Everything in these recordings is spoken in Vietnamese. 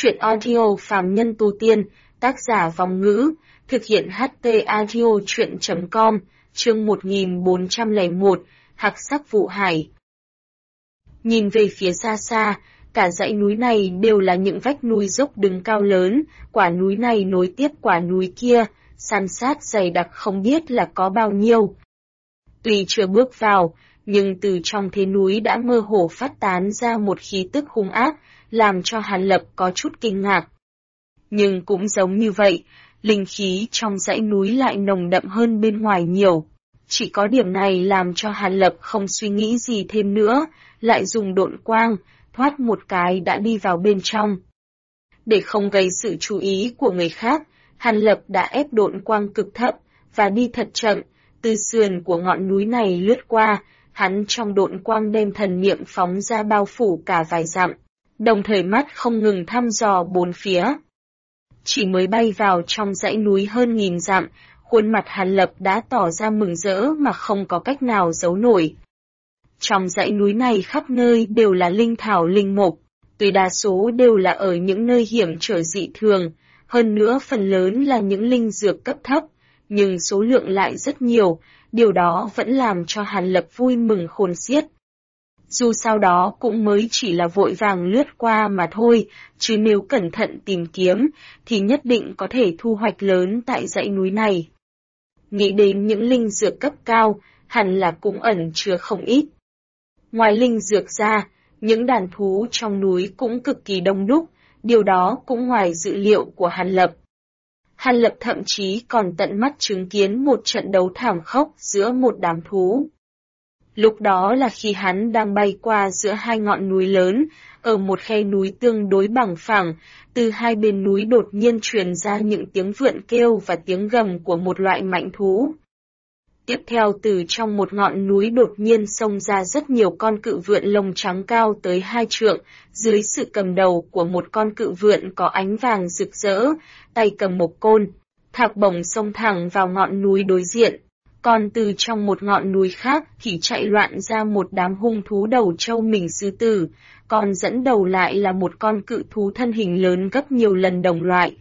Chuyện audio phàm nhân tu tiên, tác giả Vong Ngữ, thực hiện HT audio chuyện.com, chương 1401, Hạc sắc vụ hải. Nhìn về phía xa xa, cả dãy núi này đều là những vách núi dốc đứng cao lớn, quả núi này nối tiếp quả núi kia, san sát dày đặc không biết là có bao nhiêu. Tuy chưa bước vào, nhưng từ trong thế núi đã mơ hồ phát tán ra một khí tức hung ác, làm cho Hàn Lập có chút kinh ngạc. Nhưng cũng giống như vậy, linh khí trong dãy núi lại nồng đậm hơn bên ngoài nhiều. Chỉ có điểm này làm cho Hàn Lập không suy nghĩ gì thêm nữa, lại dùng độn quang, thoát một cái đã đi vào bên trong. Để không gây sự chú ý của người khác, Hàn Lập đã ép độn quang cực thấp, và đi thật chậm, từ sườn của ngọn núi này lướt qua, hắn trong độn quang đem thần niệm phóng ra bao phủ cả vài dặm, đồng thời mắt không ngừng thăm dò bốn phía. Chỉ mới bay vào trong dãy núi hơn 1000 dặm, khuôn mặt Hàn Lập đã tỏ ra mừng rỡ mà không có cách nào giấu nổi. Trong dãy núi này khắp nơi đều là linh thảo linh mục, tuy đa số đều là ở những nơi hiểm trở dị thường, hơn nữa phần lớn là những linh dược cấp thấp, nhưng số lượng lại rất nhiều, điều đó vẫn làm cho Hàn Lập vui mừng khôn xiết. Dù sau đó cũng mới chỉ là vội vàng lướt qua mà thôi, chứ nếu cẩn thận tìm kiếm, thì nhất định có thể thu hoạch lớn tại dãy núi này. Nghĩ đến những linh dược cấp cao, hẳn là cũng ẩn chứa không ít. Ngoài linh dược ra, những đàn thú trong núi cũng cực kỳ đông đúc, điều đó cũng ngoài dự liệu của Hàn Lập. Hàn Lập thậm chí còn tận mắt chứng kiến một trận đấu thảm khốc giữa một đám thú. Lúc đó là khi hắn đang bay qua giữa hai ngọn núi lớn, ở một khe núi tương đối bằng phẳng, từ hai bên núi đột nhiên truyền ra những tiếng vượn kêu và tiếng gầm của một loại mạnh thú. Tiếp theo từ trong một ngọn núi đột nhiên xông ra rất nhiều con cự vượn lông trắng cao tới 2 trượng, dưới sự cầm đầu của một con cự vượn có ánh vàng rực rỡ, tay cầm một côn, thạc bổng xông thẳng vào ngọn núi đối diện. Còn từ trong một ngọn núi khác thì chạy loạn ra một đám hung thú đầu trâu mình sư tử, còn dẫn đầu lại là một con cự thú thân hình lớn gấp nhiều lần đồng loại.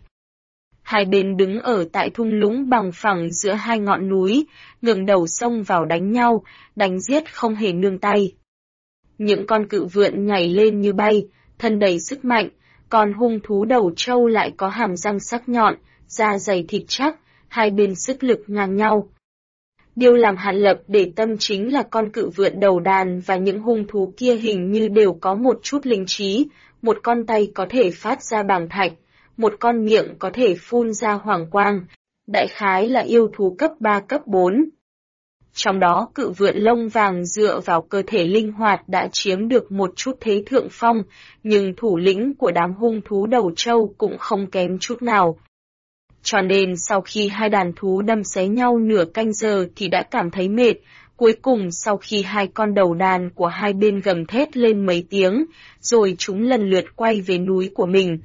Hai bên đứng ở tại thung lũng bằng phẳng giữa hai ngọn núi, ngẩng đầu xông vào đánh nhau, đánh giết không hề nương tay. Những con cự vượn nhảy lên như bay, thân đầy sức mạnh, còn hung thú đầu trâu lại có hàm răng sắc nhọn, da dày thịt chắc, hai bên sức lực ngang nhau. Điều làm Hàn Lập để tâm chính là con cự vượn đầu đàn và những hung thú kia hình như đều có một chút linh trí, một con tay có thể phát ra bàng thạch, một con miệng có thể phun ra hoàng quang, đại khái là yêu thú cấp 3 cấp 4. Trong đó cự vượn lông vàng dựa vào cơ thể linh hoạt đã chiếm được một chút thế thượng phong, nhưng thủ lĩnh của đám hung thú đầu trâu cũng không kém chút nào. Cho nên sau khi hai đàn thú đâm xé nhau nửa canh giờ thì đã cảm thấy mệt, cuối cùng sau khi hai con đầu đàn của hai bên gầm thét lên mấy tiếng, rồi chúng lần lượt quay về núi của mình.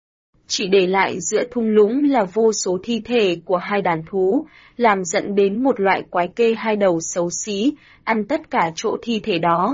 Chỉ để lại giữa thung lũng là vô số thi thể của hai đàn thú, làm dẫn đến một loại quái kê hai đầu xấu xí, ăn tất cả chỗ thi thể đó.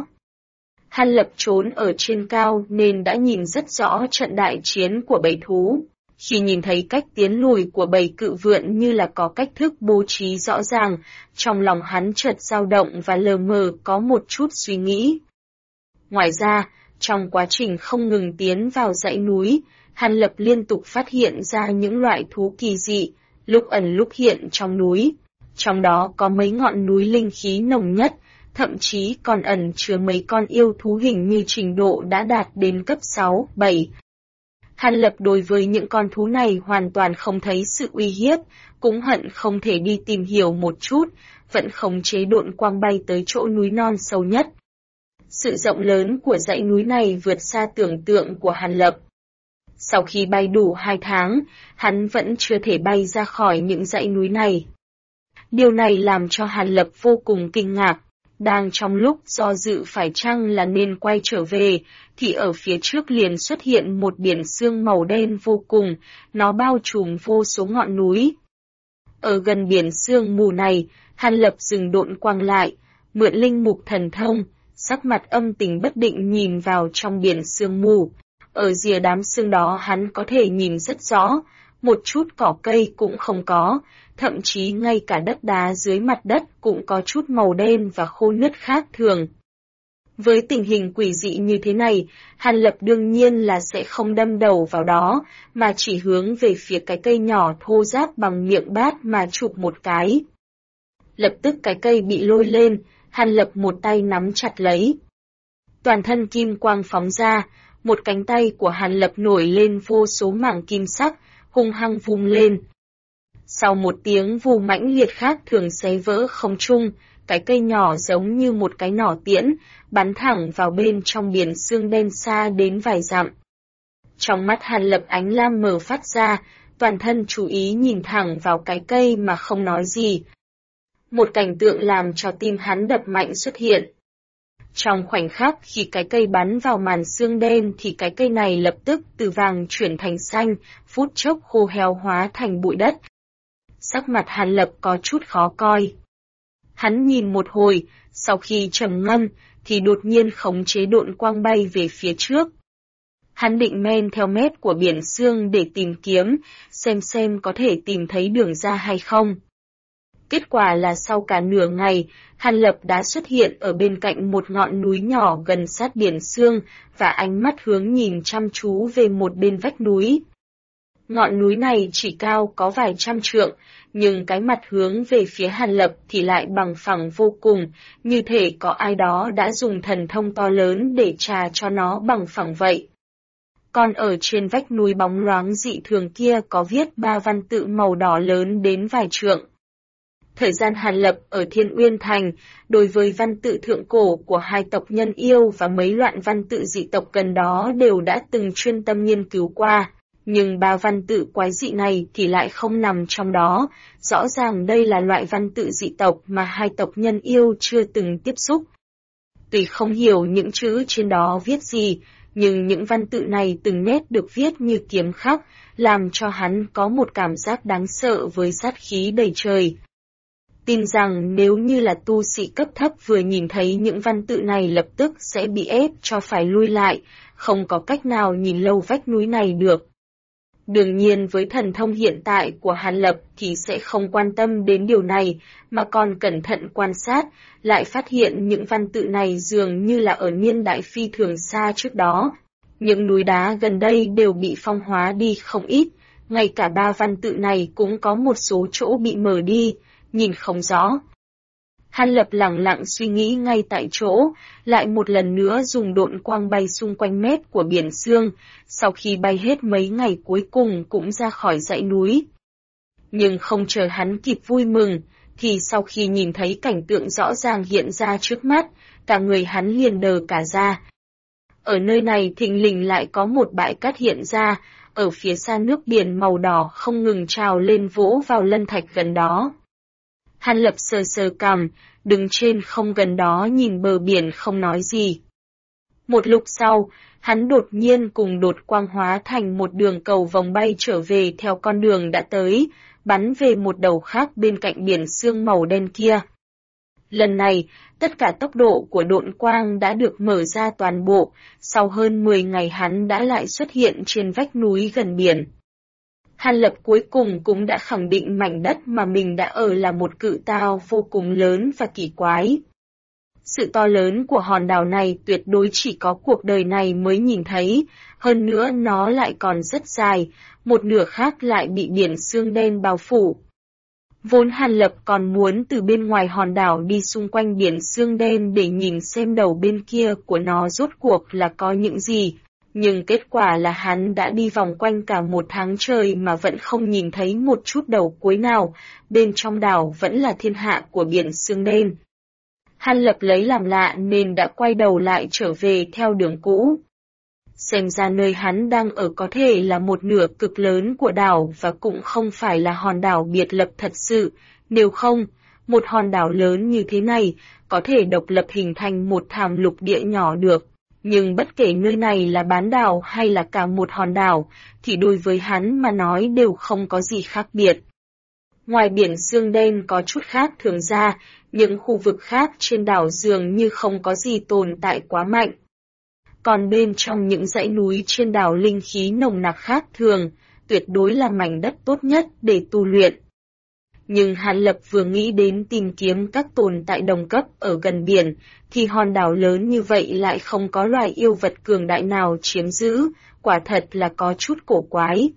Hàn Lập trốn ở trên cao nên đã nhìn rất rõ trận đại chiến của bầy thú. Khi nhìn thấy cách tiến lùi của bầy cự vượn như là có cách thức bố trí rõ ràng, trong lòng hắn chợt dao động và lờ mờ có một chút suy nghĩ. Ngoài ra, trong quá trình không ngừng tiến vào dãy núi, Hàn Lập liên tục phát hiện ra những loại thú kỳ dị, lúc ẩn lúc hiện trong núi. Trong đó có mấy ngọn núi linh khí nồng nhất, thậm chí còn ẩn chứa mấy con yêu thú hình như trình độ đã đạt đến cấp 6, 7. Hàn Lập đối với những con thú này hoàn toàn không thấy sự uy hiếp, cũng hận không thể đi tìm hiểu một chút, vẫn khống chế độn quang bay tới chỗ núi non sâu nhất. Sự rộng lớn của dãy núi này vượt xa tưởng tượng của Hàn Lập. Sau khi bay đủ 2 tháng, hắn vẫn chưa thể bay ra khỏi những dãy núi này. Điều này làm cho Hàn Lập vô cùng kinh ngạc. Đang trong lúc do dự phải chăng là nên quay trở về, thì ở phía trước liền xuất hiện một biển sương màu đen vô cùng, nó bao trùm vô số ngọn núi. Ở gần biển sương mù này, Hàn Lập dừng độn quang lại, mượn linh mục thần thông, sắc mặt âm tình bất định nhìn vào trong biển sương mù. ở rìa đám sương đó hắn có thể nhìn rất rõ, một chút cỏ cây cũng không có, thậm chí ngay cả đất đá dưới mặt đất cũng có chút màu đen và khô nứt khác thường. Với tình hình quỷ dị như thế này, Hàn Lập đương nhiên là sẽ không đâm đầu vào đó, mà chỉ hướng về phía cái cây nhỏ thô ráp bằng miệng bát mà chụp một cái. Lập tức cái cây bị lôi lên, Hàn Lập một tay nắm chặt lấy. Toàn thân kim quang phóng ra, một cánh tay của Hàn Lập nổi lên vô số mảng kim sắc, hung hăng vung lên. Sau một tiếng vù mãnh liệt khác thường xé vỡ không trung, cái cây nhỏ giống như một cái nỏ tiễn, bắn thẳng vào bên trong biển sương đen xa đến vài dặm. Trong mắt Hàn Lập ánh lam mờ phát ra, toàn thân chú ý nhìn thẳng vào cái cây mà không nói gì. Một cảnh tượng làm cho tim hắn đập mạnh xuất hiện. Trong khoảnh khắc khi cái cây bắn vào màn sương đen thì cái cây này lập tức từ vàng chuyển thành xanh, phút chốc khô héo hóa thành bụi đất. Sắc mặt Hàn Lập có chút khó coi. Hắn nhìn một hồi, sau khi trầm ngâm, thì đột nhiên khống chế độn quang bay về phía trước. Hắn định men theo mét của biển sương để tìm kiếm, xem có thể tìm thấy đường ra hay không. Kết quả là sau cả nửa ngày, Hàn Lập đã xuất hiện ở bên cạnh một ngọn núi nhỏ gần sát biển sương, và ánh mắt hướng nhìn chăm chú về một bên vách núi. Ngọn núi này chỉ cao có vài trăm trượng, nhưng cái mặt hướng về phía Hàn Lập thì lại bằng phẳng vô cùng, như thể có ai đó đã dùng thần thông to lớn để trà cho nó bằng phẳng vậy. Còn ở trên vách núi bóng loáng dị thường kia có viết 3 văn tự màu đỏ lớn đến vài trượng. Thời gian Hàn Lập ở Thiên Uyên Thành, đối với văn tự thượng cổ của hai tộc Nhân Yêu và mấy loạn văn tự dị tộc gần đó đều đã từng chuyên tâm nghiên cứu qua, nhưng 3 văn tự quái dị này thì lại không nằm trong đó, rõ ràng đây là loại văn tự dị tộc mà hai tộc Nhân Yêu chưa từng tiếp xúc. Tuy không hiểu những chữ trên đó viết gì, nhưng những văn tự này từng nét được viết như kiếm khắc, làm cho hắn có một cảm giác đáng sợ với sát khí đầy trời. Tin rằng nếu như là tu sĩ cấp thấp vừa nhìn thấy những văn tự này lập tức sẽ bị ép cho phải lui lại, không có cách nào nhìn lâu vách núi này được. Đương nhiên với thần thông hiện tại của Hàn Lập thì sẽ không quan tâm đến điều này, mà còn cẩn thận quan sát, lại phát hiện những văn tự này dường như là ở niên đại phi thường xa trước đó. Những núi đá gần đây đều bị phong hóa đi không ít, ngay cả 3 văn tự này cũng có một số chỗ bị mờ đi, nhìn không rõ. Hàn Lập lẳng lặng suy nghĩ ngay tại chỗ, lại một lần nữa dùng độn quang bay xung quanh mép của biển sương, sau khi bay hết mấy ngày cuối cùng cũng ra khỏi dãy núi. Nhưng không chờ hắn kịp vui mừng, thì sau khi nhìn thấy cảnh tượng rõ ràng hiện ra trước mắt, cả người hắn liền đờ cả ra. Ở nơi này thình lình lại có một bãi cát hiện ra, ở phía xa nước biển màu đỏ không ngừng trào lên vỗ vào lân thạch gần đó. Hàn Lập sờ sờ cằm, đứng trên không gần đó nhìn bờ biển không nói gì. Một lúc sau, hắn đột nhiên cùng đột quang hóa thành một đường cầu vòng bay trở về theo con đường đã tới, bắn về một đầu khác bên cạnh biển sương màu đen kia. Lần này, tất cả tốc độ của độn quang đã được mở ra toàn bộ, sau hơn 10 ngày hắn đã lại xuất hiện trên vách núi gần biển. Hàn Lập cuối cùng cũng đã khẳng định mảnh đất mà mình đã ở là một cự tao vô cùng lớn và kỳ quái. Sự to lớn của hòn đảo này tuyệt đối chỉ có cuộc đời này mới nhìn thấy, hơn nữa nó lại còn rất dài, một nửa khác lại bị biển sương đen bao phủ. Vốn Hàn Lập còn muốn từ bên ngoài hòn đảo đi xung quanh biển sương đen để nhìn xem đầu bên kia của nó rốt cuộc là có những gì. Nhưng kết quả là hắn đã đi vòng quanh cả 1 tháng trời mà vẫn không nhìn thấy một chút đầu cuối nào, bên trong đảo vẫn là thiên hạ của biển sương đen. Hàn Lập lấy làm lạ nên đã quay đầu lại trở về theo đường cũ. Xem ra nơi hắn đang ở có thể là một nửa cực lớn của đảo và cũng không phải là hòn đảo biệt lập thật sự, nếu không, một hòn đảo lớn như thế này có thể độc lập hình thành một thảm lục địa nhỏ được. Nhưng bất kể nơi này là bán đảo hay là cả một hòn đảo, thì đối với hắn mà nói đều không có gì khác biệt. Ngoài biển sương đen có chút khác thường ra, những khu vực khác trên đảo dường như không có gì tồn tại quá mạnh. còn bên trong những dãy núi trên đảo linh khí nồng nặc khác thường, tuyệt đối là mảnh đất tốt nhất để tu luyện. Nhưng Hàn Lập vừa nghĩ đến tìm kiếm các tồn tại đồng cấp ở gần biển, thì hòn đảo lớn như vậy lại không có loài yêu vật cường đại nào chiếm giữ, quả thật là có chút cổ quái.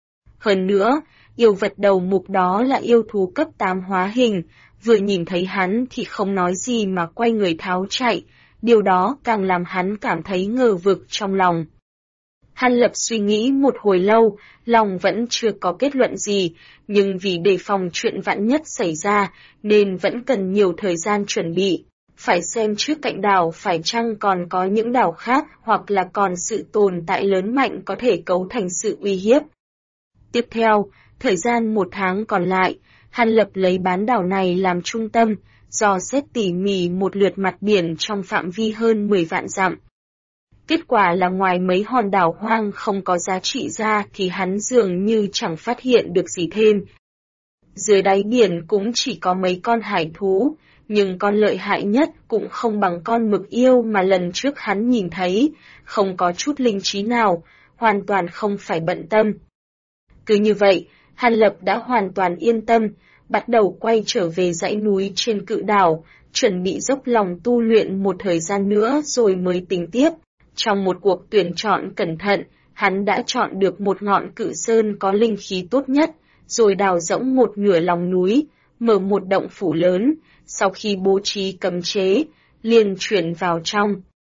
Hơn nữa, yêu vật đầu mục đó là yêu thú cấp 8 hóa hình, vừa nhìn thấy hắn thì không nói gì mà quay người tháo chạy, điều đó càng làm hắn cảm thấy ngờ vực trong lòng. Hàn Lập suy nghĩ một hồi lâu, lòng vẫn chưa có kết luận gì, nhưng vì đề phòng chuyện vạn nhất xảy ra, nên vẫn cần nhiều thời gian chuẩn bị. Phải xem trước cạnh đảo phải chăng còn có những đảo khác hoặc là còn sự tồn tại lớn mạnh có thể cấu thành sự uy hiếp. Tiếp theo, thời gian 1 tháng còn lại, Hàn Lập lấy bán đảo này làm trung tâm, dò xét tỉ mỉ một lượt mặt biển trong phạm vi hơn 10 vạn dặm. Kết quả là ngoài mấy hòn đảo hoang không có giá trị ra thì hắn dường như chẳng phát hiện được gì thêm. Dưới đáy biển cũng chỉ có mấy con hải thú, nhưng con lợi hại nhất cũng không bằng con mực yêu mà lần trước hắn nhìn thấy, không có chút linh trí nào, hoàn toàn không phải bận tâm. Cứ như vậy, Hàn Lập đã hoàn toàn yên tâm, bắt đầu quay trở về dãy núi trên cự đảo, chuẩn bị dốc lòng tu luyện một thời gian nữa rồi mới tính tiếp. Trong một cuộc tuyển chọn cẩn thận, hắn đã chọn được một ngọn cự sơn có linh khí tốt nhất, rồi đào rỗng một nửa lòng núi, mở một động phủ lớn, sau khi bố trí cấm chế, liền chuyển vào trong.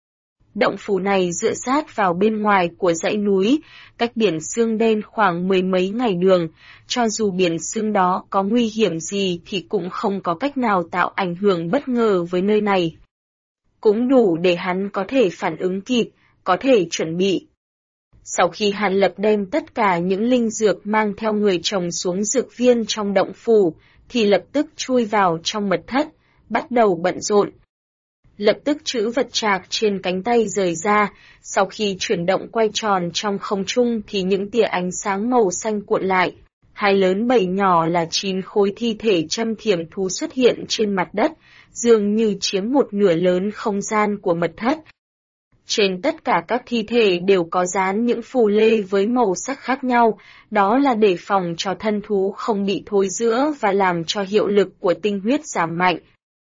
Động phủ này dựa sát vào bên ngoài của dãy núi, cách biển Sương Đen khoảng 10 mấy ngày đường, cho dù biển Sương đó có nguy hiểm gì thì cũng không có cách nào tạo ảnh hưởng bất ngờ với nơi này. Cũng đủ để hắn có thể phản ứng kịp, có thể chuẩn bị. Sau khi Hàn Lập đem tất cả những linh dược mang theo người trồng xuống dược viên trong động phủ, thì lập tức chui vào trong mật thất, bắt đầu bận rộn. Lập tức trữ vật trạc trên cánh tay rời ra, sau khi chuyển động quay tròn trong không trung thì những tia ánh sáng màu xanh cuộn lại. 2 lớn 7 nhỏ là 9 khối thi thể châm thiểm thú xuất hiện trên mặt đất, dường như chiếm một nửa lớn không gian của mật thất. Trên tất cả các thi thể đều có dán những phù lê với màu sắc khác nhau, đó là để phòng cho thân thú không bị thối rữa và làm cho hiệu lực của tinh huyết giảm mạnh.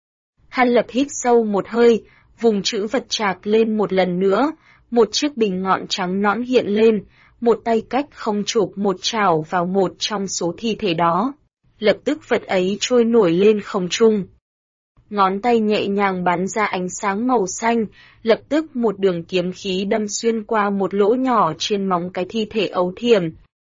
Hàn Lập hít sâu một hơi, vùng trữ vật trạc lên một lần nữa, một chiếc bình ngọn trắng nõn hiện lên, một tay cách không chụp một chảo vào một trong số thi thể đó. Lập tức vật ấy trôi nổi lên không trung. Ngón tay nhẹ nhàng bắn ra ánh sáng màu xanh, lập tức một đường kiếm khí đâm xuyên qua một lỗ nhỏ trên móng cái thi thể ấu thiềm.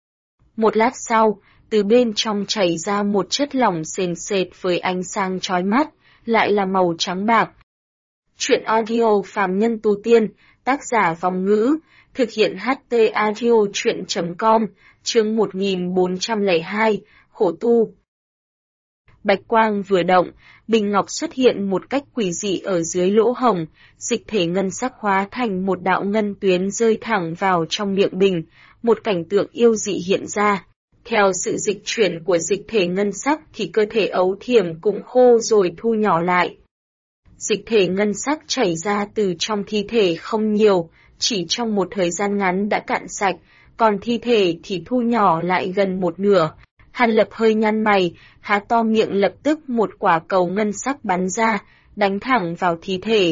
Một lát sau, từ bên trong chảy ra một chất lỏng sền sệt với ánh sáng chói mắt, lại là màu trắng bạc. Chuyện audio phàm nhân tu tiên, tác giả Vong Ngữ, thực hiện HT audio chuyện.com, chương 1402, khổ tu. Bạch quang vừa động, bình ngọc xuất hiện một cách quỷ dị ở dưới lỗ hổng, dịch thể ngân sắc hóa thành một đạo ngân tuyến rơi thẳng vào trong miệng bình, một cảnh tượng yêu dị hiện ra. Theo sự dịch chuyển của dịch thể ngân sắc thì cơ thể ấu thiềm cũng khô rồi thu nhỏ lại. Dịch thể ngân sắc chảy ra từ trong thi thể không nhiều, chỉ trong một thời gian ngắn đã cạn sạch, còn thi thể thì thu nhỏ lại gần một nửa. Hàn Lập hơi nhăn mày, há to miệng lập tức một quả cầu ngân sắc bắn ra, đánh thẳng vào thi thể.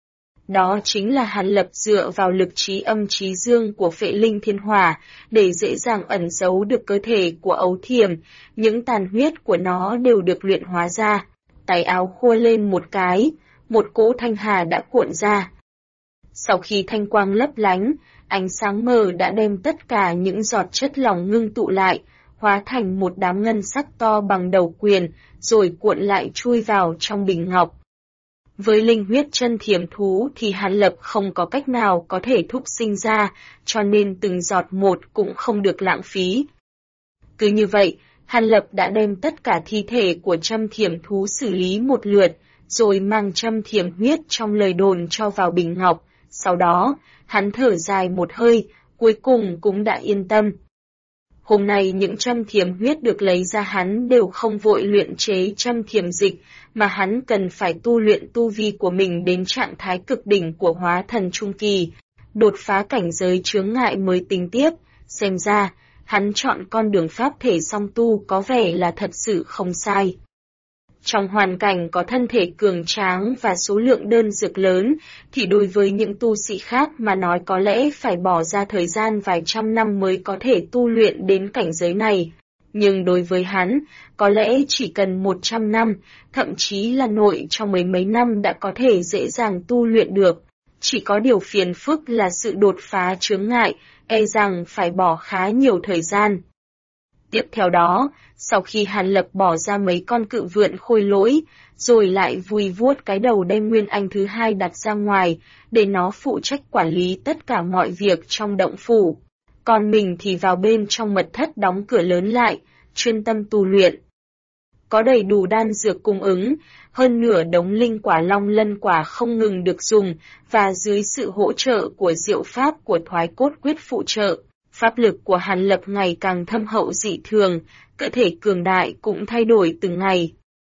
Đó chính là Hàn Lập dựa vào lực trí âm trí dương của Phệ Linh Thiên Hỏa, để dễ dàng ẩn giấu được cơ thể của ấu thiềm, những tàn huyết của nó đều được luyện hóa ra. Tay áo khua lên một cái, một cỗ thanh hà đã cuộn ra. Sau khi thanh quang lấp lánh, ánh sáng mờ đã đem tất cả những giọt chất lỏng ngưng tụ lại, hóa thành một đám ngân sắc to bằng đầu quyền, rồi cuộn lại chui vào trong bình ngọc. Với linh huyết chân thiểm thú thì Hàn Lập không có cách nào có thể thúc sinh ra, cho nên từng giọt một cũng không được lãng phí. Cứ như vậy, Hàn Lập đã đem tất cả thi thể của châm thiểm thú xử lý một lượt, rồi mang châm thiểm huyết trong lời đồn cho vào bình ngọc. Sau đó, hắn thở dài một hơi, cuối cùng cũng đã yên tâm. Hôm nay những châm thiểm huyết được lấy ra hắn đều không vội luyện chế châm thiểm dịch, mà hắn cần phải tu luyện tu vi của mình đến trạng thái cực đỉnh của hóa thần trung kỳ. đột phá cảnh giới chướng ngại mới tính tiếp, xem ra, hắn chọn con đường pháp thể song tu có vẻ là thật sự không sai. Trong hoàn cảnh có thân thể cường tráng và số lượng đơn dược lớn, thì đối với những tu sĩ khác mà nói có lẽ phải bỏ ra thời gian vài trăm năm mới có thể tu luyện đến cảnh giới này. Nhưng đối với hắn, có lẽ chỉ cần 100 năm, thậm chí là nội trong mấy năm đã có thể dễ dàng tu luyện được. Chỉ có điều phiền phức là sự đột phá chướng ngại, e rằng phải bỏ khá nhiều thời gian. Tiếp theo đó, sau khi Hàn Lập bỏ ra mấy con cự vượn khôi lỗi, rồi lại vùi vuốt cái đầu đem Nguyên Anh thứ hai đặt ra ngoài, để nó phụ trách quản lý tất cả mọi việc trong động phủ. Còn mình thì vào bên trong mật thất đóng cửa lớn lại, chuyên tâm tu luyện. Có đầy đủ đan dược cung ứng, hơn nửa đống linh quả long lân quả không ngừng được dùng, và dưới sự hỗ trợ của diệu pháp của thoái cốt quyết phụ trợ, pháp lực của Hàn Lập ngày càng thâm hậu dị thường, cơ thể cường đại cũng thay đổi từng ngày.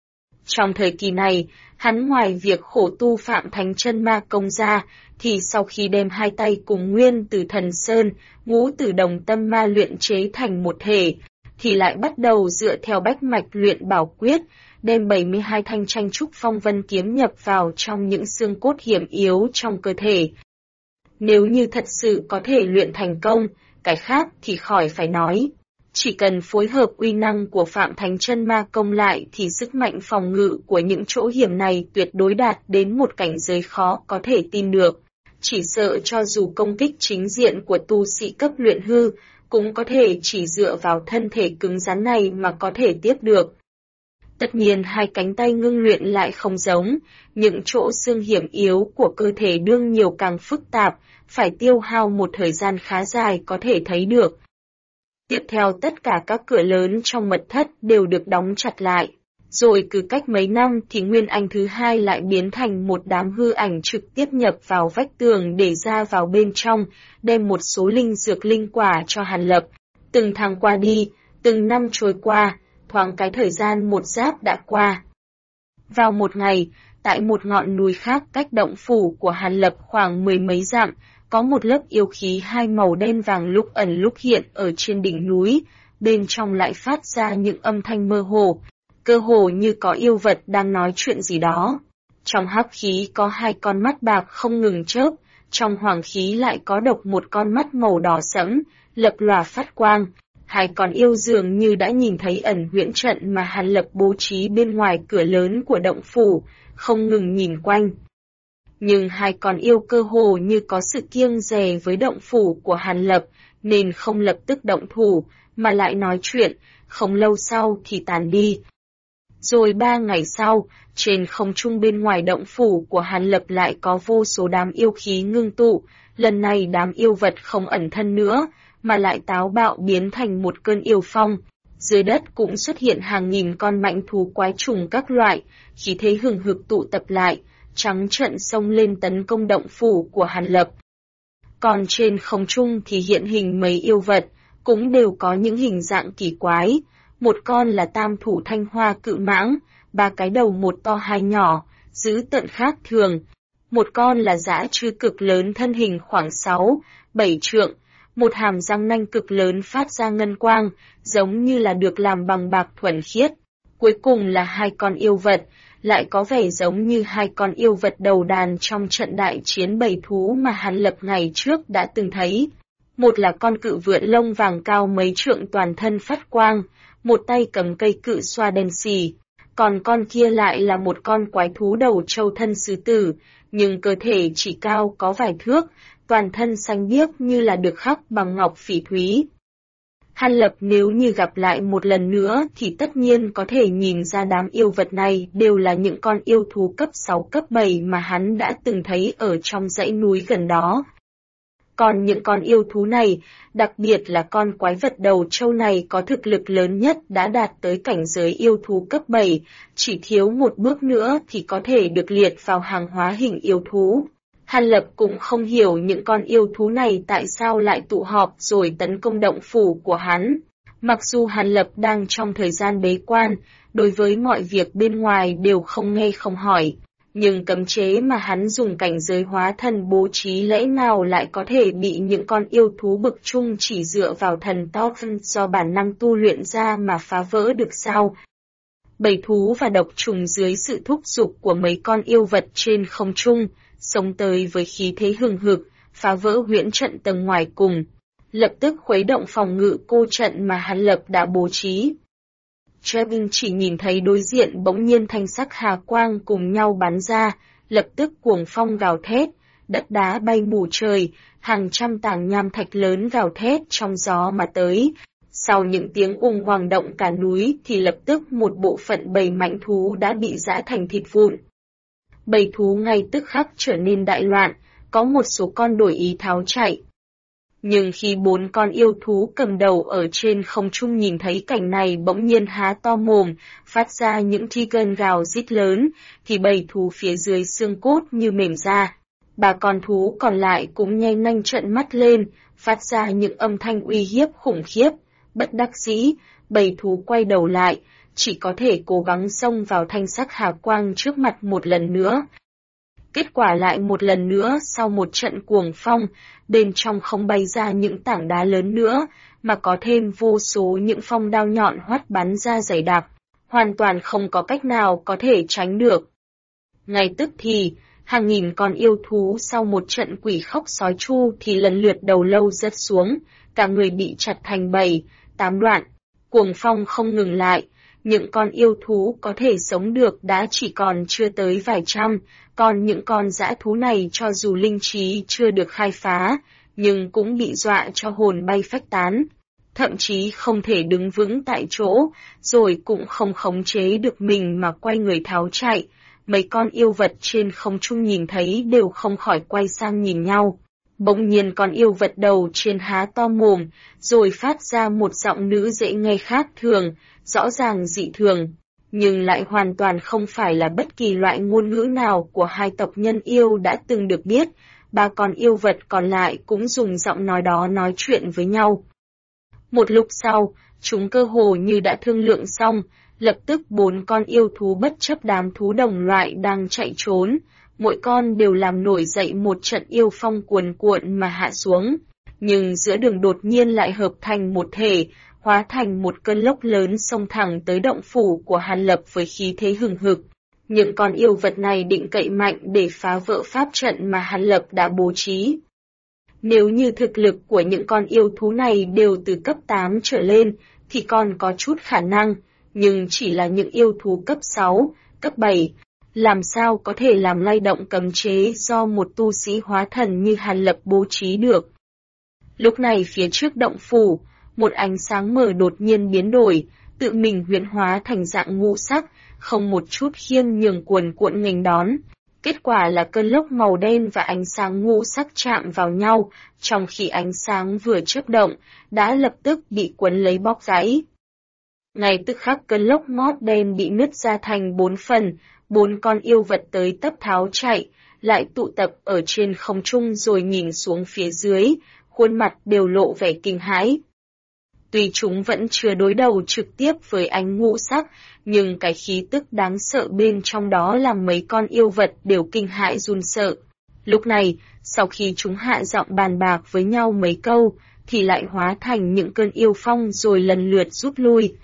Trong thời kỳ này, hắn ngoài việc khổ tu Phạm Thánh Chân Ma Công ra, thì sau khi đem hai tay cùng Nguyên Tử Thần Sơn, Ngũ Tử Đồng Tâm Ma luyện chế thành một thể, thì lại bắt đầu dựa theo bách mạch luyện bảo quyết, đem 72 thanh tranh trúc phong vân kiếm nhập vào trong những xương cốt hiểm yếu trong cơ thể. Nếu như thật sự có thể luyện thành công, cái khác thì khỏi phải nói. Chỉ cần phối hợp uy năng của Phạm Thánh Chân Ma Công lại thì sức mạnh phòng ngự của những chỗ hiểm này tuyệt đối đạt đến một cảnh giới khó có thể tin được. Chỉ sợ cho dù công kích chính diện của tu sĩ cấp luyện hư, cũng có thể chỉ dựa vào thân thể cứng rắn này mà có thể tiếp được. Tất nhiên hai cánh tay ngưng luyện lại không giống, những chỗ xương hiểm yếu của cơ thể đương nhiều càng phức tạp, phải tiêu hao một thời gian khá dài có thể thấy được. Tiếp theo tất cả các cửa lớn trong mật thất đều được đóng chặt lại, rồi cứ cách mấy năm thì Nguyên Anh thứ hai lại biến thành một đám hư ảnh trực tiếp nhập vào vách tường để ra vào bên trong, đem một số linh dược linh quả cho Hàn Lập. Từng tháng qua đi, từng năm trôi qua, thoáng cái thời gian một giáp đã qua. Vào một ngày, tại một ngọn núi khác cách động phủ của Hàn Lập khoảng 10 mấy dặm, có một lớp yêu khí hai màu đen vàng lúc ẩn lúc hiện ở trên đỉnh núi, bên trong lại phát ra những âm thanh mơ hồ, cơ hồ như có yêu vật đang nói chuyện gì đó. Trong hắc khí có hai con mắt bạc không ngừng chớp, trong hoàng khí lại có độc một con mắt màu đỏ sẫm, lập lòa phát quang. Hai con yêu dường như đã nhìn thấy ẩn huyễn trận mà Hàn Lập bố trí bên ngoài cửa lớn của động phủ, không ngừng nhìn quanh. Nhưng hai con yêu cơ hồ như có sự kiêng dè với động phủ của Hàn Lập, nên không lập tức động thủ, mà lại nói chuyện, không lâu sau thì tàn đi. Rồi 3 ngày sau, trên không trung bên ngoài động phủ của Hàn Lập lại có vô số đám yêu khí ngưng tụ, lần này đám yêu vật không ẩn thân nữa, mà lại táo bạo biến thành một cơn yêu phong. Dưới đất cũng xuất hiện hàng nghìn con mạnh thú quái trùng các loại, khí thế hừng hực tụ tập lại, trắng trợn xông lên tấn công động phủ của Hàn Lập. Còn trên không trung thì hiện hình mấy yêu vật, cũng đều có những hình dạng kỳ quái. Một con là tam thủ thanh hoa cự mãng, 3 cái đầu một to hai nhỏ, dữ tợn khác thường. Một con là dã trư cực lớn thân hình khoảng 6-7 trượng, một hàm răng nanh cực lớn phát ra ngân quang, giống như là được làm bằng bạc thuần khiết. Cuối cùng là hai con yêu vật, lại có vẻ giống như hai con yêu vật đầu đàn trong trận đại chiến bầy thú mà Hàn Lập ngày trước đã từng thấy. Một là con cự vượn lông vàng cao mấy trượng toàn thân phát quang, một tay cầm cây cự xoa đen xì, còn con kia lại là một con quái thú đầu trâu thân sư tử, nhưng cơ thể chỉ cao có vài thước, toàn thân xanh biếc như là được khắc bằng ngọc phỉ thúy. Hàn Lập nếu như gặp lại một lần nữa thì tất nhiên có thể nhìn ra đám yêu vật này đều là những con yêu thú cấp 6 cấp 7 mà hắn đã từng thấy ở trong dãy núi gần đó. Còn những con yêu thú này, đặc biệt là con quái vật đầu trâu này có thực lực lớn nhất đã đạt tới cảnh giới yêu thú cấp 7, chỉ thiếu một bước nữa thì có thể được liệt vào hàng hóa hình yêu thú. Hàn Lập cũng không hiểu những con yêu thú này tại sao lại tụ họp rồi tấn công động phủ của hắn. Mặc dù Hàn Lập đang trong thời gian bế quan, đối với mọi việc bên ngoài đều không nghe không hỏi, Nhưng cấm chế mà hắn dùng cảnh giới hóa thần bố trí lẽ nào lại có thể bị những con yêu thú bực chung chỉ dựa vào thần token do bản năng tu luyện ra mà phá vỡ được sao? Bầy thú và độc trùng dưới sự thúc giục của mấy con yêu vật trên không trung, xông tới với khí thế hừng hực, phá vỡ huyễn trận tầng ngoài cùng, lập tức khuấy động phòng ngự cô trận mà hắn lập đã bố trí. Trevin chỉ nhìn thấy đối diện bỗng nhiên thanh sắc hà quang cùng nhau bắn ra, lập tức cuồng phong gào thét, đất đá bay mù trời, hàng trăm tảng nham thạch lớn gào thét trong gió mà tới. Sau những tiếng ung hoàng động cả núi thì lập tức một bộ phận bầy mãnh thú đã bị giã thành thịt vụn. Bầy thú ngay tức khắc trở nên đại loạn, có một số con đổi ý tháo chạy. Nhưng khi 4 con yêu thú cầm đầu ở trên không trung nhìn thấy cảnh này bỗng nhiên há to mồm, phát ra những tigan gào rít lớn, thì bầy thú phía dưới xương cốt như mềm ra. 3 con thú còn lại cũng nhen nanh trợn mắt lên, phát ra những âm thanh uy hiếp khủng khiếp. Bất đắc dĩ, bầy thú quay đầu lại, chỉ có thể cố gắng xông vào thanh sắc hà quang trước mặt một lần nữa. Kết quả lại một lần nữa sau một trận cuồng phong, bên trong không bay ra những tảng đá lớn nữa, mà có thêm vô số những phong đao nhọn hoắt bắn ra dày đặc, hoàn toàn không có cách nào có thể tránh được. Ngay tức thì, hàng nghìn con yêu thú sau một trận quỷ khóc sói chu thì lần lượt đầu lâu rớt xuống, cả người bị chặt thành 7-8 đoạn, cuồng phong không ngừng lại. Những con yêu thú có thể sống được đã chỉ còn chưa tới vài trăm, còn những con dã thú này cho dù linh trí chưa được khai phá, nhưng cũng bị dọa cho hồn bay phách tán. Thậm chí không thể đứng vững tại chỗ, rồi cũng không khống chế được mình mà quay người tháo chạy. Mấy con yêu vật trên không trung nhìn thấy đều không khỏi quay sang nhìn nhau. Bỗng nhiên con yêu vật đầu trên há to mồm, rồi phát ra một giọng nữ dễ nghe khác thường, rõ ràng dị thường, nhưng lại hoàn toàn không phải là bất kỳ loại ngôn ngữ nào của hai tộc nhân yêu đã từng được biết. 3 con yêu vật còn lại cũng dùng giọng nói đó nói chuyện với nhau. Một lúc sau, chúng cơ hồ như đã thương lượng xong, lập tức 4 con yêu thú bất chấp đám thú đồng loại đang chạy trốn, mỗi con đều làm nổi dậy một trận yêu phong cuồn cuộn mà hạ xuống, nhưng giữa đường đột nhiên lại hợp thành một thể, hóa thành một cơn lốc lớn xông thẳng tới động phủ của Hàn Lập với khí thế hừng hực. Những con yêu vật này định cậy mạnh để phá vỡ pháp trận mà Hàn Lập đã bố trí. Nếu như thực lực của những con yêu thú này đều từ cấp 8 trở lên, thì còn có chút khả năng, nhưng chỉ là những yêu thú cấp 6, cấp 7. Làm sao có thể làm lay động cấm chế do một tu sĩ hóa thần như Hàn Lập bố trí được. Lúc này phía trước động phủ, một ánh sáng mờ đột nhiên biến đổi, tự mình huyễn hóa thành dạng ngũ sắc, không một chút khiêng nhường cuồn cuộn nghênh đón. Kết quả là cơn lốc màu đen và ánh sáng ngũ sắc chạm vào nhau, trong khi ánh sáng vừa chớp động, đã lập tức bị quấn lấy bóc gãy. Ngay tức khắc cơn lốc ngót đen bị nứt ra thành 4 phần, 4 con yêu vật tới tấp tháo chạy, lại tụ tập ở trên không trung rồi nhìn xuống phía dưới, khuôn mặt đều lộ vẻ kinh hãi. Tuy chúng vẫn chưa đối đầu trực tiếp với ánh ngũ sắc, nhưng cái khí tức đáng sợ bên trong đó làm mấy con yêu vật đều kinh hãi run sợ. Lúc này, sau khi chúng hạ giọng bàn bạc với nhau mấy câu, thì lại hóa thành những cơn yêu phong rồi lần lượt rút lui.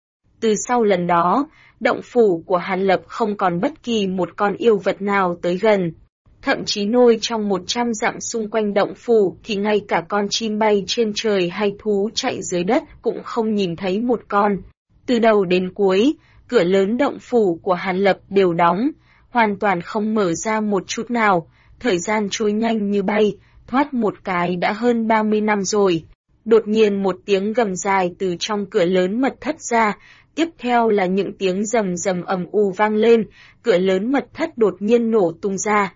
Từ sau lần đó, động phủ của Hàn Lập không còn bất kỳ một con yêu vật nào tới gần. Thậm chí nôi trong 100 dặm xung quanh động phủ thì ngay cả con chim bay trên trời hay thú chạy dưới đất cũng không nhìn thấy một con. Từ đầu đến cuối, cửa lớn động phủ của Hàn Lập đều đóng, hoàn toàn không mở ra một chút nào. Thời gian trôi nhanh như bay, thoát một cái đã hơn 30 năm rồi. Đột nhiên một tiếng gầm dài từ trong cửa lớn mật thất ra, tiếp theo là những tiếng rầm rầm ầm u vang lên, cửa lớn mật thất đột nhiên nổ tung ra.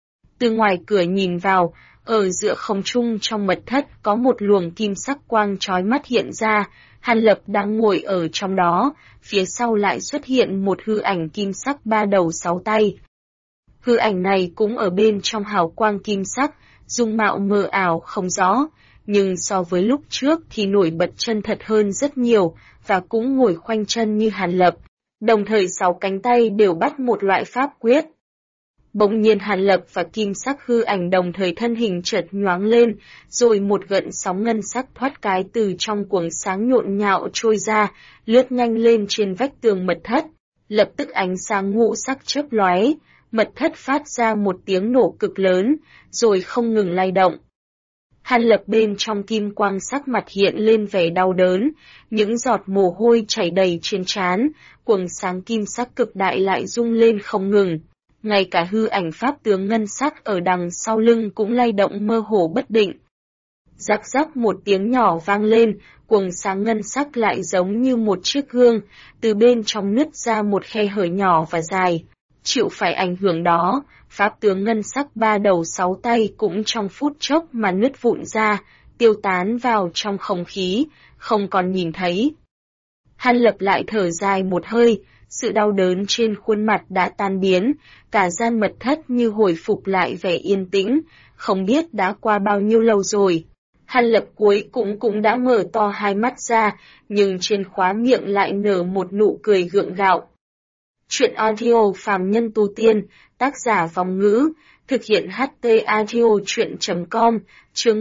Từ ngoài cửa nhìn vào, ở giữa không trung trong mật thất có một luồng kim sắc quang chói mắt hiện ra, Hàn Lập đang ngồi ở trong đó, phía sau lại xuất hiện một hư ảnh kim sắc 3 đầu 6 tay. Hư ảnh này cũng ở bên trong hào quang kim sắc, dung mạo mờ ảo không rõ, nhưng so với lúc trước thì nổi bật chân thật hơn rất nhiều, và cũng ngồi khoanh chân như Hàn Lập, đồng thời 6 cánh tay đều bắt một loại pháp quyết. Bỗng nhiên Hàn Lập và kim sắc hư ảnh đồng thời thân hình chợt nhoáng lên, rồi một gợn sóng ngân sắc thoát cái từ trong cuồng sáng nhộn nhạo trôi ra, lướt nhanh lên trên vách tường mật thất. Lập tức ánh sáng ngũ sắc chớp lóe, mật thất phát ra một tiếng nổ cực lớn, rồi không ngừng lay động. Hàn Lập bên trong kim quang sắc mặt hiện lên vẻ đau đớn, những giọt mồ hôi chảy đầy trên trán, cuồng sáng kim sắc cực đại lại rung lên không ngừng. Ngay cả hư ảnh pháp tướng ngân sắc ở đằng sau lưng cũng lay động mơ hồ bất định. Rắc rắc một tiếng nhỏ vang lên, cuồng sáng ngân sắc lại giống như một chiếc gương, từ bên trong nứt ra một khe hở nhỏ và dài. Chịu phải ảnh hưởng đó, pháp tướng ngân sắc ba đầu sáu tay cũng trong phút chốc mà nứt vụn ra, tiêu tán vào trong không khí, không còn nhìn thấy. Hàn Lập lại thở dài một hơi, sự đau đớn trên khuôn mặt đã tan biến, cả gian mật thất như hồi phục lại vẻ yên tĩnh, không biết đã qua bao nhiêu lâu rồi. Hàn Lập cuối cũng đã mở to hai mắt ra, nhưng trên khóe miệng lại nở một nụ cười gượng gạo. Chuyện audio phàm nhân tu tiên, tác giả Vong Ngữ, thực hiện HT audio chuyện.com, chương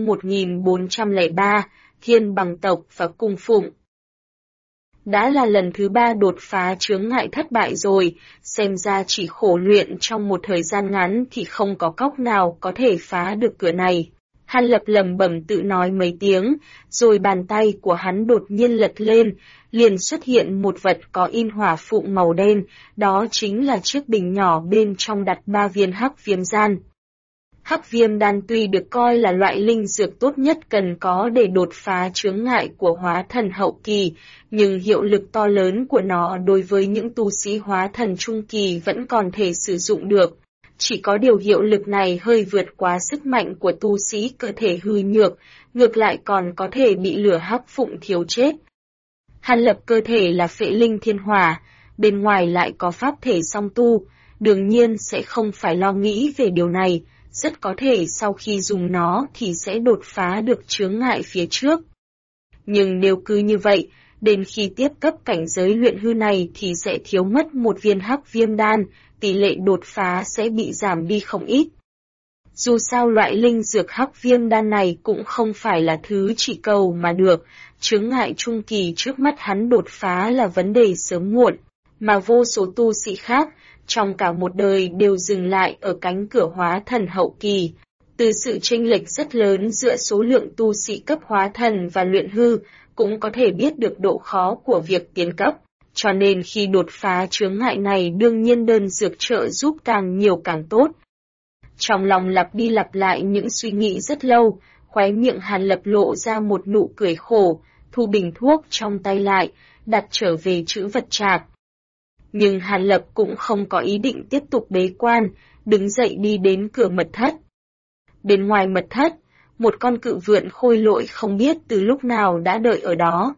1403, Thiên Bằng Tộc và Cung Phụng. Đã là lần thứ 3 đột phá chướng ngại thất bại rồi, xem ra chỉ khổ luyện trong một thời gian ngắn thì không có cóc nào có thể phá được cửa này. Hàn Lập lẩm bẩm tự nói mấy tiếng, rồi bàn tay của hắn đột nhiên lật lên, liền xuất hiện một vật có in hỏa phụng màu đen, đó chính là chiếc bình nhỏ bên trong đặt 3 viên hắc viêm đan. Hắc viêm đan tuy được coi là loại linh dược tốt nhất cần có để đột phá chướng ngại của hóa thần hậu kỳ, nhưng hiệu lực to lớn của nó đối với những tu sĩ hóa thần trung kỳ vẫn còn thể sử dụng được. Chỉ có điều hiệu lực này hơi vượt quá sức mạnh của tu sĩ cơ thể hư nhược, ngược lại còn có thể bị lửa hắc phụng thiêu chết. Hàn Lập cơ thể là phệ linh thiên hỏa, bên ngoài lại có pháp thể song tu, đương nhiên sẽ không phải lo nghĩ về điều này, rất có thể sau khi dùng nó thì sẽ đột phá được chướng ngại phía trước. Nhưng nếu cứ như vậy, đến khi tiếp cấp cảnh giới luyện hư này thì sẽ thiếu mất một viên hắc viêm đan, tỷ lệ đột phá sẽ bị giảm đi không ít. Dù sao loại linh dược hắc viêm đan này cũng không phải là thứ chỉ cầu mà được, chướng ngại trung kỳ trước mắt hắn đột phá là vấn đề sớm muộn, mà vô số tu sĩ khác, trong cả một đời đều dừng lại ở cánh cửa hóa thần hậu kỳ. Từ sự chênh lệch rất lớn giữa số lượng tu sĩ cấp hóa thần và luyện hư, cũng có thể biết được độ khó của việc tiến cấp. Cho nên khi đột phá chướng ngại này đương nhiên đơn dược trợ giúp càng nhiều càng tốt. Trong lòng lặp đi lặp lại những suy nghĩ rất lâu, khóe miệng Hàn Lập lộ ra một nụ cười khổ, thu bình thuốc trong tay lại, đặt trở về trữ vật trạc. Nhưng Hàn Lập cũng không có ý định tiếp tục bế quan, đứng dậy đi đến cửa mật thất. Bên ngoài mật thất, một con cự vượn khôi lỗi không biết từ lúc nào đã đợi ở đó.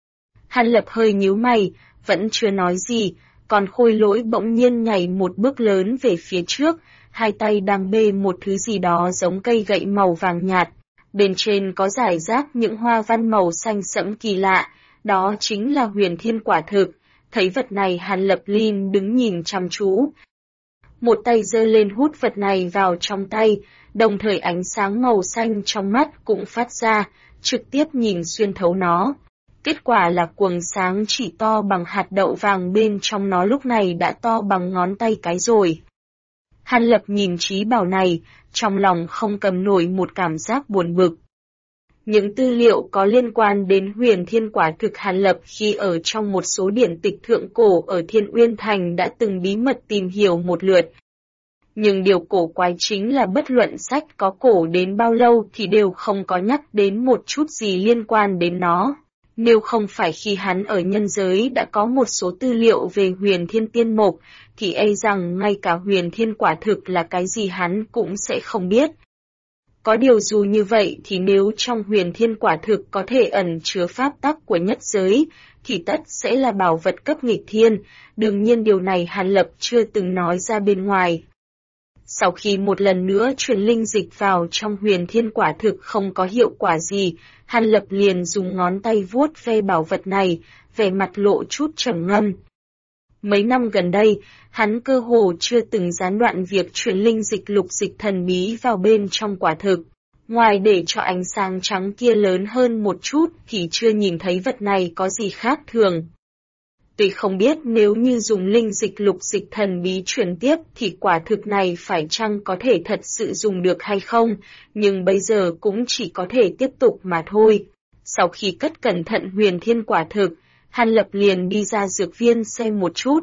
Hàn Lập hơi nhíu mày, vẫn chưa nói gì, còn khôi lỗi bỗng nhiên nhảy một bước lớn về phía trước, hai tay đang bê một thứ gì đó giống cây gậy màu vàng nhạt. Bên trên có rải rác những hoa văn màu xanh sẫm kỳ lạ, đó chính là huyền thiên quả thực. Thấy vật này Hàn Lập Linh đứng nhìn chăm chú. Một tay giơ lên hút vật này vào trong tay, đồng thời ánh sáng màu xanh trong mắt cũng phát ra, trực tiếp nhìn xuyên thấu nó. Kết quả là quầng sáng chỉ to bằng hạt đậu vàng bên trong nó lúc này đã to bằng ngón tay cái rồi. Hàn Lập nhìn trí bảo này, trong lòng không cầm nổi một cảm giác buồn bực. Những tư liệu có liên quan đến huyền thiên quả thực Hàn Lập khi ở trong một số điển tịch thượng cổ ở Thiên Uyên Thành đã từng bí mật tìm hiểu một lượt. Nhưng điều cổ quái chính là bất luận sách có cổ đến bao lâu thì đều không có nhắc đến một chút gì liên quan đến nó. Nếu không phải khi hắn ở nhân giới đã có một số tư liệu về huyền thiên tiên mộc, thì e rằng ngay cả huyền thiên quả thực là cái gì hắn cũng sẽ không biết. Có điều dù như vậy thì nếu trong huyền thiên quả thực có thể ẩn chứa pháp tắc của nhất giới, thì tất sẽ là bảo vật cấp nghịch thiên, đương nhiên điều này Hàn Lập chưa từng nói ra bên ngoài. Sau khi một lần nữa truyền linh dịch vào trong huyền thiên quả thực không có hiệu quả gì, Hàn Lập liền dùng ngón tay vuốt ve bảo vật này, vẻ mặt lộ chút trầm ngâm. Mấy năm gần đây, hắn cơ hồ chưa từng gián đoạn việc chuyển linh dịch lục dịch thần bí vào bên trong quả thực. Ngoài để cho ánh sáng trắng kia lớn hơn một chút thì chưa nhìn thấy vật này có gì khác thường. Tuy không biết nếu như dùng linh dịch lục dịch thần bí chuyển tiếp thì quả thực này phải chăng có thể thật sự dùng được hay không, nhưng bây giờ cũng chỉ có thể tiếp tục mà thôi. Sau khi cất cẩn thận huyền thiên quả thực, Hàn Lập liền đi ra dược viên xem một chút.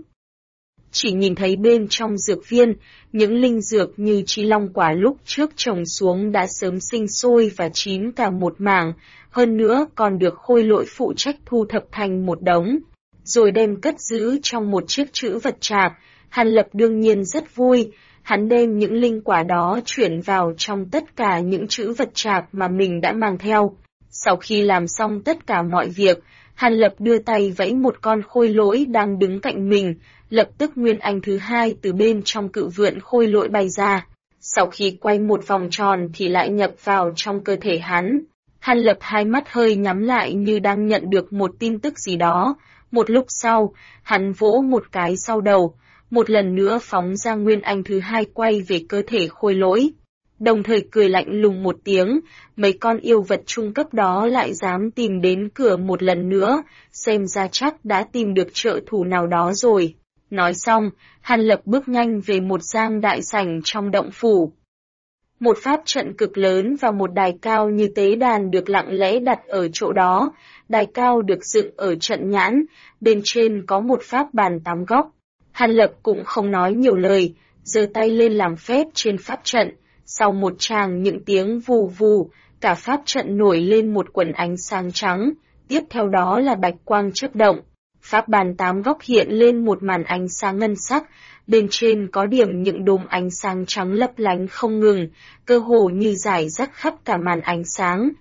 Chỉ nhìn thấy bên trong dược viên, những linh dược như chi long quả lúc trước trồng xuống đã sớm sinh sôi và chín cả một mảng, hơn nữa còn được khôi lỗi phụ trách thu thập thành một đống, rồi đem cất giữ trong một chiếc trữ vật trạc. Hàn Lập đương nhiên rất vui, hắn đem những linh quả đó chuyển vào trong tất cả những trữ vật trạc mà mình đã mang theo. Sau khi làm xong tất cả mọi việc, Hàn Lập đưa tay vẫy một con khôi lỗi đang đứng cạnh mình, lập tức nguyên anh thứ hai từ bên trong cự vượn khôi lỗi bay ra. Sau khi quay một vòng tròn thì lại nhập vào trong cơ thể hắn. Hàn Lập hai mắt hơi nhắm lại như đang nhận được một tin tức gì đó. Một lúc sau, hắn vỗ một cái sau đầu, một lần nữa phóng ra nguyên anh thứ hai quay về cơ thể khôi lỗi. Đồng thời cười lạnh lùng một tiếng, mấy con yêu vật trung cấp đó lại dám tìm đến cửa một lần nữa, xem ra chắc đã tìm được trợ thủ nào đó rồi. Nói xong, Hàn Lập bước nhanh về một giang đại sảnh trong động phủ. Một pháp trận cực lớn và một đài cao như tế đàn được lặng lẽ đặt ở chỗ đó. Đài cao được dựng ở trận nhãn, bên trên có một pháp bàn 8 góc. Hàn Lập cũng không nói nhiều lời, giơ tay lên làm phép trên pháp trận. Sau một tràng những tiếng vù vù, cả pháp trận nổi lên một quần ánh sáng trắng, tiếp theo đó là bạch quang chớp động. Pháp bàn 8 góc hiện lên một màn ánh sáng ngân sắc, bên trên có điểm những đốm ánh sáng trắng lấp lánh không ngừng, cơ hồ như rải rác khắp cả màn ánh sáng.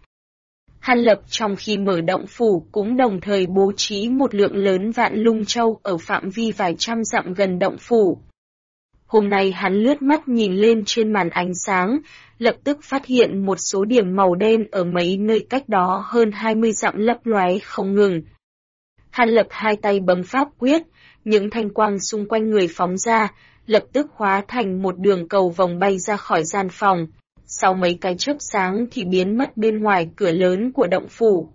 Hàn Lập trong khi mở động phủ cũng đồng thời bố trí một lượng lớn vạn lung châu ở phạm vi vài trăm dặm gần động phủ. Hôm nay hắn lướt mắt nhìn lên trên màn ánh sáng, lập tức phát hiện một số điểm màu đen ở mấy nơi cách đó hơn 20 dặm lấp lóe không ngừng. Hàn Lập hai tay bấm pháp quyết, những thanh quang xung quanh người phóng ra, lập tức hóa thành một đường cầu vòng bay ra khỏi gian phòng. Sau mấy cái chớp sáng thì biến mất bên ngoài cửa lớn của động phủ.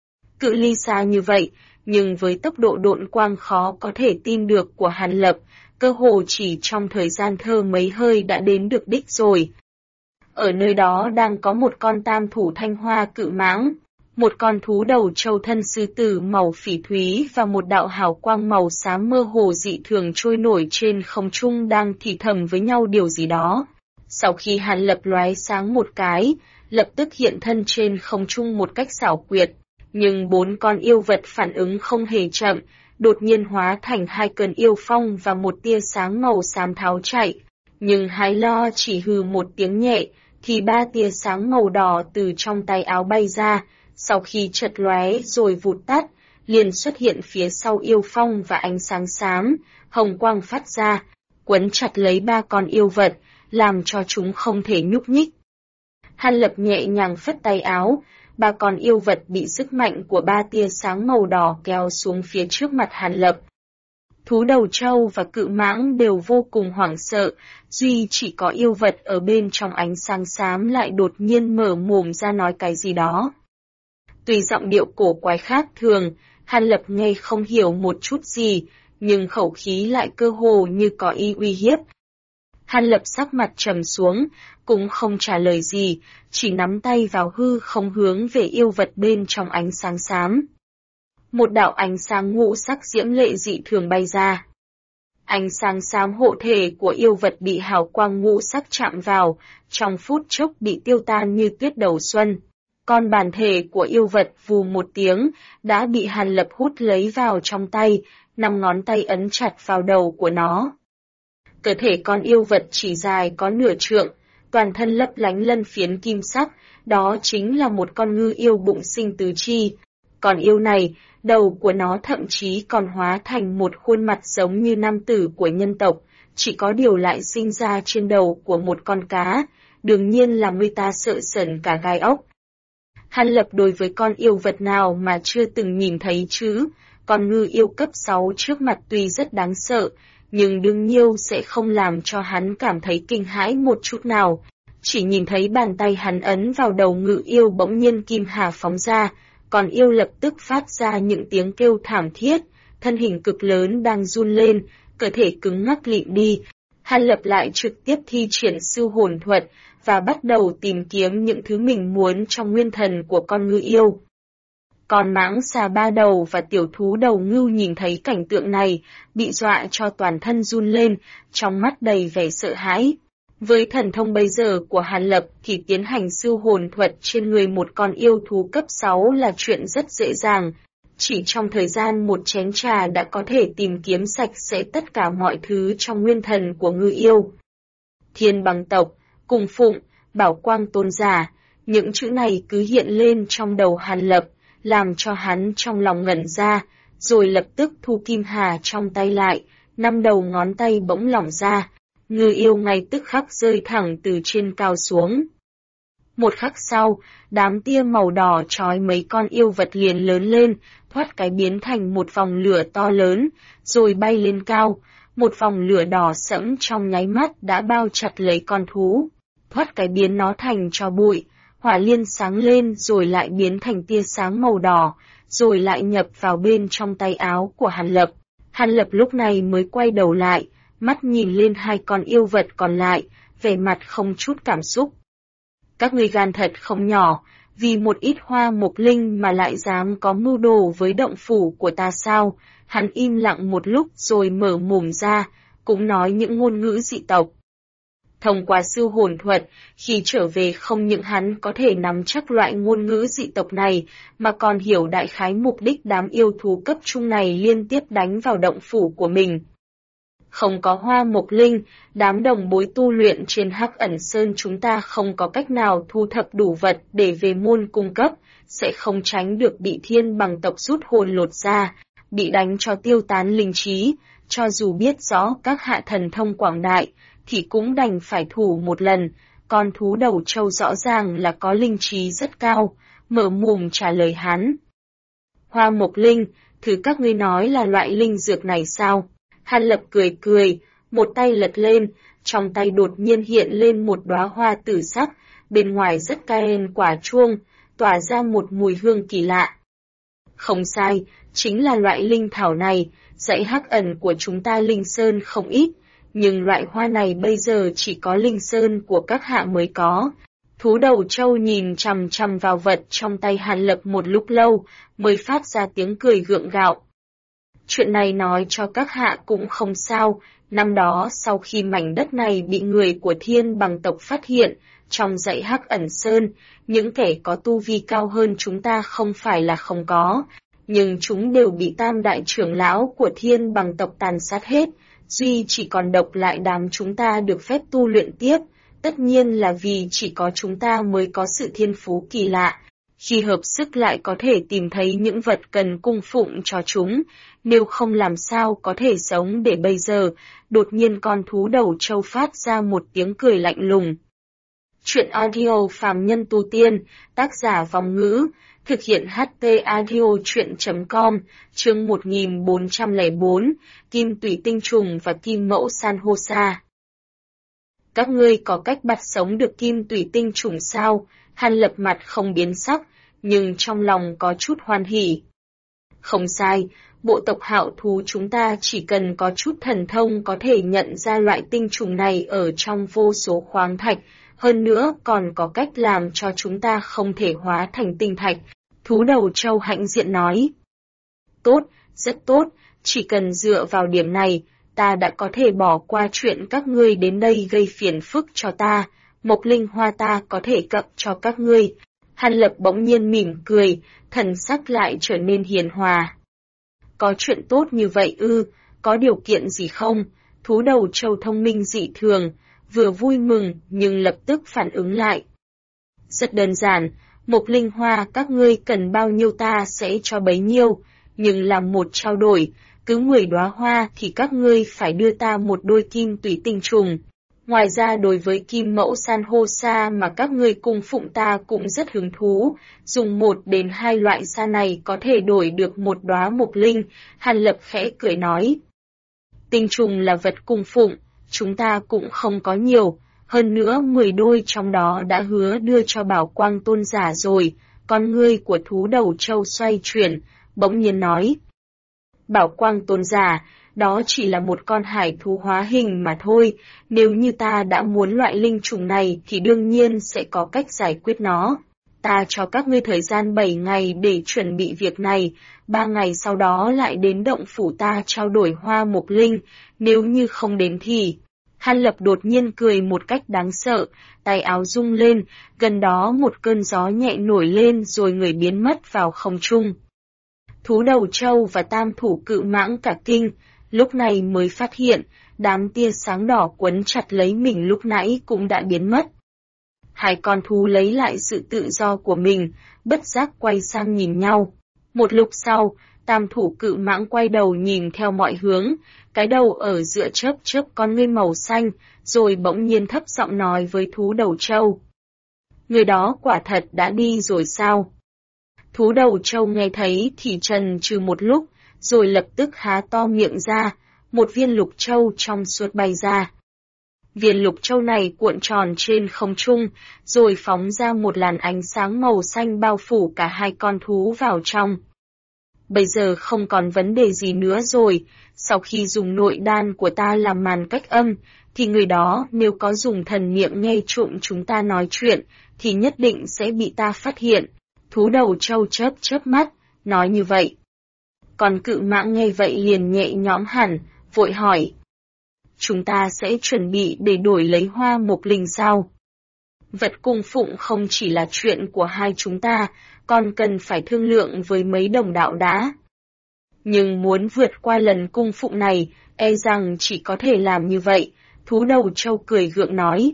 Cự ly xa như vậy, nhưng với tốc độ độn quang khó có thể tin được của Hàn Lập, cơ hồ chỉ trong thời gian thơ mấy hơi đã đến được đích rồi. Ở nơi đó đang có một con tam thủ thanh hoa cự mãng, một con thú đầu trâu thân sư tử màu phỉ thúy và một đạo hào quang màu xám mơ hồ dị thường trôi nổi trên không trung đang thì thầm với nhau điều gì đó. Sau khi Hàn Lập lóe sáng một cái, lập tức hiện thân trên không trung một cách xảo quyệt, nhưng bốn con yêu vật phản ứng không hề chậm, đột nhiên hóa thành hai cơn yêu phong và một tia sáng màu xám tháo chạy. Nhưng Hái Lo chỉ hừ một tiếng nhẹ, thì ba tia sáng màu đỏ từ trong tay áo bay ra, sau khi chợt lóe rồi vụt tắt, liền xuất hiện phía sau yêu phong và ánh sáng xám, hồng quang phát ra, quấn chặt lấy ba con yêu vật, làm cho chúng không thể nhúc nhích. Hàn Lập nhẹ nhàng phất tay áo, ba con yêu vật bị sức mạnh của ba tia sáng màu đỏ kéo xuống phía trước mặt Hàn Lập. Thú đầu trâu và cự mãng đều vô cùng hoảng sợ, duy chỉ có yêu vật ở bên trong ánh sáng xám lại đột nhiên mở mồm ra nói cái gì đó. Tuy giọng điệu cổ quái khác thường, Hàn Lập nghe không hiểu một chút gì, nhưng khẩu khí lại cơ hồ như có ý uy hiếp. Hàn Lập sắc mặt trầm xuống, cũng không trả lời gì, chỉ nắm tay vào hư không hướng về yêu vật bên trong ánh sáng xám. Một đạo ánh sáng ngũ sắc diễm lệ dị thường bay ra. Ánh sáng xám hộ thể của yêu vật bị hào quang ngũ sắc chạm vào, trong phút chốc bị tiêu tan như tuyết đầu xuân. Con bản thể của yêu vật vù một tiếng, đã bị Hàn Lập hút lấy vào trong tay, 5 ngón tay ấn chặt vào đầu của nó. Cơ thể con yêu vật chỉ dài có nửa trượng, toàn thân lấp lánh lân phiến kim sắc, đó chính là một con ngư yêu bụng sinh tứ chi. Con yêu này, đầu của nó thậm chí còn hóa thành một khuôn mặt giống như nam tử của nhân tộc, chỉ có điều lại sinh ra trên đầu của một con cá, đương nhiên làm người ta sợ sởn cả gai ốc. Hàn Lập đối với con yêu vật nào mà chưa từng nhìn thấy chứ, con ngư yêu cấp 6 trước mặt tuy rất đáng sợ, nhưng đương nhiêu sẽ không làm cho hắn cảm thấy kinh hãi một chút nào. Chỉ nhìn thấy bàn tay hắn ấn vào đầu ngự yêu bỗng nhiên kim hà phóng ra, còn yêu lập tức phát ra những tiếng kêu thảm thiết, thân hình cực lớn đang run lên, cơ thể cứng ngắc lịm đi. Hàn Lập lại trực tiếp thi triển siêu hồn thuật và bắt đầu tìm kiếm những thứ mình muốn trong nguyên thần của con ngư yêu. Con mãng xà ba đầu và tiểu thú đầu ngưu nhìn thấy cảnh tượng này, bị dọa cho toàn thân run lên, trong mắt đầy vẻ sợ hãi. Với thần thông bây giờ của Hàn Lập thì tiến hành siêu hồn thuật trên người một con yêu thú cấp 6 là chuyện rất dễ dàng. Chỉ trong thời gian một chén trà đã có thể tìm kiếm sạch sẽ tất cả mọi thứ trong nguyên thần của ngư yêu. Thiên bằng tộc, cùng phụng, bảo quang tôn giả, những chữ này cứ hiện lên trong đầu Hàn Lập, làm cho hắn trong lòng ngẩn ra, rồi lập tức thu kim hà trong tay lại, 5 đầu ngón tay bỗng lỏng ra, ngư yêu ngay tức khắc rơi thẳng từ trên cao xuống. Một khắc sau, đám tia màu đỏ trói mấy con yêu vật liền lớn lên, thoát cái biến thành một vòng lửa to lớn, rồi bay lên cao, một vòng lửa đỏ sẫm trong nháy mắt đã bao chặt lấy con thú, thoát cái biến nó thành tro bụi, hỏa liên sáng lên rồi lại biến thành tia sáng màu đỏ, rồi lại nhập vào bên trong tay áo của Hàn Lập. Hàn Lập lúc này mới quay đầu lại, mắt nhìn lên hai con yêu vật còn lại, vẻ mặt không chút cảm xúc. Các ngươi gan thật không nhỏ, vì một ít hoa mộc linh mà lại dám có mưu đồ với động phủ của ta sao? Hắn im lặng một lúc rồi mở mồm ra, cũng nói những ngôn ngữ dị tộc. Thông qua siêu hồn thuật, khi trở về không những hắn có thể nắm chắc loại ngôn ngữ dị tộc này, mà còn hiểu đại khái mục đích đám yêu thú cấp trung này liên tiếp đánh vào động phủ của mình. Không có hoa mộc linh, đám đồng bối tu luyện trên Hắc Ẩn Sơn chúng ta không có cách nào thu thập đủ vật để về môn cung cấp, sẽ không tránh được bị thiên bằng tộc rút hồn lột ra, bị đánh cho tiêu tán linh trí, cho dù biết rõ các hạ thần thông quảng đại, thì cũng đành phải thủ một lần, con thú đầu trâu rõ ràng là có linh trí rất cao, mở mồm trả lời hắn. Hoa mộc linh, thứ các ngươi nói là loại linh dược này sao? Hàn Lập cười cười, một tay lật lên, trong tay đột nhiên hiện lên một đóa hoa tử sắc, bên ngoài rất cayenne quả chuông, tỏa ra một mùi hương kỳ lạ. Không sai, chính là loại linh thảo này, dãy Hắc Ẩn của chúng ta Linh Sơn không ít, nhưng loại hoa này bây giờ chỉ có Linh Sơn của các hạ mới có. Thú đầu trâu nhìn chằm chằm vào vật trong tay Hàn Lập một lúc lâu, mới phát ra tiếng cười gượng gạo. Chuyện này nói cho các hạ cũng không sao, năm đó sau khi mảnh đất này bị người của thiên bằng tộc phát hiện, trong dãy Hắc Ẩn Sơn, những kẻ có tu vi cao hơn chúng ta không phải là không có, nhưng chúng đều bị tam đại trưởng lão của thiên bằng tộc tàn sát hết, duy chỉ còn độc lại đám chúng ta được phép tu luyện tiếp, tất nhiên là vì chỉ có chúng ta mới có sự thiên phú kỳ lạ. Khi hợp sức lại có thể tìm thấy những vật cần cung phụng cho chúng, nếu không làm sao có thể sống để bây giờ, đột nhiên con thú đầu trâu phát ra một tiếng cười lạnh lùng. Chuyện audio phàm nhân tu tiên, tác giả Vong Ngữ, thực hiện HT audio chuyện.com, chương 1404, Kim Tủy Tinh Trùng và Kim Mẫu San hô sa. Các ngươi có cách bắt sống được Kim Tủy Tinh Trùng sao? Hàn Lập mặt không biến sắc, nhưng trong lòng có chút hoan hỉ. Không sai, bộ tộc Hạo thú chúng ta chỉ cần có chút thần thông có thể nhận ra loại tinh trùng này ở trong vô số khoáng thạch, hơn nữa còn có cách làm cho chúng ta không thể hóa thành tinh thạch. Thú đầu trâu hãnh diện nói. Tốt, rất tốt, chỉ cần dựa vào điểm này, ta đã có thể bỏ qua chuyện các ngươi đến đây gây phiền phức cho ta, mộc linh hoa ta có thể cập cho các ngươi. Hàn Lập bỗng nhiên mỉm cười, thần sắc lại trở nên hiền hòa. Có chuyện tốt như vậy ư, có điều kiện gì không? Thú đầu trâu thông minh dị thường, vừa vui mừng nhưng lập tức phản ứng lại. Rất đơn giản, mộc linh hoa các ngươi cần bao nhiêu ta sẽ cho bấy nhiêu, nhưng làm một trao đổi, cứ 10 đóa hoa thì các ngươi phải đưa ta một đôi kim tủy tinh trùng. Ngoài ra đối với kim mẫu san hô sa mà các ngươi cung phụng ta cũng rất hứng thú, dùng 1 đến 2 loại sa này có thể đổi được một đóa mộc linh, Hàn Lập khẽ cười nói. Tinh trùng là vật cung phụng, chúng ta cũng không có nhiều, hơn nữa 10 đôi trong đó đã hứa đưa cho Bảo Quang tôn giả rồi, con ngươi của thú đầu trâu xoay chuyển, bỗng nhiên nói. Bảo Quang tôn giả, đó chỉ là một con hải thú hóa hình mà thôi, nếu như ta đã muốn loại linh trùng này thì đương nhiên sẽ có cách giải quyết nó. Ta cho các ngươi thời gian 7 ngày để chuẩn bị việc này, 3 ngày sau đó lại đến động phủ ta trao đổi hoa mộc linh, nếu như không đến thì... Hàn Lập đột nhiên cười một cách đáng sợ, tay áo rung lên, gần đó một cơn gió nhẹ nổi lên rồi người biến mất vào không trung. Thú đầu trâu và tam thủ cự mãng cả kinh, lúc này mới phát hiện, đám tia sáng đỏ quấn chặt lấy mình lúc nãy cũng đã biến mất. Hai con thú lấy lại sự tự do của mình, bất giác quay sang nhìn nhau. Một lúc sau, tam thủ cự mãng quay đầu nhìn theo mọi hướng, cái đầu ở giữa chớp chớp con ngươi màu xanh, rồi bỗng nhiên thấp giọng nói với thú đầu trâu. Người đó quả thật đã đi rồi sao? Thú đầu trâu nghe thấy thì trần trừ một lúc, rồi lập tức há to miệng ra, một viên lục châu trong suốt bay ra. Viên lục châu này cuộn tròn trên không trung, rồi phóng ra một làn ánh sáng màu xanh bao phủ cả hai con thú vào trong. Bây giờ không còn vấn đề gì nữa rồi, sau khi dùng nội đan của ta làm màn cách âm, thì người đó nếu có dùng thần niệm nghe trộm chúng ta nói chuyện, thì nhất định sẽ bị ta phát hiện. Thú đầu trâu chớp chớp mắt, nói như vậy. Còn cự mãng nghe vậy liền nhẹ nhõm hẳn, vội hỏi. Chúng ta sẽ chuẩn bị để đổi lấy hoa mộc linh sao? Vật cung phụng không chỉ là chuyện của hai chúng ta, còn cần phải thương lượng với mấy đồng đạo đã. Nhưng muốn vượt qua lần cung phụng này, e rằng chỉ có thể làm như vậy, thú đầu trâu cười gượng nói.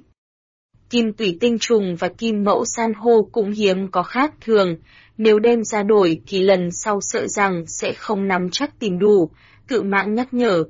Kim tủy tinh trùng và kim mẫu san hô cũng hiếm có khác thường, nếu đem ra đổi thì lần sau sợ rằng sẽ không nắm chắc tìm đủ, cự mãng nhắc nhở.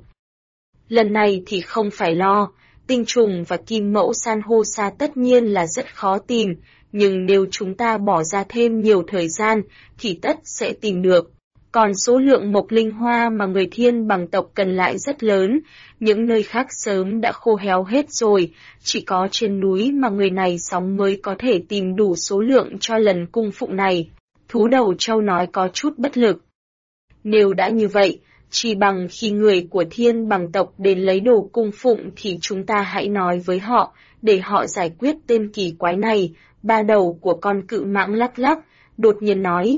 Lần này thì không phải lo, tinh trùng và kim mẫu san hô sa tất nhiên là rất khó tìm, nhưng nếu chúng ta bỏ ra thêm nhiều thời gian thì tất sẽ tìm được. Còn số lượng mộc linh hoa mà người thiên bằng tộc cần lại rất lớn, những nơi khác sớm đã khô héo hết rồi, chỉ có trên núi mà người này sống mới có thể tìm đủ số lượng cho lần cung phụng này. Thú đầu trâu nói có chút bất lực. Nếu đã như vậy, chỉ bằng khi người của thiên bằng tộc đến lấy đồ cung phụng thì chúng ta hãy nói với họ, để họ giải quyết tên kỳ quái này. Ba đầu của con cự mãng lắc lắc, đột nhiên nói.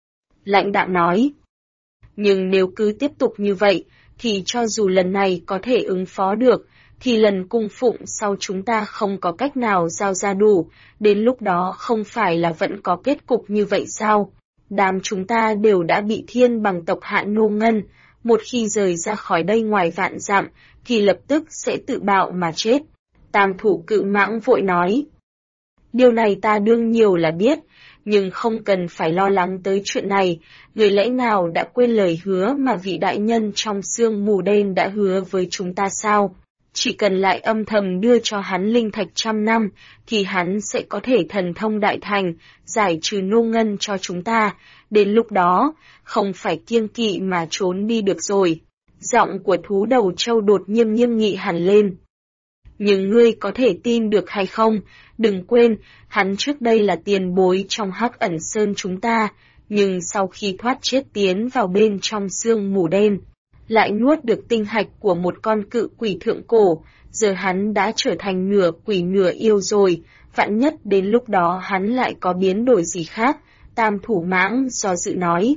Lãnh đạm nói. Nhưng nếu cứ tiếp tục như vậy, thì cho dù lần này có thể ứng phó được, thì lần cung phụng sau chúng ta không có cách nào giao ra đủ, đến lúc đó không phải là vẫn có kết cục như vậy sao? Đám chúng ta đều đã bị thiên bằng tộc hạn nô ngân, một khi rời ra khỏi đây ngoài vạn dặm, thì lập tức sẽ tự bạo mà chết. Tam thủ cự mãng vội nói. Điều này ta đương nhiều là biết, nhưng không cần phải lo lắng tới chuyện này, người lẽ nào đã quên lời hứa mà vị đại nhân trong sương mù đen đã hứa với chúng ta sao? Chỉ cần lại âm thầm đưa cho hắn linh thạch 100 năm, thì hắn sẽ có thể thần thông đại thành, giải trừ nô ngân cho chúng ta, đến lúc đó, không phải kiêng kỵ mà trốn đi được rồi. Giọng của thú đầu trâu đột nhiên nghiêm nghị hẳn lên. Nhưng ngươi có thể tin được hay không? Đừng quên, hắn trước đây là tiền bối trong Hắc Ẩn Sơn chúng ta, nhưng sau khi thoát chết tiến vào bên trong sương mù đen, lại nuốt được tinh hạch của một con cự quỷ thượng cổ, giờ hắn đã trở thành nửa quỷ nửa yêu rồi, vạn nhất đến lúc đó hắn lại có biến đổi gì khác, tam thủ mãng do dự nói.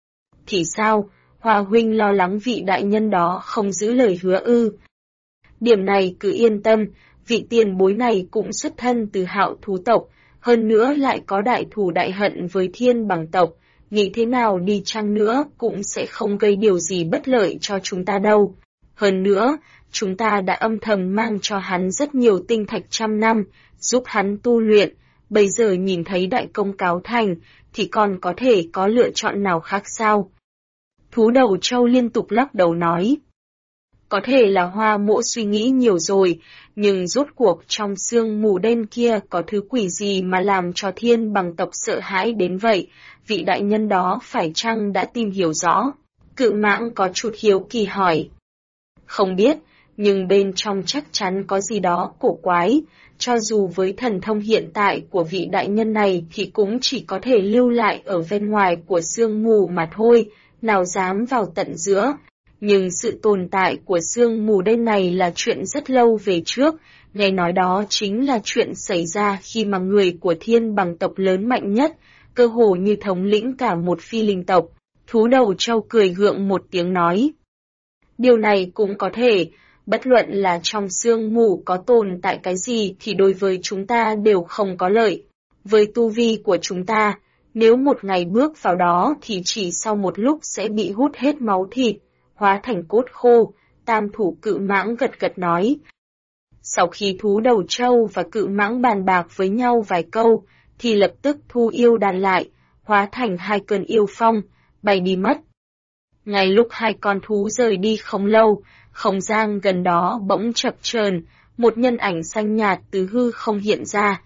Thì sao, Hoa huynh lo lắng vị đại nhân đó không giữ lời hứa ư? Điểm này cứ yên tâm, vị tiền bối này cũng xuất thân từ Hạo thú tộc, hơn nữa lại có đại thù đại hận với thiên bằng tộc, nghĩ thế nào đi chăng nữa cũng sẽ không gây điều gì bất lợi cho chúng ta đâu. Hơn nữa, chúng ta đã âm thầm mang cho hắn rất nhiều tinh thạch 100 năm, giúp hắn tu luyện, bây giờ nhìn thấy đại công cáo thành, thì còn có thể có lựa chọn nào khác sao? Thú đầu trâu liên tục lắc đầu nói. Có thể là Hoa Mộ suy nghĩ nhiều rồi, nhưng rốt cuộc trong sương mù đen kia có thứ quỷ gì mà làm cho Thiên Bằng tộc sợ hãi đến vậy, vị đại nhân đó phải chăng đã tìm hiểu rõ? Cự Mãng có chút hiếu kỳ hỏi. Không biết, nhưng bên trong chắc chắn có gì đó cổ quái, cho dù với thần thông hiện tại của vị đại nhân này thì cũng chỉ có thể lưu lại ở bên ngoài của sương mù mà thôi, nào dám vào tận giữa. Nhưng sự tồn tại của sương mù đen này là chuyện rất lâu về trước, nghe nói đó chính là chuyện xảy ra khi mà người của Thiên Bằng tộc lớn mạnh nhất, cơ hồ như thống lĩnh cả một phi linh tộc. Thú đầu trâu cười gượng một tiếng nói. Điều này cũng có thể, bất luận là trong sương mù có tồn tại cái gì thì đối với chúng ta đều không có lợi. Với tu vi của chúng ta, nếu một ngày bước vào đó thì chỉ sau một lúc sẽ bị hút hết máu thịt, hóa thành cốt khô, Tam thủ Cự Mãng gật gật nói. Sau khi thú đầu trâu và Cự Mãng bàn bạc với nhau vài câu, thì lập tức thu yêu đàn lại, hóa thành hai cơn yêu phong, bay đi mất. Ngay lúc hai con thú rời đi không lâu, không gian gần đó bỗng chập chờn, một nhân ảnh xanh nhạt từ hư không hiện ra.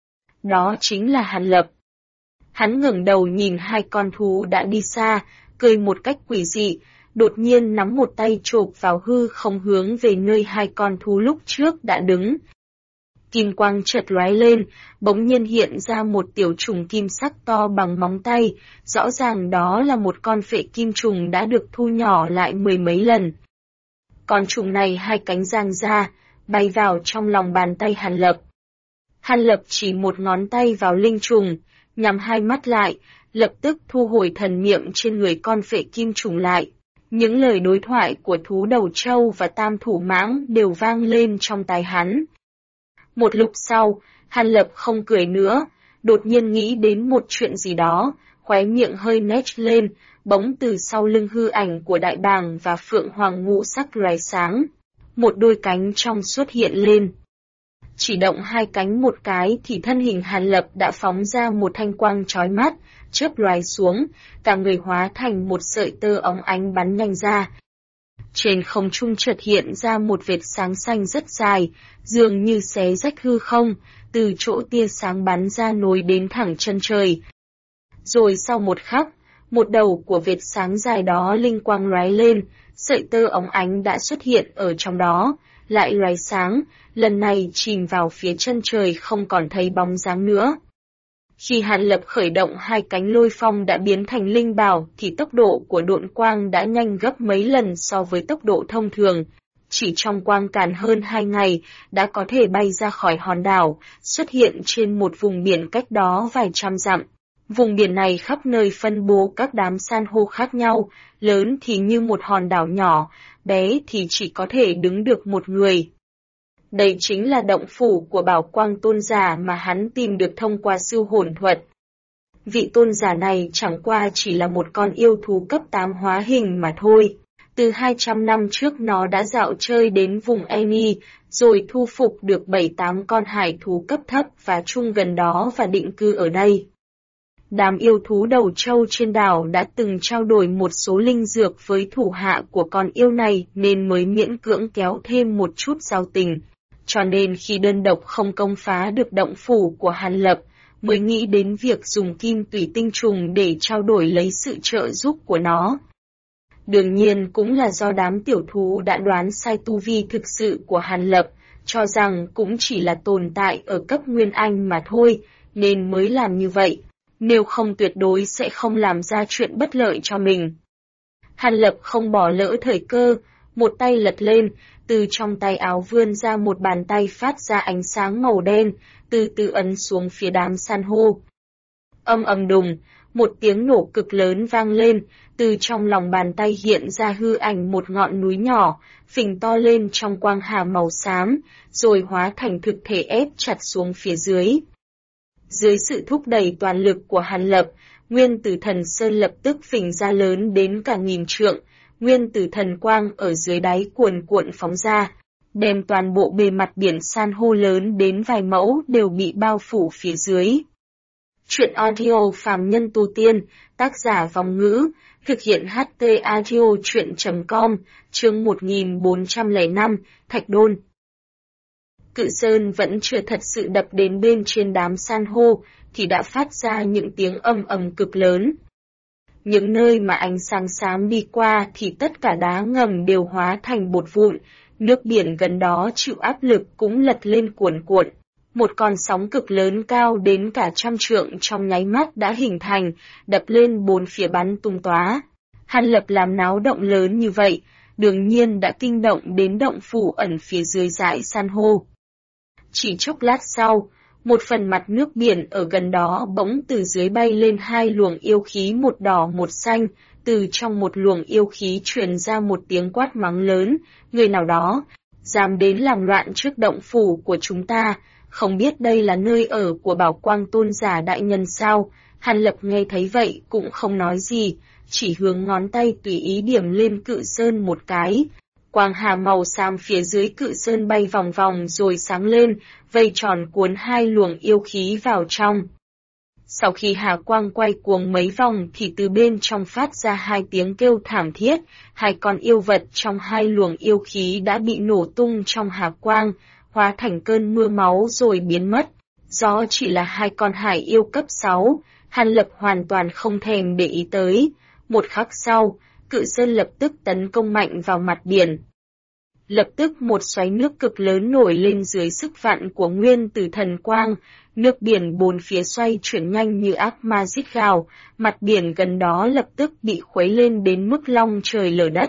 Đó chính là Hàn Lập. Hắn ngẩng đầu nhìn hai con thú đã đi xa, cười một cách quỷ dị, đột nhiên nắm một tay chộp vào hư không hướng về nơi hai con thú lúc trước đã đứng. Kim quang chợt lóe lên, bỗng nhiên hiện ra một tiểu trùng kim sắc to bằng móng tay, rõ ràng đó là một con phệ kim trùng đã được thu nhỏ lại mười mấy lần. Con trùng này hai cánh giang ra, bay vào trong lòng bàn tay Hàn Lập. Hàn Lập chỉ một ngón tay vào linh trùng, nhắm hai mắt lại, lập tức thu hồi thần niệm trên người con phệ kim trùng lại. Những lời đối thoại của thú đầu trâu và Tam thủ Mãng đều vang lên trong tai hắn. Một lúc sau, Hàn Lập không cười nữa, đột nhiên nghĩ đến một chuyện gì đó, khóe miệng hơi nết lên, bỗng từ sau lưng hư ảnh của đại bàng và phượng hoàng ngũ sắc lóe sáng. Một đôi cánh trong xuất hiện lên. Chỉ động hai cánh một cái thì thân hình Hàn Lập đã phóng ra một thanh quang chói mắt, chớp lóe xuống, cả người hóa thành một sợi tơ óng ánh bắn nhanh ra. Trên không trung chợt hiện ra một vệt sáng xanh rất dài, dường như xé rách hư không, từ chỗ tia sáng bắn ra nối đến thẳng chân trời. Rồi sau một khắc, một đầu của vệt sáng dài đó linh quang lóe lên, sợi tơ óng ánh đã xuất hiện ở trong đó, lại lóe sáng, lần này chìm vào phía chân trời không còn thấy bóng dáng nữa. Khi Hàn Lập khởi động hai cánh lôi phong đã biến thành linh bảo thì tốc độ của độn quang đã nhanh gấp mấy lần so với tốc độ thông thường. Chỉ trong quang càn hơn 2 ngày đã có thể bay ra khỏi hòn đảo, xuất hiện trên một vùng biển cách đó vài trăm dặm. Vùng biển này khắp nơi phân bố các đám san hô khác nhau, lớn thì như một hòn đảo nhỏ, bé thì chỉ có thể đứng được một người. Đây chính là động phủ của Bảo Quang tôn giả mà hắn tìm được thông qua siêu hồn thuật. Vị tôn giả này chẳng qua chỉ là một con yêu thú cấp 8 hóa hình mà thôi. Từ 200 năm trước nó đã dạo chơi đến vùng Eni, rồi thu phục được 7-8 con hải thú cấp thấp và trung gần đó và định cư ở đây. Đám yêu thú đầu trâu trên đảo đã từng trao đổi một số linh dược với thủ hạ của con yêu này nên mới miễn cưỡng kéo thêm một chút giao tình. Cho nên khi đơn độc không công phá được động phủ của Hàn Lập, mới nghĩ đến việc dùng kim tủy tinh trùng để trao đổi lấy sự trợ giúp của nó. Đương nhiên cũng là do đám tiểu thú đã đoán sai tu vi thực sự của Hàn Lập, cho rằng cũng chỉ là tồn tại ở cấp Nguyên Anh mà thôi, nên mới làm như vậy. Nếu không tuyệt đối sẽ không làm ra chuyện bất lợi cho mình. Hàn Lập không bỏ lỡ thời cơ, một tay lật lên, từ trong tay áo vươn ra một bàn tay phát ra ánh sáng màu đen, từ từ ấn xuống phía đám san hô. Âm ầm đùng, một tiếng nổ cực lớn vang lên, từ trong lòng bàn tay hiện ra hư ảnh một ngọn núi nhỏ, phình to lên trong quang hà màu xám, rồi hóa thành thực thể ép chặt xuống phía dưới. Dưới sự thúc đẩy toàn lực của Hàn Lập, Nguyên Tử Thần Sơn lập tức phình ra lớn đến cả 1000 trượng, Nguyên Tử Thần Quang ở dưới đáy cuồn cuộn phóng ra, đem toàn bộ bề mặt biển san hô lớn đến vài mẫu đều bị bao phủ phía dưới. Chuyện audio phàm nhân tu tiên, tác giả Vong Ngữ, Thực hiện HT Audio truyện.com, chương 1405, Thạch Đôn. Cự Sơn vẫn chưa thật sự đập đến bên trên đám san hô, thì đã phát ra những tiếng ầm ầm cực lớn. Những nơi mà ánh sáng xám đi qua thì tất cả đá ngầm đều hóa thành bột vụn, nước biển gần đó chịu áp lực cũng lật lên cuồn cuộn. Một con sóng cực lớn cao đến cả 100 trượng trong nháy mắt đã hình thành, đập lên bốn phía bắn tung tóa. Hàn Lập làm náo động lớn như vậy, đương nhiên đã kinh động đến động phủ ẩn phía dưới dãy san hô. Chỉ chốc lát sau, một phần mặt nước biển ở gần đó bỗng từ dưới bay lên hai luồng yêu khí, một đỏ một xanh, từ trong một luồng yêu khí truyền ra một tiếng quát mắng lớn, người nào đó, dám đến làm loạn trước động phủ của chúng ta, không biết đây là nơi ở của Bảo Quang Tôn giả đại nhân sao? Hàn Lập nghe thấy vậy cũng không nói gì, chỉ hướng ngón tay tùy ý điểm lên Cự Sơn một cái. Quang hà màu xám phía dưới Cự Sơn bay vòng vòng rồi sáng lên, vây tròn cuốn hai luồng yêu khí vào trong. Sau khi hà quang quay cuồng mấy vòng thì từ bên trong phát ra hai tiếng kêu thảm thiết, hai con yêu vật trong hai luồng yêu khí đã bị nổ tung trong hà quang, hóa thành cơn mưa máu rồi biến mất. Do chỉ là hai con hải yêu cấp 6, Hàn Lập hoàn toàn không thèm để ý tới. Một khắc sau, Cự Sơn lập tức tấn công mạnh vào mặt biển. Lập tức một xoáy nước cực lớn nổi lên dưới sức vặn của nguyên tử thần quang, nước biển bốn phía xoay chuyển nhanh như ác ma rít gào, mặt biển gần đó lập tức bị khuấy lên đến mức long trời lở đất.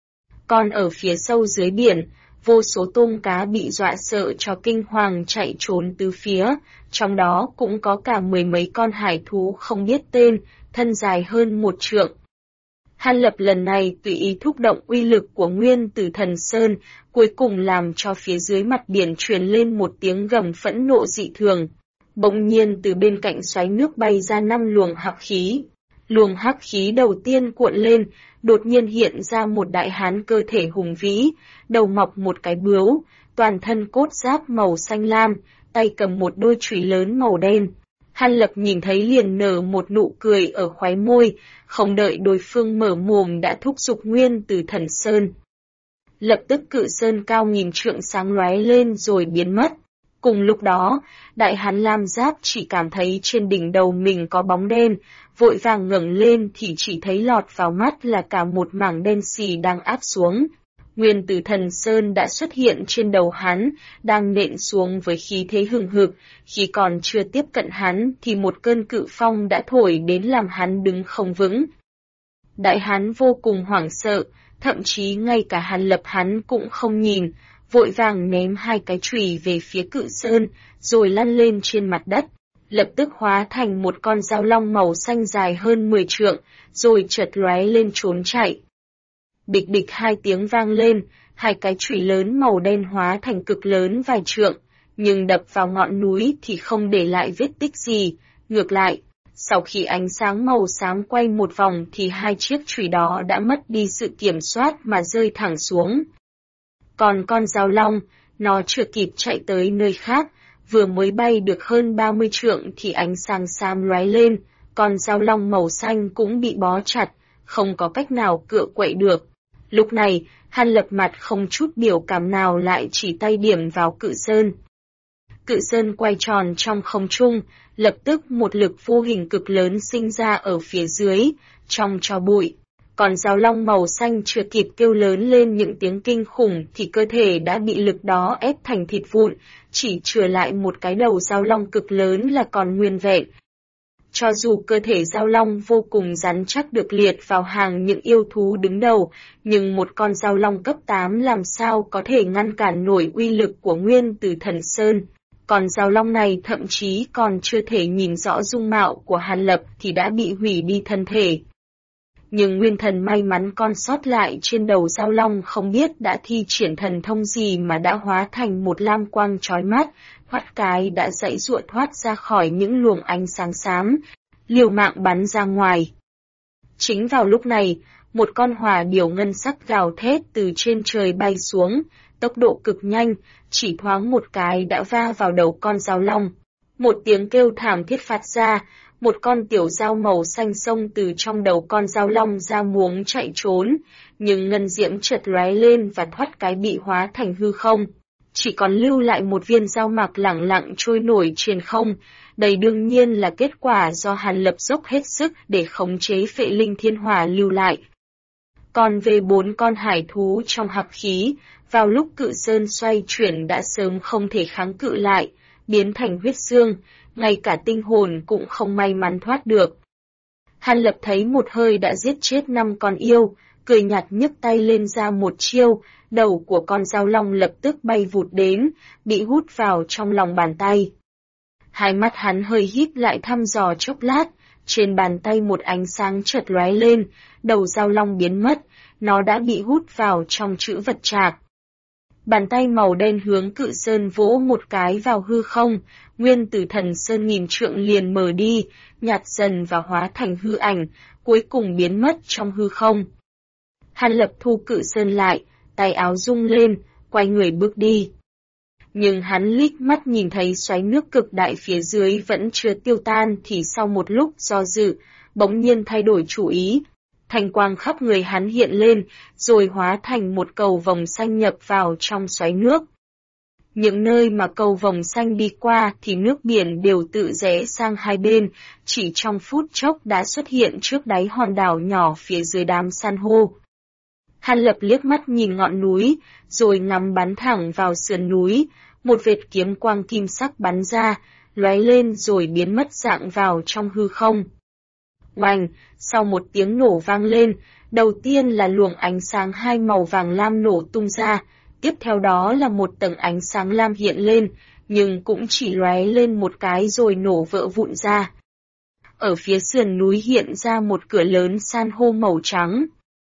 Còn ở phía sâu dưới biển, vô số tôm cá bị dọa sợ cho kinh hoàng chạy trốn tứ phía, trong đó cũng có cả mười mấy con hải thú không biết tên, thân dài hơn 1 trượng. Hàn Lập lần này tùy ý thúc động uy lực của nguyên tử thần sơn, cuối cùng làm cho phía dưới mặt biển truyền lên một tiếng gầm phẫn nộ dị thường. Bỗng nhiên từ bên cạnh xoáy nước bay ra 5 luồng hắc khí. Luồng hắc khí đầu tiên cuộn lên, đột nhiên hiện ra một đại hán cơ thể hùng vĩ, đầu mọc một cái bướu, toàn thân cốt giáp màu xanh lam, tay cầm một đôi chùy lớn màu đen. Hàn Lập nhìn thấy liền nở một nụ cười ở khóe môi, không đợi đối phương mở mồm đã thúc giục nguyên từ thần sơn. Lập tức Cự Sơn cao nghìn trượng sáng lóe lên rồi biến mất. Cùng lúc đó, đại hán lam giáp chỉ cảm thấy trên đỉnh đầu mình có bóng đen, vội vàng ngẩng lên thì chỉ thấy lọt vào mắt là cả một mảng đen xì đang áp xuống. Nguyên tử thần sơn đã xuất hiện trên đầu hắn, đang nện xuống với khí thế hừng hực, khi còn chưa tiếp cận hắn thì một cơn cự phong đã thổi đến làm hắn đứng không vững. Đại hán vô cùng hoảng sợ, thậm chí ngay cả Hàn Lập hắn cũng không nhìn, vội vàng ném hai cái chùy về phía Cự Sơn, rồi lăn lên trên mặt đất, lập tức hóa thành một con dao long màu xanh dài hơn 10 trượng, rồi chợt lóe lên trốn chạy. Bịch bịch hai tiếng vang lên, hai cái chùy lớn màu đen hóa thành cực lớn vài trượng, nhưng đập vào ngọn núi thì không để lại vết tích gì, ngược lại, sau khi ánh sáng màu xám quay một vòng thì hai chiếc chùy đó đã mất đi sự kiểm soát mà rơi thẳng xuống. Còn con dao long, nó chưa kịp chạy tới nơi khác, vừa mới bay được hơn 30 trượng thì ánh sáng xám lóe lên, con dao long màu xanh cũng bị bó chặt, không có cách nào cựa quậy được. Lúc này, Hàn Lập mặt không chút biểu cảm nào lại chỉ tay điểm vào Cự Sơn. Cự Sơn quay tròn trong không trung, lập tức một lực vô hình cực lớn sinh ra ở phía dưới, trong tro bụi. Còn dao long màu xanh chưa kịp kêu lớn lên những tiếng kinh khủng thì cơ thể đã bị lực đó ép thành thịt vụn, chỉ chừa lại một cái đầu dao long cực lớn là còn nguyên vẹn. Cho dù cơ thể dao long vô cùng rắn chắc được liệt vào hàng những yêu thú đứng đầu, nhưng một con dao long cấp 8 làm sao có thể ngăn cản nổi uy lực của nguyên tử thần sơn. Còn dao long này thậm chí còn chưa thể nhìn rõ dung mạo của Hàn Lập thì đã bị hủy đi thân thể. Nhưng nguyên thần may mắn con sót lại trên đầu dao long không biết đã thi triển thần thông gì mà đã hóa thành một lam quang chói mắt, thoát cái đã dãy giụa thoát ra khỏi những luồng ánh sáng xám, liều mạng bắn ra ngoài. Chính vào lúc này, một con hỏa điểu ngân sắc gào thét từ trên trời bay xuống, tốc độ cực nhanh, chỉ thoáng một cái đã va vào đầu con dao long. Một tiếng kêu thảm thiết phát ra, một con tiểu dao màu xanh xông từ trong đầu con dao long ra muốn chạy trốn, nhưng ngân diễm chợt lóe lên và thoát cái bị hóa thành hư không. Chỉ còn lưu lại một viên dao mạc lẳng lặng trôi nổi trên không, đây đương nhiên là kết quả do Hàn Lập dốc hết sức để khống chế phệ linh thiên hỏa lưu lại. Còn về 4 con hải thú trong hắc khí, vào lúc cự sơn xoay chuyển đã sớm không thể kháng cự lại, biến thành huyết xương, ngay cả tinh hồn cũng không may mắn thoát được. Hàn Lập thấy một hơi đã giết chết 5 con yêu, cười nhạt nhấc tay lên ra một chiêu, đầu của con dao long lập tức bay vụt đến, bị hút vào trong lòng bàn tay. Hai mắt hắn hơi híp lại thăm dò chốc lát, trên bàn tay một ánh sáng chợt lóe lên, đầu dao long biến mất, nó đã bị hút vào trong trữ vật trạc. Bàn tay màu đen hướng cự sơn vỗ một cái vào hư không, nguyên tử thần sơn nghìn trượng liền mở đi, nhạt dần và hóa thành hư ảnh, cuối cùng biến mất trong hư không. Hàn Lập thu cự sơn lại, tay áo rung lên, quay người bước đi. Nhưng hắn liếc mắt nhìn thấy xoáy nước cực đại phía dưới vẫn chưa tiêu tan thì sau một lúc do dự, bỗng nhiên thay đổi chủ ý. Thanh quang khắp người hắn hiện lên, rồi hóa thành một cầu vồng xanh nhập vào trong xoáy nước. Những nơi mà cầu vồng xanh đi qua thì nước biển đều tự rẽ sang hai bên, chỉ trong phút chốc đã xuất hiện trước đáy hòn đảo nhỏ phía dưới đám san hô. Hàn Lập liếc mắt nhìn ngọn núi, rồi ngắm bắn thẳng vào sườn núi, một vệt kiếm quang kim sắc bắn ra, lóe lên rồi biến mất dạng vào trong hư không. Oành, sau một tiếng nổ vang lên, đầu tiên là luồng ánh sáng hai màu vàng lam nổ tung ra, tiếp theo đó là một tầng ánh sáng lam hiện lên, nhưng cũng chỉ lóe lên một cái rồi nổ vỡ vụn ra. Ở phía sườn núi hiện ra một cửa lớn san hô màu trắng.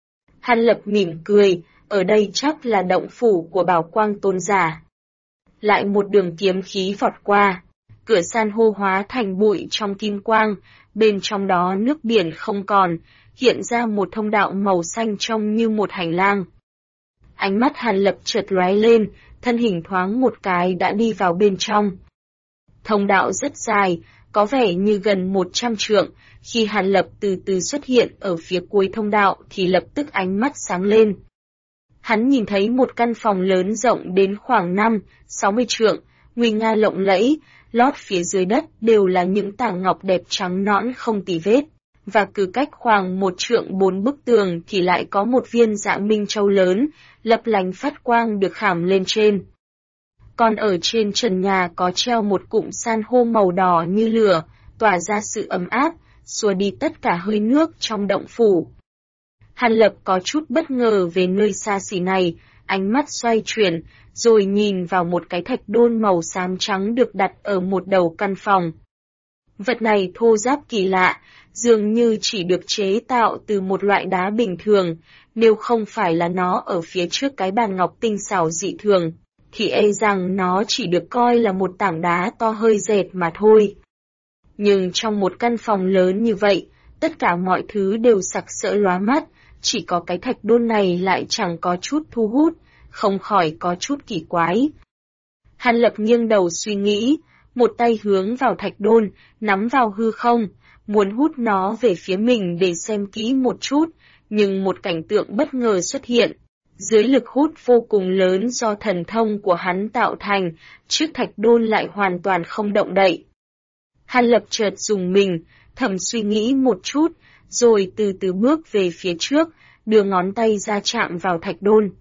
Hàn Lập mỉm cười, ở đây chắc là động phủ của Bảo Quang Tôn giả. Lại một đường kiếm khí vọt qua, cửa san hô hóa thành bụi trong kim quang, bên trong đó nước biển không còn, hiện ra một thông đạo màu xanh trông như một hành lang. Ánh mắt Hàn Lập chợt lóe lên, thân hình thoáng một cái đã đi vào bên trong. Thông đạo rất dài, có vẻ như gần 100 trượng, khi Hàn Lập từ từ xuất hiện ở phía cuối thông đạo thì lập tức ánh mắt sáng lên. Hắn nhìn thấy một căn phòng lớn rộng đến khoảng 5-60 trượng, nguy nga lộng lẫy, lót phía dưới đất đều là những tảng ngọc đẹp trắng nõn không tì vết, và cứ cách khoảng 1 trượng 4 bức tường thì lại có một viên Dạ Minh Châu lớn, lập lánh phát quang được khảm lên trên. Còn ở trên trần nhà có treo một cụm san hô màu đỏ như lửa, tỏa ra sự ấm áp, xua đi tất cả hơi nước trong động phủ. Hàn Lập có chút bất ngờ về nơi xa xỉ này, ánh mắt xoay chuyển, rồi nhìn vào một cái thạch đôn màu xám trắng được đặt ở một đầu căn phòng. Vật này thô ráp kỳ lạ, dường như chỉ được chế tạo từ một loại đá bình thường, nếu không phải là nó ở phía trước cái bàn ngọc tinh xảo dị thường, thì e rằng nó chỉ được coi là một tảng đá to hơi dệt mà thôi. Nhưng trong một căn phòng lớn như vậy, tất cả mọi thứ đều sặc sỡ lóa mắt, chỉ có cái thạch đôn này lại chẳng có chút thu hút, không khỏi có chút kỳ quái. Hàn Lập nghiêng đầu suy nghĩ, một tay hướng vào thạch đôn, nắm vào hư không, muốn hút nó về phía mình để xem kỹ một chút, nhưng một cảnh tượng bất ngờ xuất hiện. Dưới lực hút vô cùng lớn do thần thông của hắn tạo thành, chiếc thạch đôn lại hoàn toàn không động đậy. Hàn Lập chợt rùng mình, thầm suy nghĩ một chút, rồi từ từ bước về phía trước, đưa ngón tay ra chạm vào thạch đôn.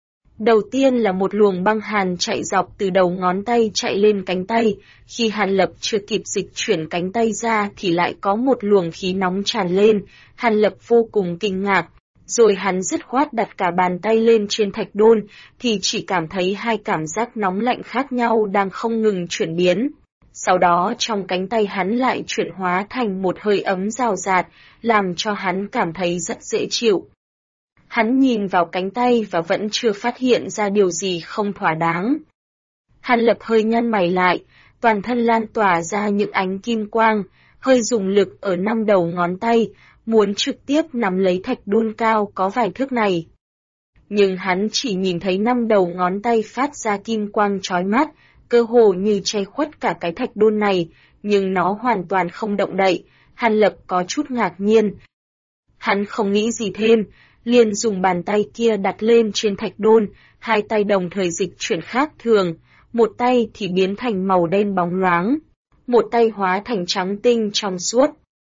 Đầu tiên là một luồng băng hàn chạy dọc từ đầu ngón tay chạy lên cánh tay, khi Hàn Lập chưa kịp dịch chuyển cánh tay ra thì lại có một luồng khí nóng tràn lên, Hàn Lập vô cùng kinh ngạc. Rồi hắn dứt khoát đặt cả bàn tay lên trên thạch đôn, thì chỉ cảm thấy hai cảm giác nóng lạnh khác nhau đang không ngừng chuyển biến. Sau đó trong cánh tay hắn lại chuyển hóa thành một hơi ấm rào rạt, làm cho hắn cảm thấy rất dễ chịu. Hắn nhìn vào cánh tay và vẫn chưa phát hiện ra điều gì không thỏa đáng. Hàn Lập hơi nhăn mày lại, toàn thân lan tỏa ra những ánh kim quang, hơi dùng lực ở 5 đầu ngón tay, muốn trực tiếp nắm lấy thạch đôn cao có vài thước này. Nhưng hắn chỉ nhìn thấy 5 đầu ngón tay phát ra kim quang chói mắt, cơ hồ như che khuất cả cái thạch đôn này, nhưng nó hoàn toàn không động đậy, Hàn Lập có chút ngạc nhiên. Hắn không nghĩ gì thêm, liền dùng bàn tay kia đặt lên trên thạch đôn, hai tay đồng thời dịch chuyển khác thường, một tay thì biến thành màu đen bóng loáng, một tay hóa thành trắng tinh trong suốt.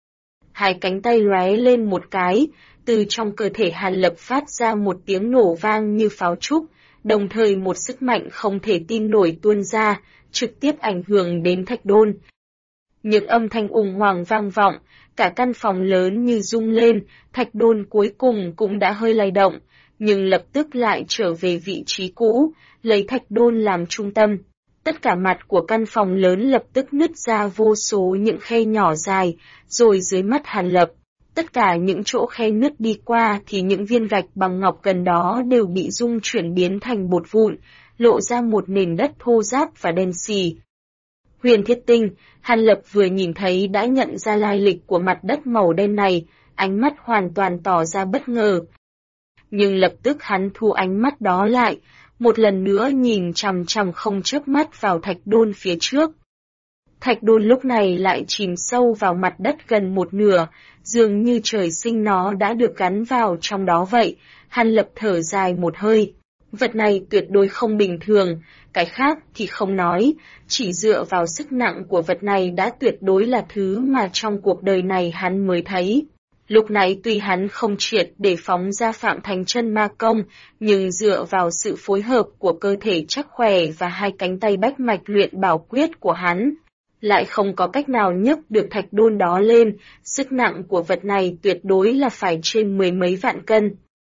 Hai cánh tay lóe lên một cái, từ trong cơ thể Hàn Lập phát ra một tiếng nổ vang như pháo trúc, đồng thời một sức mạnh không thể tin nổi tuôn ra, trực tiếp ảnh hưởng đến thạch đôn. Những âm thanh ùng hoàng vang vọng, cả căn phòng lớn như rung lên, thạch đôn cuối cùng cũng đã hơi lay động, nhưng lập tức lại trở về vị trí cũ, lấy thạch đôn làm trung tâm. Tất cả mặt của căn phòng lớn lập tức nứt ra vô số những khe nhỏ dài, rồi dưới mắt Hàn Lập, tất cả những chỗ khe nứt đi qua thì những viên gạch bằng ngọc gần đó đều bị rung chuyển biến thành bột vụn, lộ ra một nền đất thô ráp và đen xì. Huyền Thiết Tinh, Hàn Lập vừa nhìn thấy đã nhận ra lai lịch của mặt đất màu đen này, ánh mắt hoàn toàn tỏ ra bất ngờ. Nhưng lập tức hắn thu ánh mắt đó lại, một lần nữa nhìn chằm chằm không chớp mắt vào thạch đôn phía trước. Thạch đôn lúc này lại chìm sâu vào mặt đất gần một nửa, dường như trời sinh nó đã được gắn vào trong đó vậy. Hàn Lập thở dài một hơi. Vật này tuyệt đối không bình thường, cái khác thì không nói, chỉ dựa vào sức nặng của vật này đã tuyệt đối là thứ mà trong cuộc đời này hắn mới thấy. Lúc này tuy hắn không triệt để phóng ra Phạm Thành Chân Ma Công, nhưng dựa vào sự phối hợp của cơ thể chắc khỏe và hai cánh tay bách mạch luyện bảo quyết của hắn, lại không có cách nào nhấc được thạch đôn đó lên, sức nặng của vật này tuyệt đối là phải trên 10 mấy vạn cân.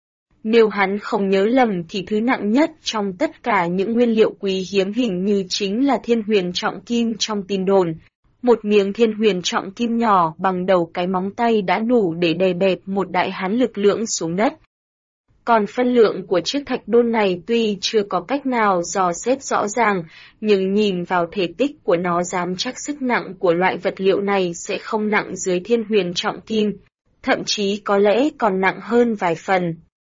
Nếu hắn không nhớ lầm thì thứ nặng nhất trong tất cả những nguyên liệu quý hiếm hình như chính là thiên huyền trọng kim trong tin đồn. Một miếng thiên huyền trọng kim nhỏ bằng đầu cái móng tay đã đủ để đè bẹp một đại hán lực lưỡng xuống đất. Còn phân lượng của chiếc thạch đôn này tuy chưa có cách nào dò xét rõ ràng, nhưng nhìn vào thể tích của nó dám chắc sức nặng của loại vật liệu này sẽ không nặng dưới thiên huyền trọng kim, thậm chí có lẽ còn nặng hơn vài phần.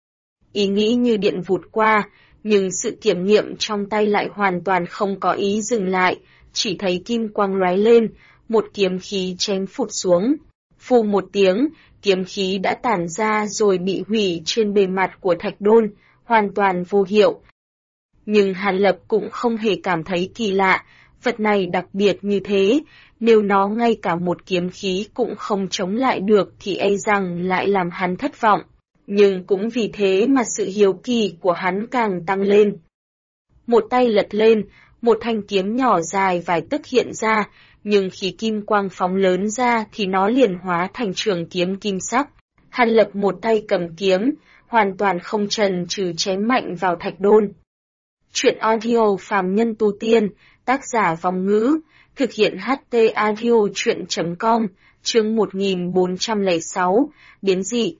Ý nghĩ như điện vụt qua, nhưng sự kiểm nghiệm trong tay lại hoàn toàn không có ý dừng lại, chỉ thấy kim quang lóe lên, một kiếm khí chém phụt xuống. Phù một tiếng, kiếm khí đã tản ra rồi bị hủy trên bề mặt của thạch đôn, hoàn toàn vô hiệu. Nhưng Hàn Lập cũng không hề cảm thấy kỳ lạ, vật này đặc biệt như thế, nếu nó ngay cả một kiếm khí cũng không chống lại được thì e rằng lại làm hắn thất vọng. Nhưng cũng vì thế mà sự hiếu kỳ của hắn càng tăng lên. Một tay lật lên, một thanh kiếm nhỏ dài vài tấc hiện ra, nhưng khi kim quang phóng lớn ra thì nó liền hóa thành trường kiếm kim sắc. Hàn Lập một tay cầm kiếm, hoàn toàn không chần chừ chém mạnh vào thạch đôn. Chuyện audio phàm nhân tu tiên, tác giả Vong Ngữ, thực hiện HT audio chuyện.com, chương 1406, biến dị.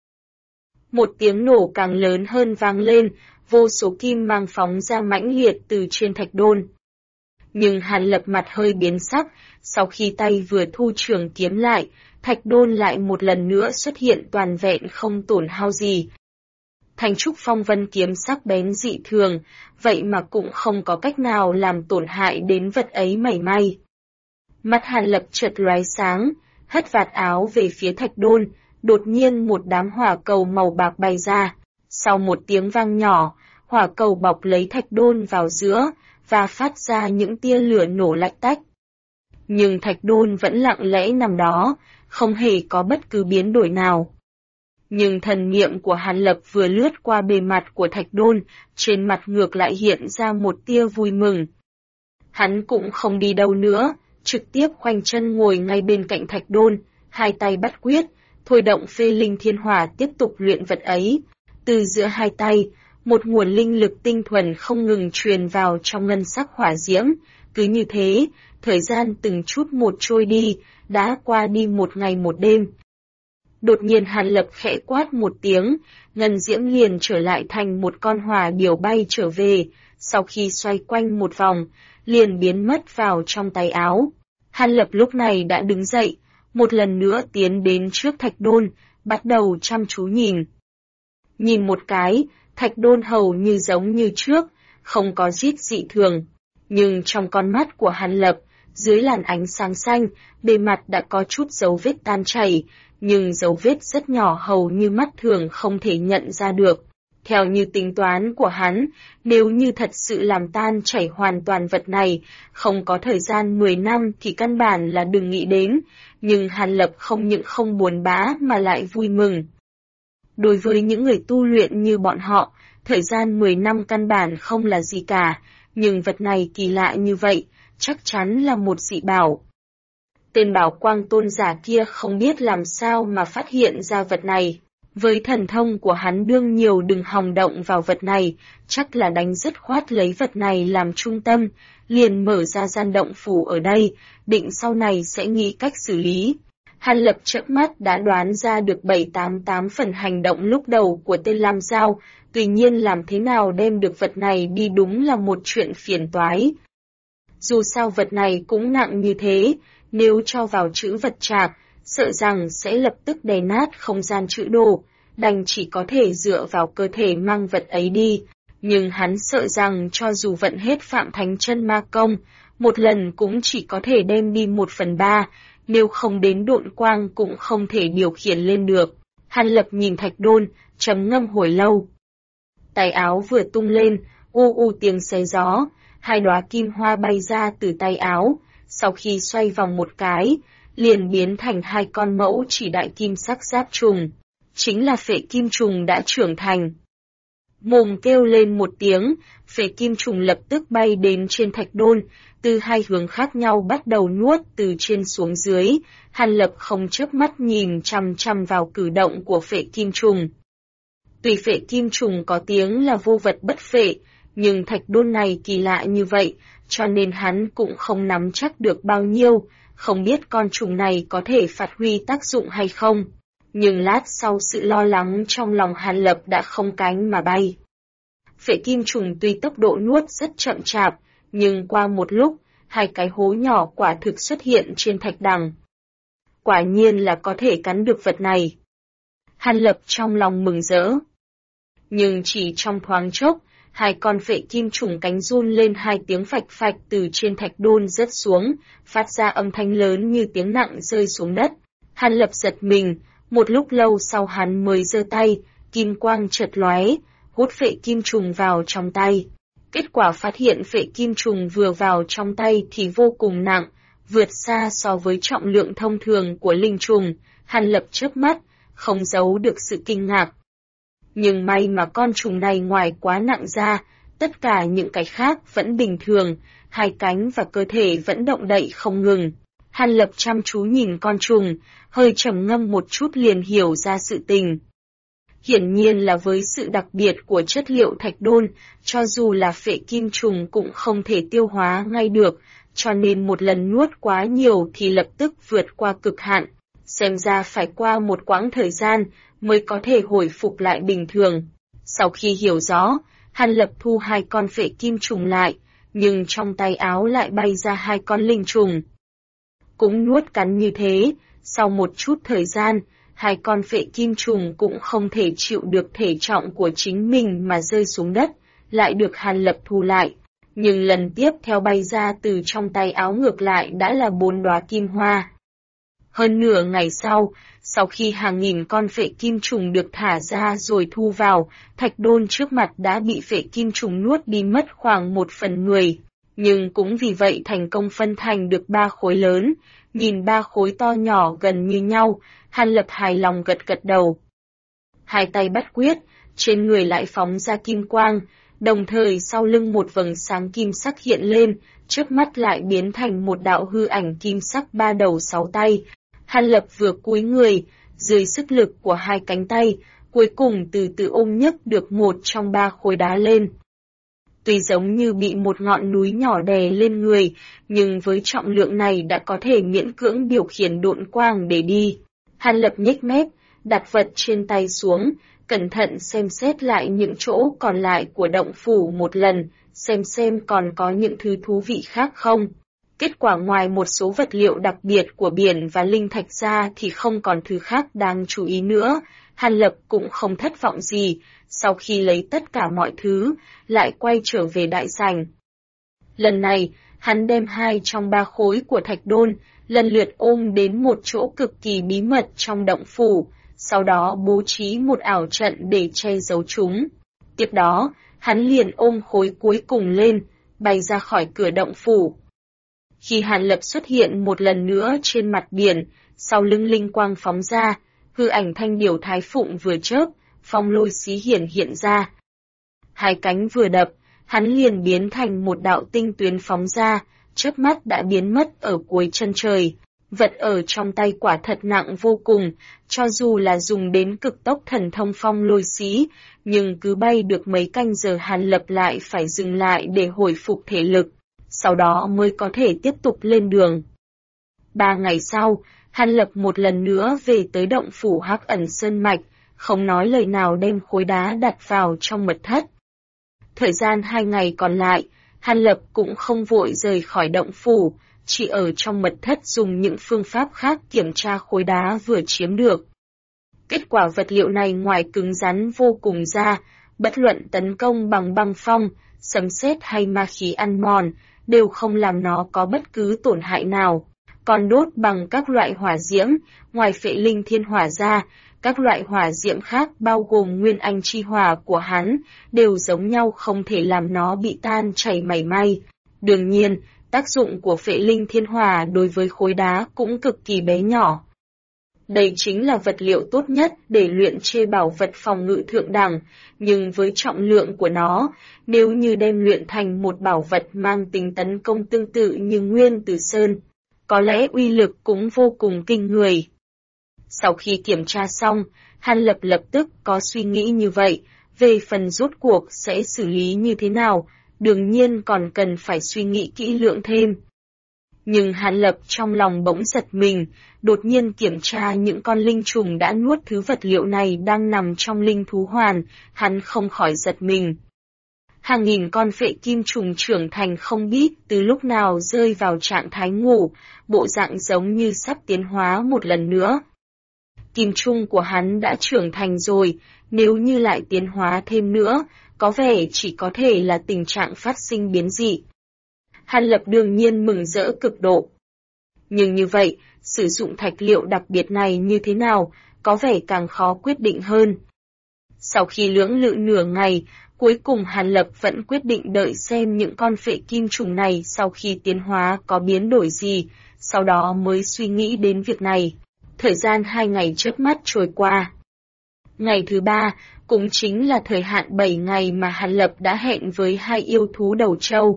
Một tiếng nổ càng lớn hơn vang lên, vô số kim mang phóng ra mãnh liệt từ trên thạch đôn. Nhưng Hàn Lập mặt hơi biến sắc, sau khi tay vừa thu trường kiếm lại, thạch đôn lại một lần nữa xuất hiện toàn vẹn không tổn hao gì. Thanh trúc phong vân kiếm sắc bén dị thường, vậy mà cũng không có cách nào làm tổn hại đến vật ấy mảy may. Mắt Hàn Lập chợt lóe sáng, hất vạt áo về phía thạch đôn, đột nhiên một đám hỏa cầu màu bạc bay ra. Sau một tiếng vang nhỏ, hỏa cầu bọc lấy thạch đôn vào giữa, và phát ra những tia lửa nổ lách tách. Nhưng thạch đôn vẫn lặng lẽ nằm đó, không hề có bất cứ biến đổi nào. Nhưng thần niệm của Hàn Lập vừa lướt qua bề mặt của thạch đôn, trên mặt ngược lại hiện ra một tia vui mừng. Hắn cũng không đi đâu nữa, trực tiếp khoanh chân ngồi ngay bên cạnh thạch đôn, hai tay bắt quyết, thôi động phê linh thiên hỏa tiếp tục luyện vật ấy. Từ giữa hai tay, một nguồn linh lực tinh thuần không ngừng truyền vào trong ngân sắc hỏa diễm, cứ như thế, thời gian từng chút một trôi đi, đã qua đi một ngày một đêm. Đột nhiên Hàn Lập khẽ quát một tiếng, ngân diễm liền trở lại thành một con hỏa điểu bay trở về, sau khi xoay quanh một vòng, liền biến mất vào trong tay áo. Hàn Lập lúc này đã đứng dậy, một lần nữa tiến đến trước thạch đôn, bắt đầu chăm chú nhìn. Nhìn một cái, thạch đôn hầu như giống như trước, không có rít dị thường. Nhưng trong con mắt của Hàn Lập, Dưới làn ánh sáng xanh, bề mặt đã có chút dấu vết tan chảy, nhưng dấu vết rất nhỏ hầu như mắt thường không thể nhận ra được. Theo như tính toán của hắn, nếu như thật sự làm tan chảy hoàn toàn vật này, không có thời gian 10 năm thì căn bản là đừng nghĩ đến, nhưng Hàn Lập không những không buồn bã mà lại vui mừng. Đối với những người tu luyện như bọn họ, thời gian 10 năm căn bản không là gì cả, nhưng vật này kỳ lạ như vậy, chắc chắn là một dị bảo. Tên bảo quang tôn giả kia không biết làm sao mà phát hiện ra vật này. Với thần thông của hắn đương nhiều đừng hòng động vào vật này, chắc là đánh dứt khoát lấy vật này làm trung tâm, liền mở ra gian động phủ ở đây, định sau này sẽ nghĩ cách xử lý. Hàn Lập chớp mắt đã đoán ra được 7-8 phần hành động lúc đầu của tên Lam Giao, tuy nhiên làm thế nào đem được vật này đi đúng là một chuyện phiền toái. Dù sao vật này cũng nặng như thế, nếu cho vào trữ vật trạc, sợ rằng sẽ lập tức đè nát không gian trữ đồ, đành chỉ có thể dựa vào cơ thể mang vật ấy đi. Nhưng hắn sợ rằng cho dù vận hết Phạm Thánh Chân Ma Công, một lần cũng chỉ có thể đem đi 1/3, nếu không đến độn quang cũng không thể điều khiển lên được. Hàn Lập nhìn thạch đôn, trầm ngâm hồi lâu. Tay áo vừa tung lên, tiếng xé gió, 2 đóa kim hoa bay ra từ tay áo, sau khi xoay vòng một cái, liền biến thành 2 con mẫu chỉ đại kim sắc giáp trùng. Chính là phệ kim trùng đã trưởng thành. Mồm kêu lên một tiếng, phệ kim trùng lập tức bay đến trên thạch đôn, từ 2 hướng khác nhau bắt đầu nuốt từ trên xuống dưới. Hàn Lập không chớp mắt nhìn chằm chằm vào cử động của phệ kim trùng. Tuy phệ kim trùng có tiếng là vô vật bất phệ, nhưng thạch đôn này kỳ lạ như vậy, cho nên hắn cũng không nắm chắc được bao nhiêu, không biết con trùng này có thể phát huy tác dụng hay không. Nhưng lát sau sự lo lắng trong lòng Hàn Lập đã không cánh mà bay. Phệ kim trùng tuy tốc độ nuốt rất chậm chạp, nhưng qua một lúc, 2 cái hố nhỏ quả thực xuất hiện trên thạch đằng. Quả nhiên là có thể cắn được vật này. Hàn Lập trong lòng mừng rỡ. Nhưng chỉ trong thoáng chốc, 2 con phệ kim trùng cánh run lên 2 tiếng phạch phạch từ trên thạch đôn rớt xuống, phát ra âm thanh lớn như tiếng nặng rơi xuống đất. Hàn Lập giật mình, một lúc lâu sau hắn mới giơ tay, kim quang chợt lóe, hút phệ kim trùng vào trong tay. Kết quả phát hiện phệ kim trùng vừa vào trong tay thì vô cùng nặng, vượt xa so với trọng lượng thông thường của linh trùng. Hàn Lập chớp mắt, không giấu được sự kinh ngạc. Nhưng may mà con trùng này ngoài quá nặng ra, tất cả những cái khác vẫn bình thường, 2 cánh và cơ thể vẫn động đậy không ngừng. Hàn Lập chăm chú nhìn con trùng, hơi trầm ngâm một chút liền hiểu ra sự tình. Hiển nhiên là với sự đặc biệt của chất liệu thạch đôn, cho dù là phệ kim trùng cũng không thể tiêu hóa ngay được, cho nên một lần nuốt quá nhiều thì lập tức vượt qua cực hạn. Xem ra phải qua một quãng thời gian mới có thể hồi phục lại bình thường. Sau khi hiểu rõ, Hàn Lập thu 2 con phệ kim trùng lại, nhưng trong tay áo lại bay ra 2 con linh trùng. Cũng nuốt cắn như thế, sau một chút thời gian, 2 con phệ kim trùng cũng không thể chịu được thể trọng của chính mình mà rơi xuống đất, lại được Hàn Lập thu lại. Nhưng lần tiếp theo bay ra từ trong tay áo ngược lại đã là 4 đóa kim hoa. Hơn nửa ngày sau khi hàng nghìn con phệ kim trùng được thả ra rồi thu vào, thạch đôn trước mặt đã bị phệ kim trùng nuốt đi mất khoảng 1/10. Nhưng cũng vì vậy thành công phân thành được 3 khối lớn, nhìn 3 khối to nhỏ gần như nhau, Hàn Lập hài lòng gật gật đầu. 2 tay bắt quyết, trên người lại phóng ra kim quang, đồng thời sau lưng một vầng sáng kim sắc hiện lên, trước mắt lại biến thành một đạo hư ảnh kim sắc 3 đầu 6 tay. Hàn Lập vừa cúi người, dưới sức lực của 2 cánh tay, cuối cùng từ từ ôm nhấc được một trong 3 khối đá lên. Tuy giống như bị một ngọn núi nhỏ đè lên người, nhưng với trọng lượng này đã có thể miễn cưỡng điều khiển độn quang để đi. Hàn Lập nhếch mép, đặt vật trên tay xuống, cẩn thận xem xét lại những chỗ còn lại của động phủ một lần, xem còn có những thứ thú vị khác không. Kết quả ngoài một số vật liệu đặc biệt của biển và linh thạch ra thì không còn thứ khác đáng chú ý nữa. Hàn Lập cũng không thất vọng gì, sau khi lấy tất cả mọi thứ, lại quay trở về đại sảnh. Lần này, Hắn đem 2 trong 3 khối của thạch đôn, lần lượt ôm đến một chỗ cực kỳ bí mật trong động phủ, sau đó bố trí một ảo trận để che giấu chúng. Tiếp đó, hắn liền ôm khối cuối cùng lên, bay ra khỏi cửa động phủ. Khi Hàn Lập xuất hiện một lần nữa trên mặt biển, sau lưng linh quang phóng ra, hư ảnh thanh điểu thái phụng vừa chớp, phong lôi xí hiển hiện ra. 2 cánh vừa đập, hắn liền biến thành một đạo tinh tuyến phóng ra, chớp mắt đã biến mất ở cuối chân trời. Vật ở trong tay quả thật nặng vô cùng, cho dù là dùng đến cực tốc thần thông phong lôi xí, nhưng cứ bay được mấy canh giờ Hàn Lập lại phải dừng lại để hồi phục thể lực, sau đó mới có thể tiếp tục lên đường. 3 ngày sau, Hàn Lập một lần nữa về tới động phủ Hắc Ẩn Sơn Mạch, không nói lời nào đem khối đá đặt vào trong mật thất. Thời gian 2 ngày còn lại, Hàn Lập cũng không vội rời khỏi động phủ, chỉ ở trong mật thất dùng những phương pháp khác kiểm tra khối đá vừa chiếm được. Kết quả vật liệu này ngoài cứng rắn vô cùng ra, bất luận tấn công bằng băng phong, sấm sét hay ma khí ăn mòn, đều không làm nó có bất cứ tổn hại nào. Còn đốt bằng các loại hỏa diễm, ngoài phệ linh thiên hỏa ra, các loại hỏa diễm khác bao gồm nguyên anh chi hỏa của hắn, đều giống nhau không thể làm nó bị tan chảy mảy may. Đương nhiên, tác dụng của phệ linh thiên hỏa đối với khối đá cũng cực kỳ bé nhỏ. Đây chính là vật liệu tốt nhất để luyện chế bảo vật phòng ngự thượng đẳng, nhưng với trọng lượng của nó, nếu như đem luyện thành một bảo vật mang tính tấn công tương tự như Nguyên Tử Sơn, có lẽ uy lực cũng vô cùng kinh người. Sau khi kiểm tra xong, Hàn Lập lập tức có suy nghĩ như vậy, về phần rốt cuộc sẽ xử lý như thế nào, đương nhiên còn cần phải suy nghĩ kỹ lưỡng thêm. Nhưng Hàn Lập trong lòng bỗng giật mình, đột nhiên kiểm tra những con linh trùng đã nuốt thứ vật liệu này đang nằm trong linh thú hoàn, hắn không khỏi giật mình. Hàng nghìn con phệ kim trùng trưởng thành không biết từ lúc nào rơi vào trạng thái ngủ, bộ dạng giống như sắp tiến hóa một lần nữa. Kim trung của hắn đã trưởng thành rồi, nếu như lại tiến hóa thêm nữa, có vẻ chỉ có thể là tình trạng phát sinh biến dị. Hàn Lập đương nhiên mừng rỡ cực độ. Nhưng như vậy, sử dụng thạch liệu đặc biệt này như thế nào, có vẻ càng khó quyết định hơn. Sau khi lưỡng lự nửa ngày, cuối cùng Hàn Lập vẫn quyết định đợi xem những con phệ kim trùng này sau khi tiến hóa có biến đổi gì, sau đó mới suy nghĩ đến việc này. Thời gian 2 ngày chớp mắt trôi qua. Ngày thứ 3, cũng chính là thời hạn 7 ngày mà Hàn Lập đã hẹn với 2 yêu thú đầu trâu.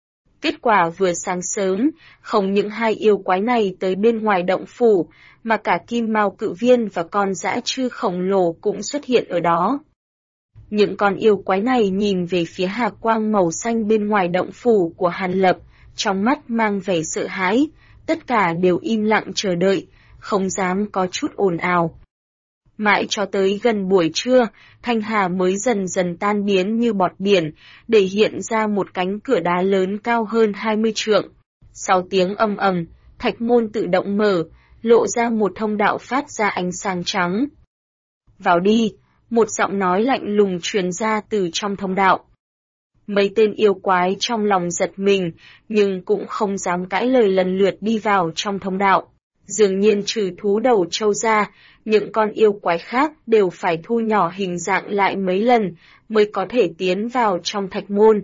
Kết quả vừa sáng sớm, không những 2 yêu quái này tới bên ngoài động phủ, mà cả Kim Mao Cự Viên và con dã trư khổng lồ cũng xuất hiện ở đó. Những con yêu quái này nhìn về phía hào quang màu xanh bên ngoài động phủ của Hàn Lập, trong mắt mang vẻ sợ hãi, tất cả đều im lặng chờ đợi, không dám có chút ồn ào. Mãi cho tới gần buổi trưa, thanh hà mới dần dần tan biến như bọt biển, để hiện ra một cánh cửa đá lớn cao hơn 20 trượng. Sau tiếng ầm ầm, thạch môn tự động mở, lộ ra một thông đạo phát ra ánh sáng trắng. Vào đi, một giọng nói lạnh lùng truyền ra từ trong thông đạo. Mấy tên yêu quái trong lòng giật mình, nhưng cũng không dám cãi lời, lần lượt đi vào trong thông đạo. Dường nhiên trừ thú đầu trâu ra, những con yêu quái khác đều phải thu nhỏ hình dạng lại mấy lần mới có thể tiến vào trong thạch môn.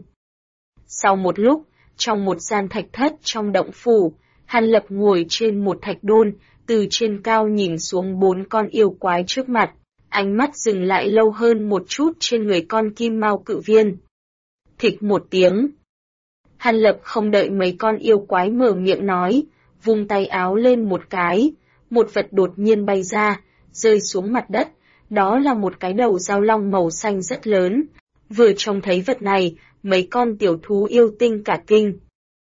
Sau một lúc, trong một gian thạch thất trong động phủ, Hàn Lập ngồi trên một thạch đôn, từ trên cao nhìn xuống 4 con yêu quái trước mặt, ánh mắt dừng lại lâu hơn một chút trên người con Kim Mao Cự Viên. Thịch một tiếng. Hàn Lập không đợi mấy con yêu quái mở miệng nói, vung tay áo lên một cái, một vật đột nhiên bay ra, rơi xuống mặt đất, đó là một cái đầu dao long màu xanh rất lớn. Vừa trông thấy vật này, mấy con tiểu thú yêu tinh cả kinh.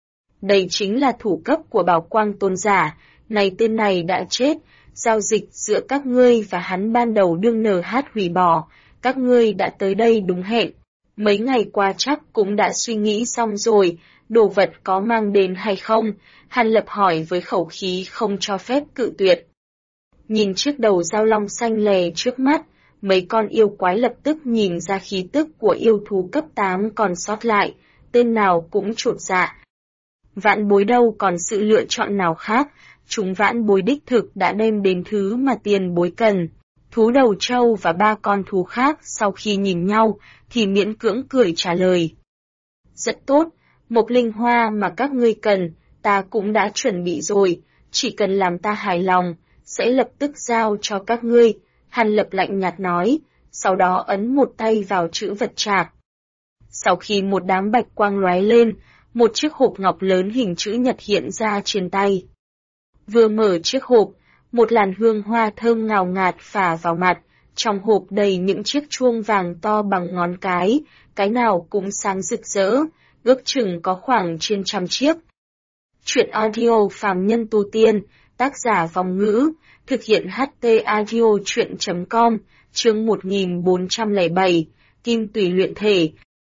Đây chính là thủ cấp của Bảo Quang Tôn giả, này tên này đã chết, giao dịch giữa các ngươi và hắn ban đầu đương hủy bỏ, các ngươi đã tới đây đúng hẹn. Mấy ngày qua chắc cũng đã suy nghĩ xong rồi, đồ vật có mang đến hay không? Hàn Lập hỏi với khẩu khí không cho phép cự tuyệt. Nhìn chiếc đầu dao long xanh lè trước mắt, mấy con yêu quái lập tức nhìn ra khí tức của yêu thú cấp 8 còn sót lại, tên nào cũng chột dạ. Vãn bối đâu còn sự lựa chọn nào khác, chúng vãn bối đích thực đã đem đến thứ mà tiền bối cần. Thú đầu trâu và 3 con thú khác sau khi nhìn nhau, thì miễn cưỡng cười trả lời. Rất tốt, một linh hoa mà các ngươi cần, ta cũng đã chuẩn bị rồi, chỉ cần làm ta hài lòng, sẽ lập tức giao cho các ngươi, Hàn Lập lạnh nhạt nói, sau đó ấn một tay vào chữ vật trạc. Sau khi một đám bạch quang lóe lên, một chiếc hộp ngọc lớn hình chữ nhật hiện ra trên tay. Vừa mở chiếc hộp, một làn hương hoa thơm ngào ngạt phả vào mặt, trong hộp đầy những chiếc chuông vàng to bằng ngón cái nào cũng sáng rực rỡ, ước chừng có khoảng trên 100 chiếc. Chuyện audio phàm nhân tu tiên, tác giả Vòng Ngữ, thực hiện HT audio chuyện.com, chương 1407, Kim Tùy luyện thể.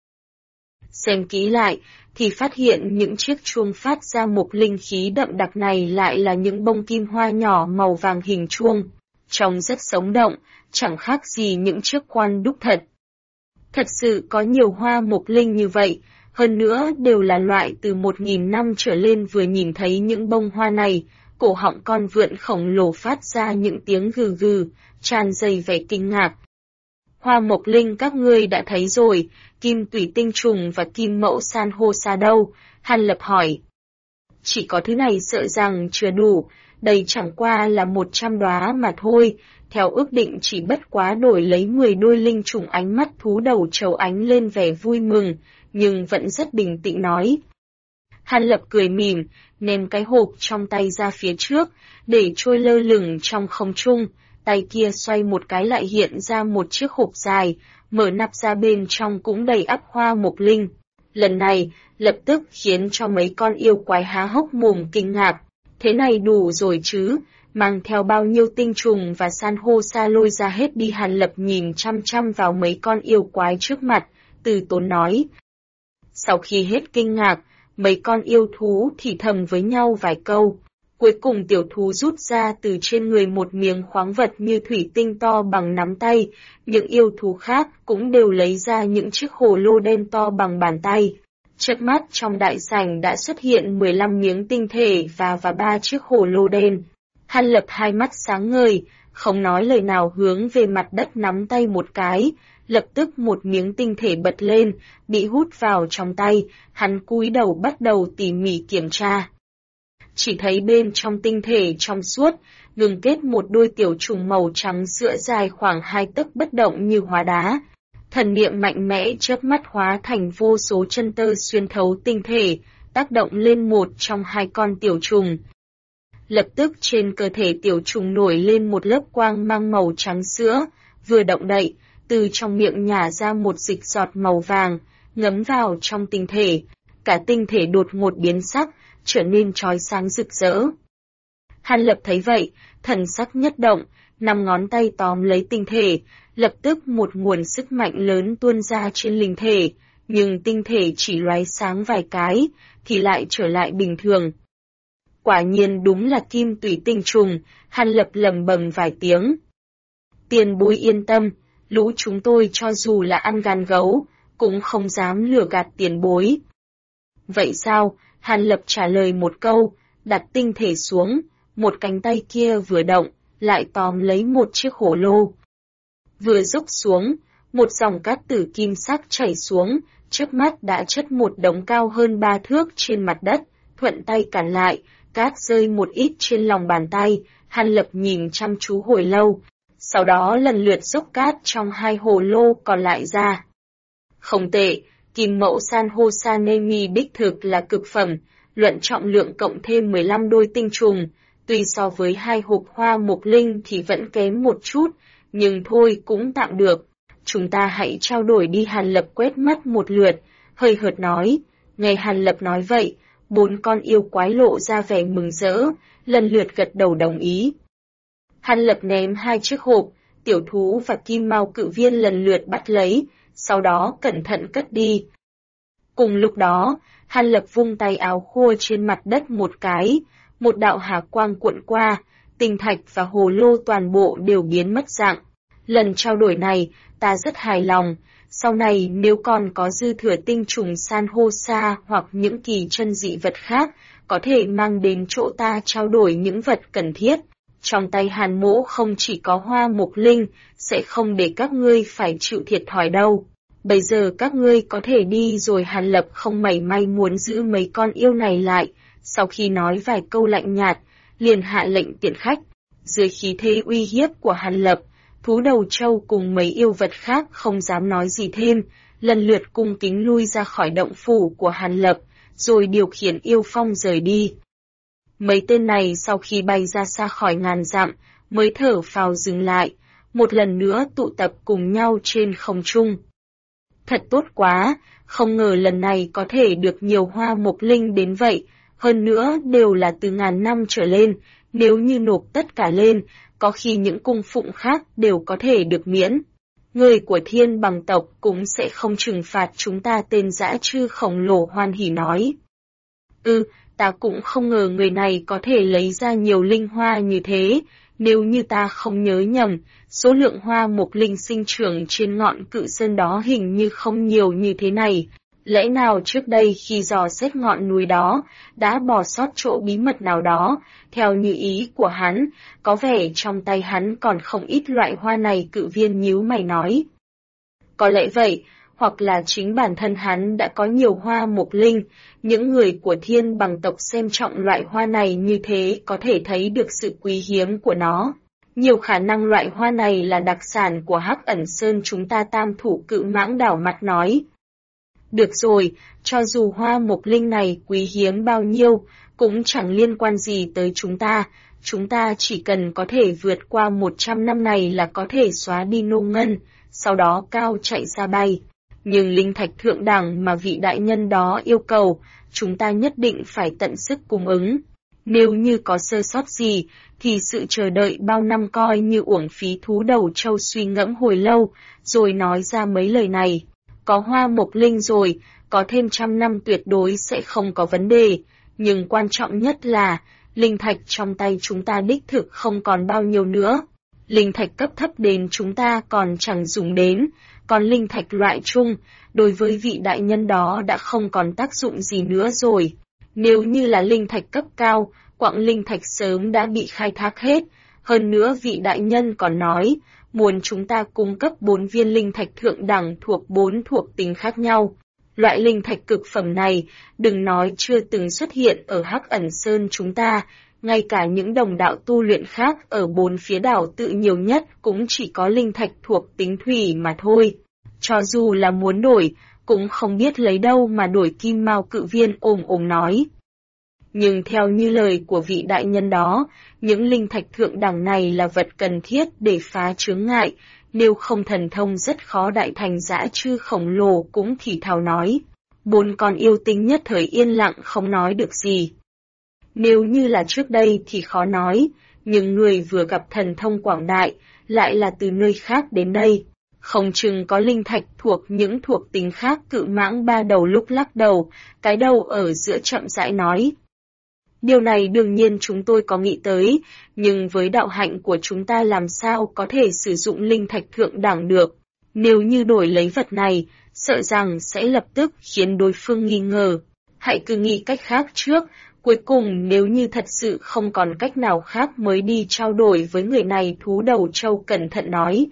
Xem kỹ lại, thì phát hiện những chiếc chuông phát ra một linh khí đậm đặc này lại là những bông kim hoa nhỏ màu vàng hình chuông, trông rất sống động, chẳng khác gì những chiếc quan đúc thật. Thật sự có nhiều hoa mộc linh như vậy, hơn nữa đều là loại từ 1000 năm trở lên. Vừa nhìn thấy những bông hoa này, cổ họng con vượn khổng lồ phát ra những tiếng gừ gừ, tràn đầy vẻ kinh ngạc. Hoa mộc linh các ngươi đã thấy rồi, kim tủy tinh trùng và kim mẫu san hô sa đâu? Hàn Lập hỏi. Chỉ có thứ này sợ rằng chưa đủ, đây chẳng qua là 100 đóa mà thôi, theo ước định chỉ bất quá đổi lấy 10 đôi linh trùng. Ánh mắt thú đầu trầu ánh lên vẻ vui mừng, nhưng vẫn rất bình tĩnh nói. Hàn Lập cười mỉm, ném cái hộp trong tay ra phía trước, để trôi lơ lửng trong không trung, tay kia xoay một cái lại hiện ra một chiếc hộp dài, mở nắp ra bên trong cũng đầy ắp hoa mộc linh. Lần này, lập tức khiến cho mấy con yêu quái há hốc mồm kinh ngạc. Thế này đủ rồi chứ, mang theo bao nhiêu tinh trùng và san hô sa lôi ra hết đi. Hàn Lập nhìn chăm chăm vào mấy con yêu quái trước mặt, từ tốn nói. Sau khi hết kinh ngạc, mấy con yêu thú thì thầm với nhau vài câu. Cuối cùng tiểu thú rút ra từ trên người một miếng khoáng vật như thủy tinh to bằng nắm tay, những yêu thú khác cũng đều lấy ra những chiếc hồ lô đen to bằng bàn tay. Trước mắt trong đại sảnh đã xuất hiện 15 miếng tinh thể và 3 chiếc hồ lô đen. Hàn Lập hai mắt sáng ngời, không nói lời nào hướng về mặt đất nắm tay một cái, lập tức một miếng tinh thể bật lên, bị hút vào trong tay, hắn cúi đầu bắt đầu tỉ mỉ kiểm tra. Chỉ thấy bên trong tinh thể trong suốt, ngừng kết một đôi tiểu trùng màu trắng sữa dài khoảng 2 tấc bất động như hóa đá. Thần niệm mạnh mẽ chớp mắt hóa thành vô số chân tơ xuyên thấu tinh thể, tác động lên một trong 2 con tiểu trùng. Lập tức trên cơ thể tiểu trùng nổi lên một lớp quang mang màu trắng sữa, vừa động đậy, từ trong miệng nhả ra một dịch giọt màu vàng, ngấm vào trong tinh thể. Cả tinh thể đột ngột biến sắc, trở nên chói sáng rực rỡ. Hàn Lập thấy vậy, thần sắc nhất động, 5 ngón tay tóm lấy tinh thể, lập tức một nguồn sức mạnh lớn tuôn ra trên linh thể, nhưng tinh thể chỉ lóe sáng vài cái, thì lại trở lại bình thường. Quả nhiên đúng là kim tủy tinh trùng, Hàn Lập lẩm bẩm vài tiếng. Tiền bối yên tâm, lũ chúng tôi cho dù là ăn gan gấu, cũng không dám lừa gạt tiền bối. Vậy sao? Hàn Lập trả lời một câu, đặt tinh thể xuống, một cánh tay kia vừa động, lại tóm lấy một chiếc hổ lô. Vừa rúc xuống, một dòng cát tử kim sắc chảy xuống, trước mắt đã chất một đống cao hơn 3 thước trên mặt đất, thuận tay cản lại, cát rơi một ít trên lòng bàn tay. Hàn Lập nhìn chăm chú hồi lâu, sau đó lần lượt xúc cát trong 2 hồ lô còn lại ra. Không tệ, kim mẫu san hô sa nemi đích thực là cực phẩm, luận trọng lượng cộng thêm 15 đôi tinh trùng, tuy so với 2 hộp hoa mộc linh thì vẫn kém một chút, nhưng thôi cũng tạm được. Chúng ta hãy trao đổi đi. Hàn Lập quét mắt một lượt, hơi hợt nói. Nghe Hàn Lập nói vậy, 4 con yêu quái lộ ra vẻ mừng rỡ, lần lượt gật đầu đồng ý. Hàn Lập ném 2 chiếc hộp, tiểu thú và kim mao cự viên lần lượt bắt lấy, sau đó cẩn thận cất đi. Cùng lúc đó, Hàn Lập vung tay áo khô trên mặt đất một cái, một đạo hà quang cuộn qua, tinh thạch và hồ lô toàn bộ đều biến mất dạng. Lần trao đổi này, ta rất hài lòng. Sau này nếu còn có dư thừa tinh trùng san hô sa hoặc những kỳ chân dị vật khác, có thể mang đến chỗ ta trao đổi những vật cần thiết. Trong tay Hàn Mỗ không chỉ có hoa mục linh, sẽ không để các ngươi phải chịu thiệt thòi đâu. Bây giờ các ngươi có thể đi rồi. Hàn Lập không mảy may muốn giữ mấy con yêu này lại, sau khi nói vài câu lạnh nhạt, liền hạ lệnh tiễn khách. Dưới khí thế uy hiếp của Hàn Lập, thú đầu trâu cùng mấy yêu vật khác không dám nói gì thêm, lần lượt cung kính lui ra khỏi động phủ của Hàn Lập, rồi điều khiển yêu phong rời đi. Mấy tên này sau khi bay ra xa khỏi ngàn dặm, mới thở phào dừng lại, một lần nữa tụ tập cùng nhau trên không trung. Thật tốt quá, không ngờ lần này có thể được nhiều hoa mục linh đến vậy, hơn nữa đều là từ ngàn năm trở lên, nếu như nộp tất cả lên, có khi những cung phụng khác đều có thể được miễn. Người của Thiên Bằng tộc cũng sẽ không trừng phạt chúng ta. Tên dã chư khổng lồ hoan hỉ nói. Ta cũng không ngờ người này có thể lấy ra nhiều linh hoa như thế, nếu như ta không nhớ nhầm, số lượng hoa mục linh sinh trưởng trên ngọn cự sơn đó hình như không nhiều như thế này. Lẽ nào trước đây khi dò xét ngọn núi đó, đã bỏ sót chỗ bí mật nào đó, theo như ý của hắn, có vẻ trong tay hắn còn không ít loại hoa này. Cự viên nhíu mày nói. Có lẽ vậy, hoặc là chính bản thân hắn đã có nhiều hoa mục linh, những người của Thiên Bằng tộc xem trọng loại hoa này như thế có thể thấy được sự quý hiếm của nó. Nhiều khả năng loại hoa này là đặc sản của Hắc Ẩn Sơn chúng ta. Tam thủ cự mãng đảo mặt nói. Được rồi, cho dù hoa mục linh này quý hiếm bao nhiêu, cũng chẳng liên quan gì tới chúng ta chỉ cần có thể vượt qua 100 năm này là có thể xóa đi nô ngân, sau đó cao chạy ra bay. Nhưng linh thạch thượng đẳng mà vị đại nhân đó yêu cầu, chúng ta nhất định phải tận sức cung ứng. Nếu như có sơ sót gì, thì sự chờ đợi bao năm coi như uổng phí. Thú đầu trâu suy ngẫm hồi lâu, rồi nói ra mấy lời này. Có hoa mục linh rồi, có thêm 100 năm tuyệt đối sẽ không có vấn đề, nhưng quan trọng nhất là, linh thạch trong tay chúng ta đích thực không còn bao nhiêu nữa. Linh thạch cấp thấp đến chúng ta còn chẳng dùng đến, còn linh thạch loại trung, đối với vị đại nhân đó đã không còn tác dụng gì nữa rồi. Nếu như là linh thạch cấp cao, quặng linh thạch sớm đã bị khai thác hết, hơn nữa vị đại nhân còn nói, muốn chúng ta cung cấp 4 viên linh thạch thượng đẳng thuộc 4 thuộc tính khác nhau. Loại linh thạch cực phẩm này, đừng nói chưa từng xuất hiện ở Hắc Ẩn Sơn chúng ta, ngay cả những đồng đạo tu luyện khác ở 4 phía đảo tự nhiều nhất cũng chỉ có linh thạch thuộc tính thủy mà thôi. Cho dù là muốn đổi, cũng không biết lấy đâu mà đổi. Kim Mao cự viên ồm nói. Nhưng theo như lời của vị đại nhân đó, những linh thạch thượng đẳng này là vật cần thiết để phá chướng ngại, nếu không thần thông rất khó. Đại thành dã chư khổng lồ cũng thì thào nói. 4 con yêu tinh nhất thời yên lặng không nói được gì. Nếu như là trước đây thì khó nói, nhưng người vừa gặp thần thông quảng đại, lại là từ nơi khác đến đây. Không chừng có linh thạch thuộc những thuộc tính khác. Cự mãng ba đầu lúc lắc đầu, cái đầu ở giữa chậm rãi nói. Điều này đương nhiên chúng tôi có nghĩ tới, nhưng với đạo hạnh của chúng ta làm sao có thể sử dụng linh thạch thượng đẳng được. Nếu như đổi lấy vật này, sợ rằng sẽ lập tức khiến đối phương nghi ngờ. Hãy cứ nghĩ cách khác trước, cuối cùng nếu như thật sự không còn cách nào khác mới đi trao đổi với người này. Thú đầu trâu cẩn thận nói.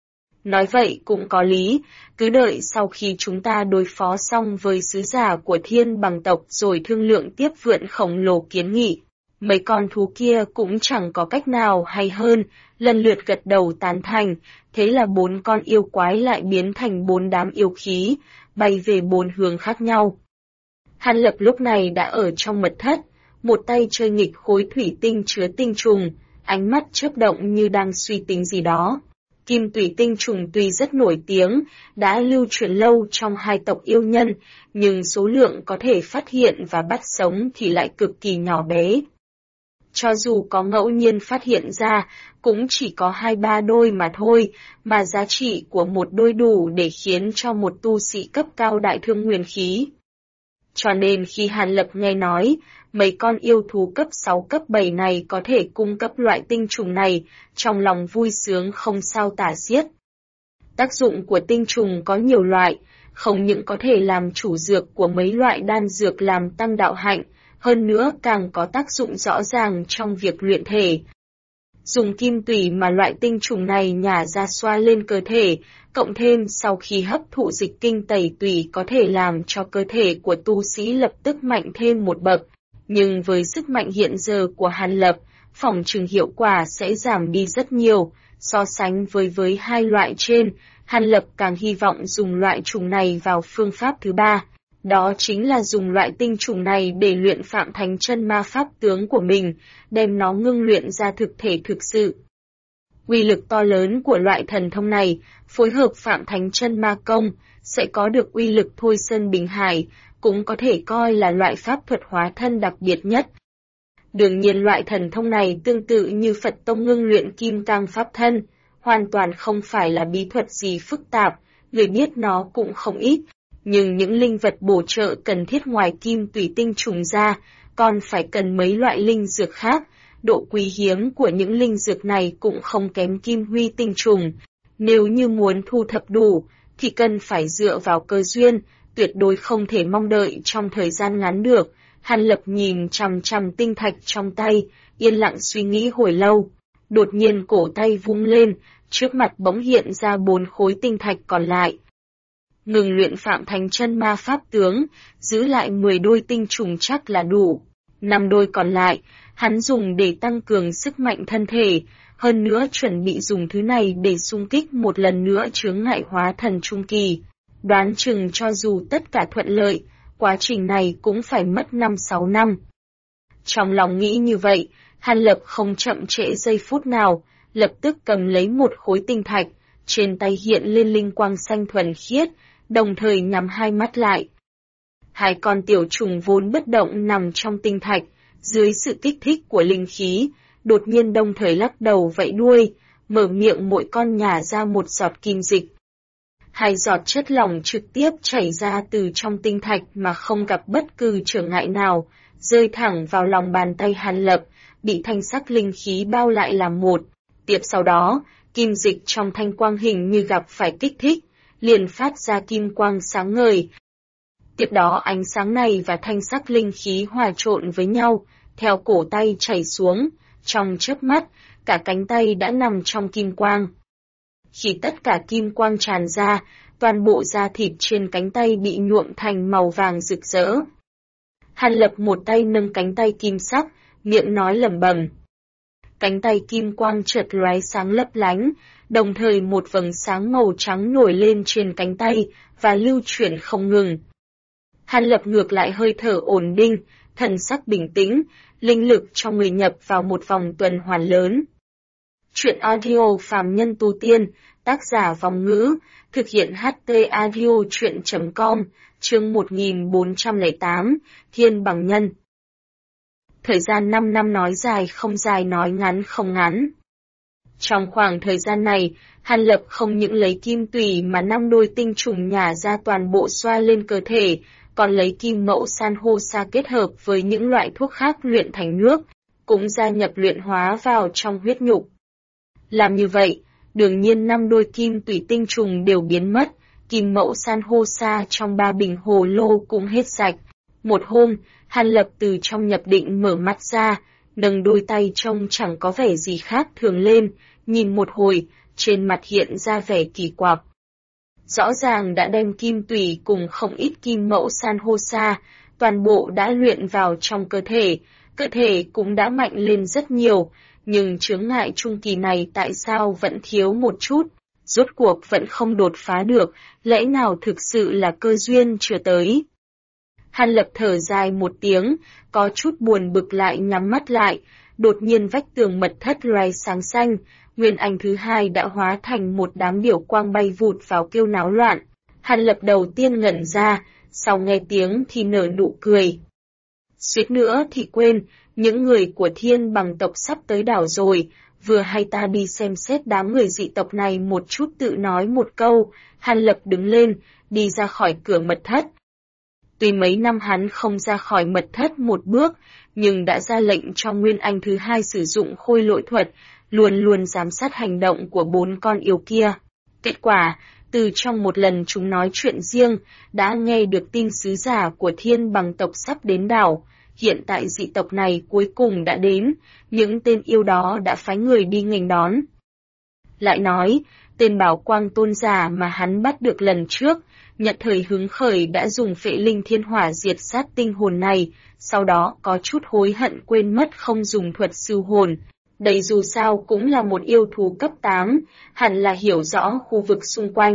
Nói vậy cũng có lý, cứ đợi sau khi chúng ta đối phó xong với sứ giả của Thiên Bằng tộc rồi thương lượng tiếp. Vượn khổng lồ kiến nghị. Mấy con thú kia cũng chẳng có cách nào hay hơn, lần lượt gật đầu tán thành, thế là 4 con yêu quái lại biến thành 4 đám yêu khí, bay về 4 hướng khác nhau. Hàn Lập lúc này đã ở trong mật thất, một tay chơi nghịch khối thủy tinh chứa tinh trùng, ánh mắt chớp động như đang suy tính gì đó. Kim tủy tinh trùng tuy rất nổi tiếng, đã lưu truyền lâu trong 2 tộc yêu nhân, nhưng số lượng có thể phát hiện và bắt sống thì lại cực kỳ nhỏ bé. Cho dù có ngẫu nhiên phát hiện ra, cũng chỉ có 2-3 đôi mà thôi, mà giá trị của một đôi đủ để khiến cho một tu sĩ cấp cao đại thương nguyên khí. Cho nên khi Hàn Lập nghe nói, Mấy con yêu thú cấp 6 cấp 7 này có thể cung cấp loại tinh trùng này, trong lòng vui sướng không sao tả xiết. Tác dụng của tinh trùng có nhiều loại, không những có thể làm chủ dược của mấy loại đan dược làm tăng đạo hạnh, hơn nữa càng có tác dụng rõ ràng trong việc luyện thể. Dùng kim tủy mà loại tinh trùng này nhả ra xoa lên cơ thể, cộng thêm sau khi hấp thụ dịch kinh tẩy tủy có thể làm cho cơ thể của tu sĩ lập tức mạnh thêm một bậc. Nhưng với sức mạnh hiện giờ của Hàn Lập, phỏng chừng hiệu quả sẽ giảm đi rất nhiều. So sánh với hai loại trên, Hàn Lập càng hy vọng dùng loại trùng này vào phương pháp thứ ba. Đó chính là dùng loại tinh trùng này để luyện Phạm Thánh Chân Ma pháp tướng của mình, đem nó ngưng luyện ra thực thể thực sự. Uy lực to lớn của loại thần thông này, phối hợp Phạm Thánh Chân Ma công, sẽ có được uy lực thôi sơn bình hải, cũng có thể coi là loại pháp thuật hóa thân đặc biệt nhất. Đương nhiên loại thần thông này tương tự như Phật Tông ngưng luyện kim cang pháp thân, hoàn toàn không phải là bí thuật gì phức tạp, người biết nó cũng không ít. Nhưng những linh vật bổ trợ cần thiết ngoài kim tủy tinh trùng ra, còn phải cần mấy loại linh dược khác. Độ quý hiếm của những linh dược này cũng không kém kim huy tinh trùng. Nếu như muốn thu thập đủ, thì cần phải dựa vào cơ duyên, tuyệt đối không thể mong đợi trong thời gian ngắn được. Hàn Lập nhìn chằm chằm tinh thạch trong tay, yên lặng suy nghĩ hồi lâu. Đột nhiên cổ tay vung lên, trước mặt bỗng hiện ra 4 khối tinh thạch còn lại. Ngừng luyện Phạm Thánh Chân Ma pháp tướng, giữ lại 10 đôi tinh trùng chắc là đủ. 5 đôi còn lại, hắn dùng để tăng cường sức mạnh thân thể, hơn nữa chuẩn bị dùng thứ này để xung kích một lần nữa chướng ngại hóa thần trung kỳ. Đoán chừng cho dù tất cả thuận lợi, quá trình này cũng phải mất 5-6 năm. Trong lòng nghĩ như vậy, Hàn Lập không chậm trễ giây phút nào, lập tức cầm lấy một khối tinh thạch, trên tay hiện lên linh quang xanh thuần khiết, đồng thời nhắm hai mắt lại. Hai con tiểu trùng vốn bất động nằm trong tinh thạch, dưới sự kích thích của linh khí, đột nhiên đồng thời lắc đầu vẫy đuôi, mở miệng mỗi con nhả ra một giọt kim dịch. 2 giọt chất lỏng trực tiếp chảy ra từ trong tinh thạch mà không gặp bất cứ trở ngại nào, rơi thẳng vào lòng bàn tay Hàn Lập, bị thanh sắc linh khí bao lại làm một. Tiếp sau đó, kim dịch trong thanh quang hình như gặp phải kích thích, liền phát ra kim quang sáng ngời. Tiếp đó ánh sáng này và thanh sắc linh khí hòa trộn với nhau, theo cổ tay chảy xuống, trong chớp mắt, cả cánh tay đã nằm trong kim quang. Khi tất cả kim quang tràn ra, toàn bộ da thịt trên cánh tay bị nhuộm thành màu vàng rực rỡ. Hàn Lập một tay nâng cánh tay kim sắc, miệng nói lẩm bẩm. Cánh tay kim quang chợt lóe sáng lấp lánh, đồng thời một vầng sáng màu trắng nổi lên trên cánh tay và lưu chuyển không ngừng. Hàn Lập ngược lại hơi thở ổn định, thần sắc bình tĩnh, linh lực trong người nhập vào một vòng tuần hoàn lớn. Chuyện audio phàm nhân tu tiên, tác giả Vòng Ngữ, thực hiện HT audio chuyện.com, chương 1408, Thiên Bằng Nhân. Thời gian 5 năm nói dài không dài nói ngắn không ngắn. Trong khoảng thời gian này, Hàn Lập không những lấy kim tủy mà 5 đôi tinh trùng nhả ra toàn bộ xoa lên cơ thể, còn lấy kim mẫu san hô sa kết hợp với những loại thuốc khác luyện thành nước, cũng gia nhập luyện hóa vào trong huyết nhục. Làm như vậy, đương nhiên 5 đôi kim tủy tinh trùng đều biến mất, kim mẫu san hô sa trong 3 bình hồ lô cũng hết sạch. Một hôm, Hàn Lập từ trong nhập định mở mắt ra, nâng đôi tay trông chẳng có vẻ gì khác thường lên, nhìn một hồi, trên mặt hiện ra vẻ kỳ quặc. Rõ ràng đã đem kim tủy cùng không ít kim mẫu san hô sa, toàn bộ đã luyện vào trong cơ thể cũng đã mạnh lên rất nhiều, nhưng chướng ngại trung kỳ này tại sao vẫn thiếu một chút, rốt cuộc vẫn không đột phá được, lẽ nào thực sự là cơ duyên chưa tới. Hàn Lập thở dài một tiếng, có chút buồn bực lại nhắm mắt lại, đột nhiên vách tường mật thất loài sáng xanh, nguyên anh thứ hai đã hóa thành một đám điểu quang bay vụt vào kêu náo loạn. Hàn Lập đầu tiên ngẩn ra, sau nghe tiếng thì nở nụ cười. Suýt nữa thì quên, những người của Thiên Bằng tộc sắp tới đảo rồi, vừa hay ta đi xem xét đám người dị tộc này một chút tự nói một câu. Hàn Lập đứng lên, đi ra khỏi cửa mật thất. Tuy mấy năm hắn không ra khỏi mật thất một bước, nhưng đã ra lệnh cho Nguyên Anh thứ hai sử dụng khôi lỗi thuật, luôn luôn giám sát hành động của 4 con yêu kia. Kết quả, từ trong một lần chúng nói chuyện riêng, đã nghe được tin sứ giả của Thiên Bằng tộc sắp đến đảo. Hiện tại dị tộc này cuối cùng đã đến, những tên yêu đó đã phái người đi nghênh đón. Lại nói, tên Bảo Quang tôn giả mà hắn bắt được lần trước, nhận thời hứng khởi đã dùng phệ linh thiên hỏa diệt sát tinh hồn này, sau đó có chút hối hận quên mất không dùng thuật sư hồn. Đây dù sao cũng là một yêu thú cấp 8, hẳn là hiểu rõ khu vực xung quanh.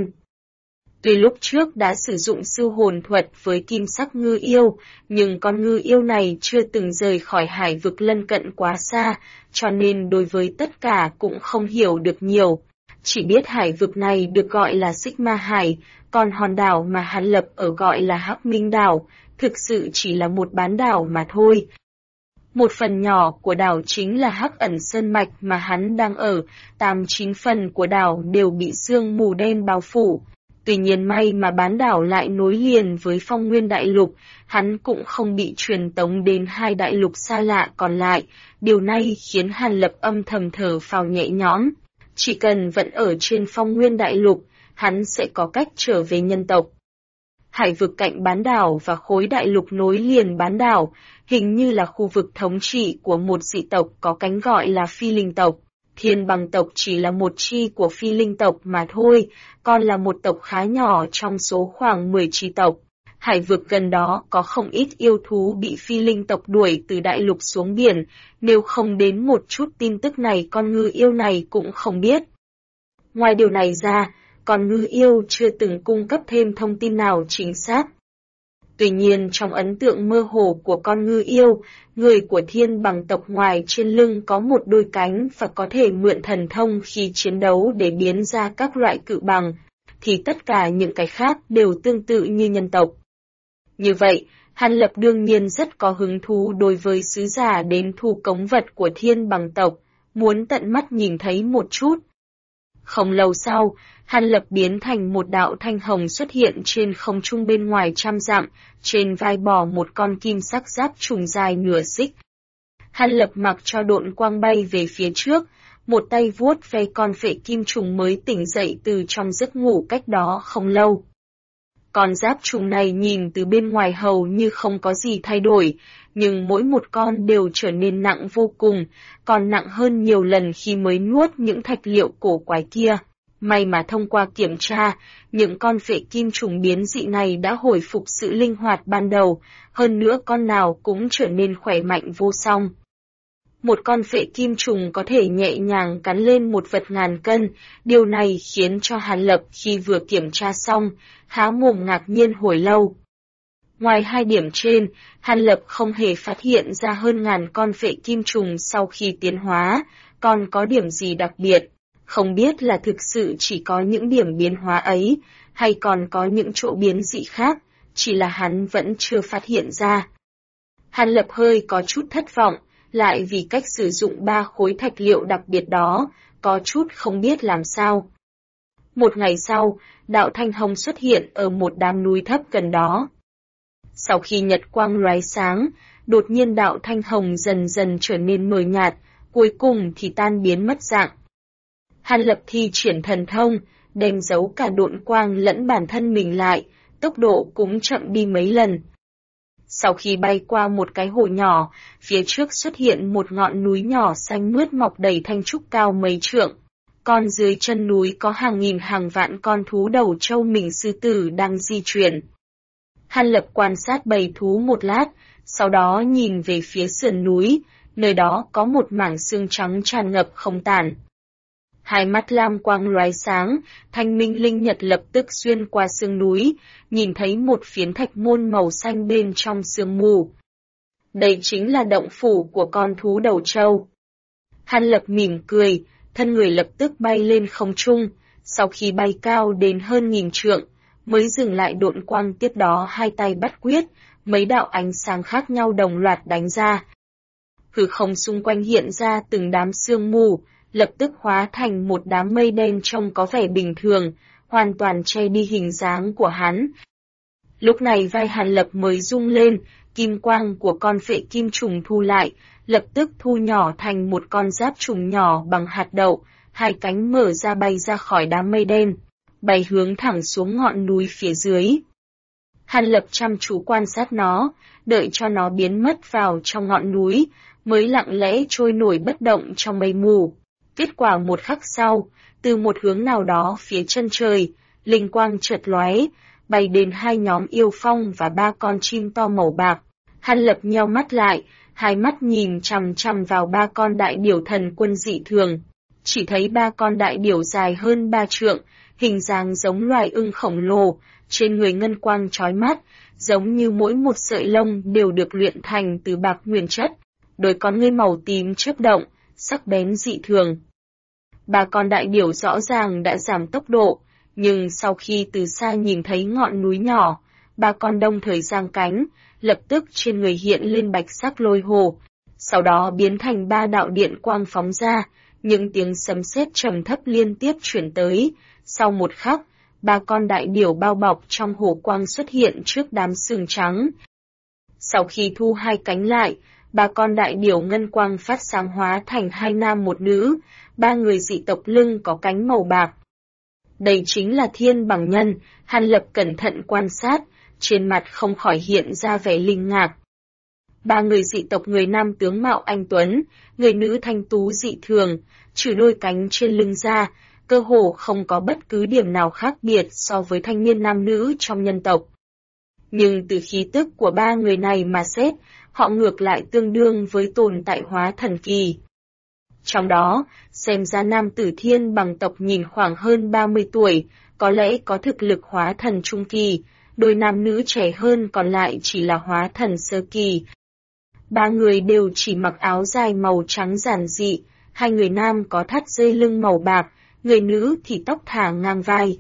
Tuy lúc trước đã sử dụng sư hồn thuật với kim sắc ngư yêu, nhưng con ngư yêu này chưa từng rời khỏi hải vực lân cận quá xa, cho nên đối với tất cả cũng không hiểu được nhiều. Chỉ biết hải vực này được gọi là Xích Ma Hải, còn hòn đảo mà hắn lập ở gọi là Hắc Minh Đảo, thực sự chỉ là một bán đảo mà thôi. Một phần nhỏ của đảo chính là Hắc Ẩn Sơn Mạch mà hắn đang ở, 8-9 phần của đảo đều bị sương mù đen bao phủ. Tuy nhiên may mà bán đảo lại nối liền với Phong Nguyên Đại Lục, hắn cũng không bị truyền tống đến 2 đại lục xa lạ còn lại, điều này khiến Hàn Lập âm thầm thở phào nhẹ nhõm. Chỉ cần vẫn ở trên Phong Nguyên Đại Lục, hắn sẽ có cách trở về nhân tộc. Hải vực cạnh bán đảo và khối đại lục nối liền bán đảo, hình như là khu vực thống trị của một dị tộc có cánh gọi là Phi Linh tộc. Thiên Bằng tộc chỉ là một chi của Phi Linh tộc mà thôi, còn là một tộc khá nhỏ trong số khoảng 10 chi tộc. Hải vực gần đó có không ít yêu thú bị Phi Linh tộc đuổi từ đại lục xuống biển, nếu không đến một chút tin tức này con ngư yêu này cũng không biết. Ngoài điều này ra, con ngư yêu chưa từng cung cấp thêm thông tin nào chính xác. Tuy nhiên trong ấn tượng mơ hồ của con ngư yêu, người của Thiên Bằng tộc ngoài trên lưng có một đôi cánh và có thể mượn thần thông khi chiến đấu để biến ra các loại cự bằng, thì tất cả những cái khác đều tương tự như nhân tộc. Như vậy, Hàn Lập đương nhiên rất có hứng thú đối với sứ giả đến thu cống vật của Thiên Bằng tộc, muốn tận mắt nhìn thấy một chút. Không lâu sau, Hàn Lập biến thành một đạo thanh hồng xuất hiện trên không trung bên ngoài 100 dặm, trên vai bò một con kim sắc giáp trùng dài nửa xích. Hàn Lập mặc cho độn quang bay về phía trước, một tay vuốt ve con phệ kim trùng mới tỉnh dậy từ trong giấc ngủ cách đó không lâu. Con giáp trùng này nhìn từ bên ngoài hầu như không có gì thay đổi, nhưng mỗi một con đều trở nên nặng vô cùng, còn nặng hơn nhiều lần khi mới nuốt những thạch liệu cổ quái kia. May mà thông qua kiểm tra, những con phệ kim trùng biến dị này đã hồi phục sự linh hoạt ban đầu, hơn nữa con nào cũng trở nên khỏe mạnh vô song. Một con phệ kim trùng có thể nhẹ nhàng cắn lên một vật ngàn cân, điều này khiến cho Hàn Lập khi vừa kiểm tra xong, há mồm ngạc nhiên hồi lâu. Ngoài 2 điểm trên, Hàn Lập không hề phát hiện ra hơn 1000 con phệ kim trùng sau khi tiến hóa, còn có điểm gì đặc biệt. Không biết là thực sự chỉ có những điểm biến hóa ấy, hay còn có những chỗ biến dị khác, chỉ là hắn vẫn chưa phát hiện ra. Hàn Lập hơi có chút thất vọng, lại vì cách sử dụng 3 khối thạch liệu đặc biệt đó, có chút không biết làm sao. Một ngày sau, đạo thanh hồng xuất hiện ở một đám núi thấp gần đó. Sau khi nhật quang lóe sáng, đột nhiên đạo thanh hồng dần dần trở nên mờ nhạt, cuối cùng thì tan biến mất dạng. Hàn Lập thi triển thần thông, đem giấu cả độn quang lẫn bản thân mình lại, tốc độ cũng chậm đi mấy lần. Sau khi bay qua một cái hồ nhỏ, phía trước xuất hiện một ngọn núi nhỏ xanh mướt mọc đầy thanh trúc cao mấy trượng. Còn dưới chân núi có hàng nghìn hàng vạn con thú đầu trâu mình sư tử đang di chuyển. Hàn Lập quan sát bầy thú một lát, sau đó nhìn về phía sườn núi, nơi đó có một mảng xương trắng tràn ngập không tàn. Hai mắt lam quang lóe sáng, thanh minh linh nhật lập tức xuyên qua sương núi, nhìn thấy một phiến thạch môn màu xanh bên trong sương mù. Đây chính là động phủ của con thú đầu trâu. Hàn Lập mỉm cười, thân người lập tức bay lên không trung, sau khi bay cao đến hơn 1000 trượng, mới dừng lại độn quang, tiếp đó hai tay bắt quyết, mấy đạo ánh sáng khác nhau đồng loạt đánh ra. Hư không xung quanh hiện ra từng đám sương mù, lập tức hóa thành một đám mây đen trông có vẻ bình thường, hoàn toàn che đi hình dáng của hắn. Lúc này vai Hàn Lập mới rung lên, kim quang của con phệ kim trùng thu lại, lập tức thu nhỏ thành một con giáp trùng nhỏ bằng hạt đậu, hai cánh mở ra bay ra khỏi đám mây đen, bay hướng thẳng xuống ngọn núi phía dưới. Hàn Lập chăm chú quan sát nó, đợi cho nó biến mất vào trong ngọn núi, mới lặng lẽ trôi nổi bất động trong mây mù. Kết quả một khắc sau, từ một hướng nào đó phía chân trời, linh quang chợt lóe, bay đến hai nhóm yêu phong và ba con chim to màu bạc. Hàn Lập nheo mắt lại, hai mắt nhìn chằm chằm vào ba con đại điểu thần quân dị thường. Chỉ thấy ba con đại điểu dài hơn 3 trượng, hình dáng giống loài ưng khổng lồ, trên người ngân quang chói mắt, giống như mỗi một sợi lông đều được luyện thành từ bạc nguyên chất. Đôi con ngươi màu tím chớp động, sắc bén dị thường. Ba con đại điểu rõ ràng đã giảm tốc độ, nhưng sau khi từ xa nhìn thấy ngọn núi nhỏ, ba con đồng thời giang cánh, lập tức trên người hiện lên bạch sắc lôi hồ, sau đó biến thành ba đạo điện quang phóng ra, những tiếng sấm sét trầm thấp liên tiếp chuyển tới. Sau một khắc, ba con đại điểu bao bọc trong hồ quang xuất hiện trước đám sừng trắng. Sau khi thu hai cánh lại, ba con đại điểu ngân quang phát sáng hóa thành hai nam một nữ, ba người dị tộc lưng có cánh màu bạc. Đây chính là Thiên Bằng Nhân. Hàn Lập cẩn thận quan sát, trên mặt không khỏi hiện ra vẻ linh ngạc. Ba người dị tộc, người nam tướng mạo anh tuấn, người nữ thanh tú dị thường, trừ đôi cánh trên lưng ra, cơ hồ không có bất cứ điểm nào khác biệt so với thanh niên nam nữ trong nhân tộc. Nhưng từ khí tức của ba người này mà xét, họ ngược lại tương đương với tồn tại hóa thần kỳ. Trong đó, xem ra nam tử Thiên Bằng tộc nhìn khoảng hơn 30 tuổi, có lẽ có thực lực hóa thần trung kỳ, đôi nam nữ trẻ hơn còn lại chỉ là hóa thần sơ kỳ. Ba người đều chỉ mặc áo dài màu trắng giản dị, hai người nam có thắt dây lưng màu bạc, người nữ thì tóc thả ngang vai.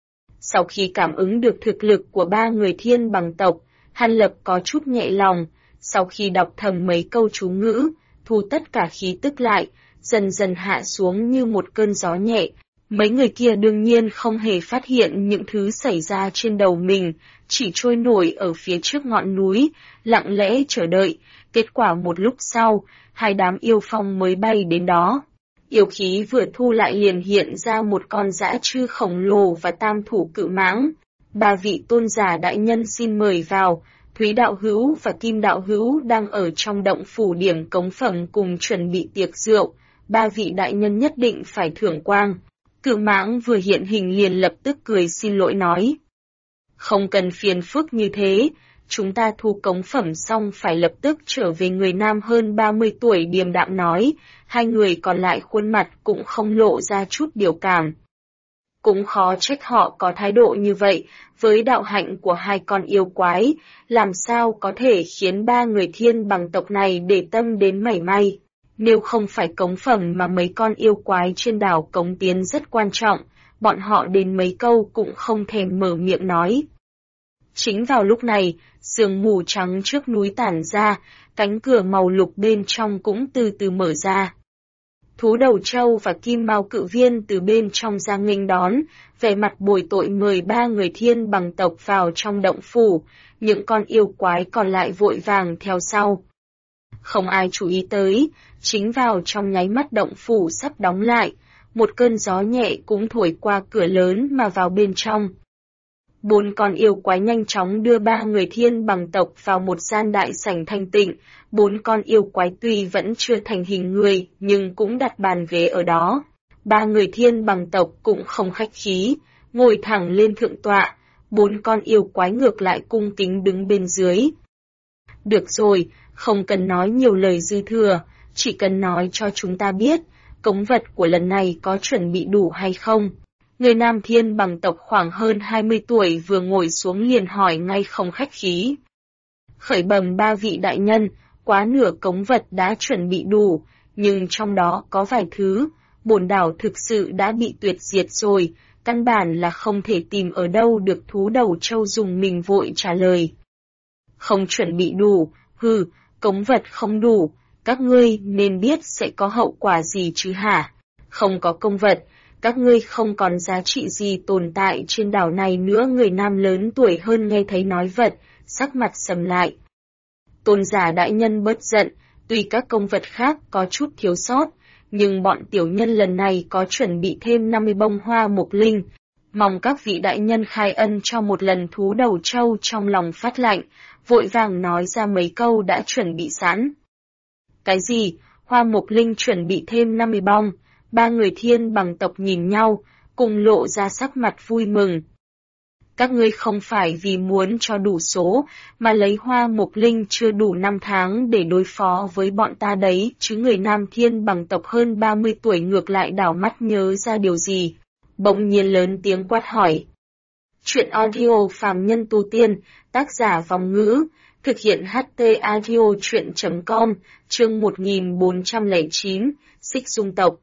Sau khi cảm ứng được thực lực của ba người Thiên Bằng tộc, Hàn Lập có chút nhẹ lòng, sau khi đọc thầm mấy câu chú ngữ, thu tất cả khí tức lại, dần dần hạ xuống như một cơn gió nhẹ. Mấy người kia đương nhiên không hề phát hiện những thứ xảy ra trên đầu mình, chỉ trôi nổi ở phía trước ngọn núi, lặng lẽ chờ đợi. Kết quả một lúc sau, hai đám yêu phong mới bay đến đó. Yêu khí vừa thu lại liền hiện ra một con dã trư khổng lồ và tam thủ cự mãng. Ba vị tôn giả đại nhân xin mời vào. Thúy đạo hữu và Kim đạo hữu đang ở trong động phủ điểm cống phẩm cùng chuẩn bị tiệc rượu. Ba vị đại nhân nhất định phải thưởng quang. Cự mãng vừa hiện hình liền lập tức cười xin lỗi nói. Không cần phiền phức như thế, chúng ta thu cống phẩm xong phải lập tức trở về. Người nam hơn 30 tuổi điềm đạm nói, hai người còn lại khuôn mặt cũng không lộ ra chút biểu cảm. Cũng khó trách họ có thái độ như vậy, với đạo hạnh của hai con yêu quái, làm sao có thể khiến ba người Thiên Bằng tộc này để tâm đến mảy may. Nếu không phải cống phẩm mà mấy con yêu quái trên đảo cống tiến rất quan trọng, bọn họ đến mấy câu cũng không thèm mở miệng nói. Chính vào lúc này, sương mù trắng trước núi tản ra, cánh cửa màu lục bên trong cũng từ từ mở ra. Thú đầu trâu và kim mao cự viên từ bên trong ra nghênh đón, vẻ mặt bồi tội mời ba người Thiên Bằng tộc vào trong động phủ, những con yêu quái còn lại vội vàng theo sau. Không ai chú ý tới, chính vào trong nháy mắt động phủ sắp đóng lại, một cơn gió nhẹ cũng thổi qua cửa lớn mà vào bên trong. Bốn con yêu quái nhanh chóng đưa ba người Thiên Bằng tộc vào một gian đại sảnh thanh tịnh. Bốn con yêu quái tuy vẫn chưa thành hình người, nhưng cũng đặt bàn ghế ở đó. Ba người Thiên Bằng tộc cũng không khách khí, ngồi thẳng lên thượng tọa. Bốn con yêu quái ngược lại cung kính đứng bên dưới. Được rồi, không cần nói nhiều lời dư thừa, chỉ cần nói cho chúng ta biết, cống vật của lần này có chuẩn bị đủ hay không. Người nam Thiên Bằng tộc khoảng hơn 20 tuổi vừa ngồi xuống liền hỏi ngay không khách khí. Khởi bẩm ba vị đại nhân, quá nửa cống vật đã chuẩn bị đủ, nhưng trong đó có vài thứ, bổn đảo thực sự đã bị tuyệt diệt rồi, căn bản là không thể tìm ở đâu được. Thú đầu trâu dùng mình vội trả lời. Không chuẩn bị đủ, cống vật không đủ, các ngươi nên biết sẽ có hậu quả gì chứ hả? Không có công vật, Các ngươi không còn giá trị gì tồn tại trên đảo này nữa. Người nam lớn tuổi hơn nghe thấy nói vật, sắc mặt sầm lại. Tôn giả đại nhân bớt giận, tuy các công vật khác có chút thiếu sót, nhưng bọn tiểu nhân lần này có chuẩn bị thêm 50 bông hoa mục linh. Mong các vị đại nhân khai ân cho một lần thú đầu trâu. Trong lòng phát lạnh, vội vàng nói ra mấy câu đã chuẩn bị sẵn. Cái gì? Hoa mục linh chuẩn bị thêm 50 bông? Ba người thiên bằng tộc nhìn nhau, cùng lộ ra sắc mặt vui mừng. Các ngươi không phải vì muốn cho đủ số, mà lấy hoa mục linh chưa đủ 5 tháng để đối phó với bọn ta đấy, chứ. Người nam thiên bằng tộc hơn 30 tuổi ngược lại đảo mắt nhớ ra điều gì. Bỗng nhiên lớn tiếng quát hỏi. Chuyện audio phàm nhân tu tiên, tác giả Vòng Ngữ, thực hiện HT audio chuyện.com, chương 1409, Xích Dung tộc.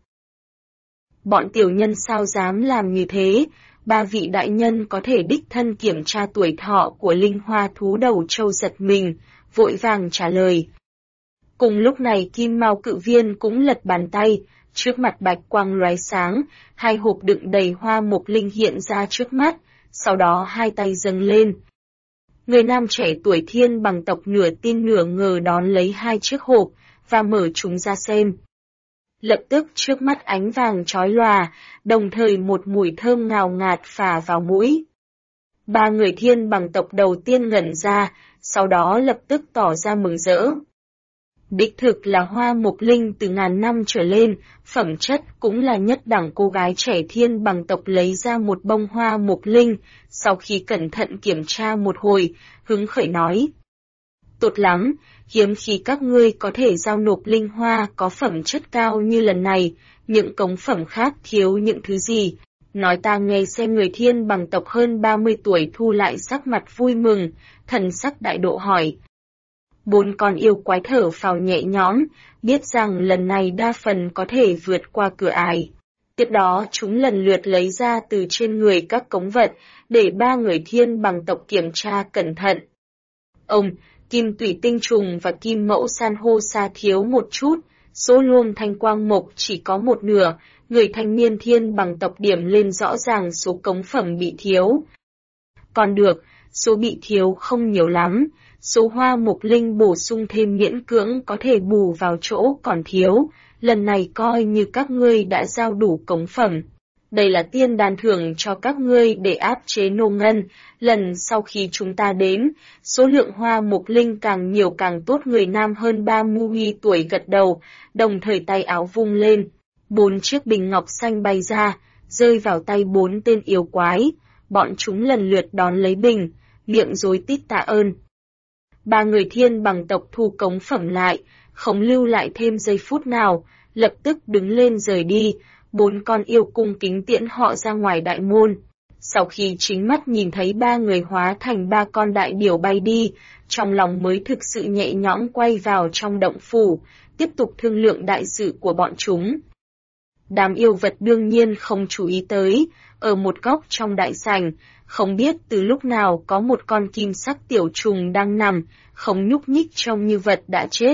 Bọn tiểu nhân sao dám làm như thế? Ba vị đại nhân có thể đích thân kiểm tra tuổi thọ của linh hoa thú đầu trâu giật mình, vội vàng trả lời. Cùng lúc này Kim Mao Cự Viên cũng lật bàn tay, trước mặt bạch quang lóe sáng, hai hộp đựng đầy hoa mục linh hiện ra trước mắt, sau đó hai tay dâng lên. Người nam trẻ tuổi thiên bằng tộc nửa tin nửa ngờ đón lấy hai chiếc hộp, và mở chúng ra xem. Lập tức trước mắt ánh vàng chói lòa, đồng thời một mùi thơm ngào ngạt phả vào mũi. Ba người thiên bằng tộc đầu tiên ngẩn ra, sau đó lập tức tỏ ra mừng rỡ. Đích thực là hoa mục linh từ ngàn năm trở lên, phẩm chất cũng là nhất đẳng. Cô gái trẻ thiên bằng tộc lấy ra một bông hoa mục linh, sau khi cẩn thận kiểm tra một hồi, hứng khởi nói. Tốt lắm, hiếm khi các ngươi có thể giao nộp linh hoa có phẩm chất cao như lần này, những cống phẩm khác thiếu những thứ gì. Nói ta nghe xem. Người thiên bằng tộc hơn 30 tuổi thu lại sắc mặt vui mừng, thần sắc đại độ hỏi. Bốn con yêu quái thở phào nhẹ nhõm, biết rằng lần này đa phần có thể vượt qua cửa ải. Tiếp đó chúng lần lượt lấy ra từ trên người các cống vật, để ba người thiên bằng tộc kiểm tra cẩn thận. Kim tủy tinh trùng và kim mẫu san hô sa thiếu một chút, số luông thanh quang mộc chỉ có một nửa. Người thanh niên thiên bằng tộc điểm lên rõ ràng số cống phẩm bị thiếu. Còn được, số bị thiếu không nhiều lắm, số hoa mục linh bổ sung thêm miễn cưỡng có thể bù vào chỗ còn thiếu, lần này coi như các ngươi đã giao đủ cống phẩm. Đây là tiên đàn thưởng cho các ngươi để áp chế nô ngân, lần sau khi chúng ta đến, số lượng hoa mục linh càng nhiều càng tốt. Người nam hơn 30 tuổi gật đầu, đồng thời tay áo vung lên, 4 chiếc bình ngọc xanh bay ra, rơi vào tay 4 tên yêu quái, bọn chúng lần lượt đón lấy bình, miệng rối tít tạ ơn. Ba người thiên bằng tộc thu cống phẩm lại, không lưu lại thêm giây phút nào, lập tức đứng lên rời đi. 4 con yêu cung kính tiễn họ ra ngoài đại môn. Sau khi chính mắt nhìn thấy ba người hóa thành 3 con đại điểu bay đi, trong lòng mới thực sự nhẹ nhõm quay vào trong động phủ, tiếp tục thương lượng đại sự của bọn chúng. Đám yêu vật đương nhiên không chú ý tới, ở một góc trong đại sảnh, không biết từ lúc nào có một con kim sắc tiểu trùng đang nằm, không nhúc nhích trông như vật đã chết.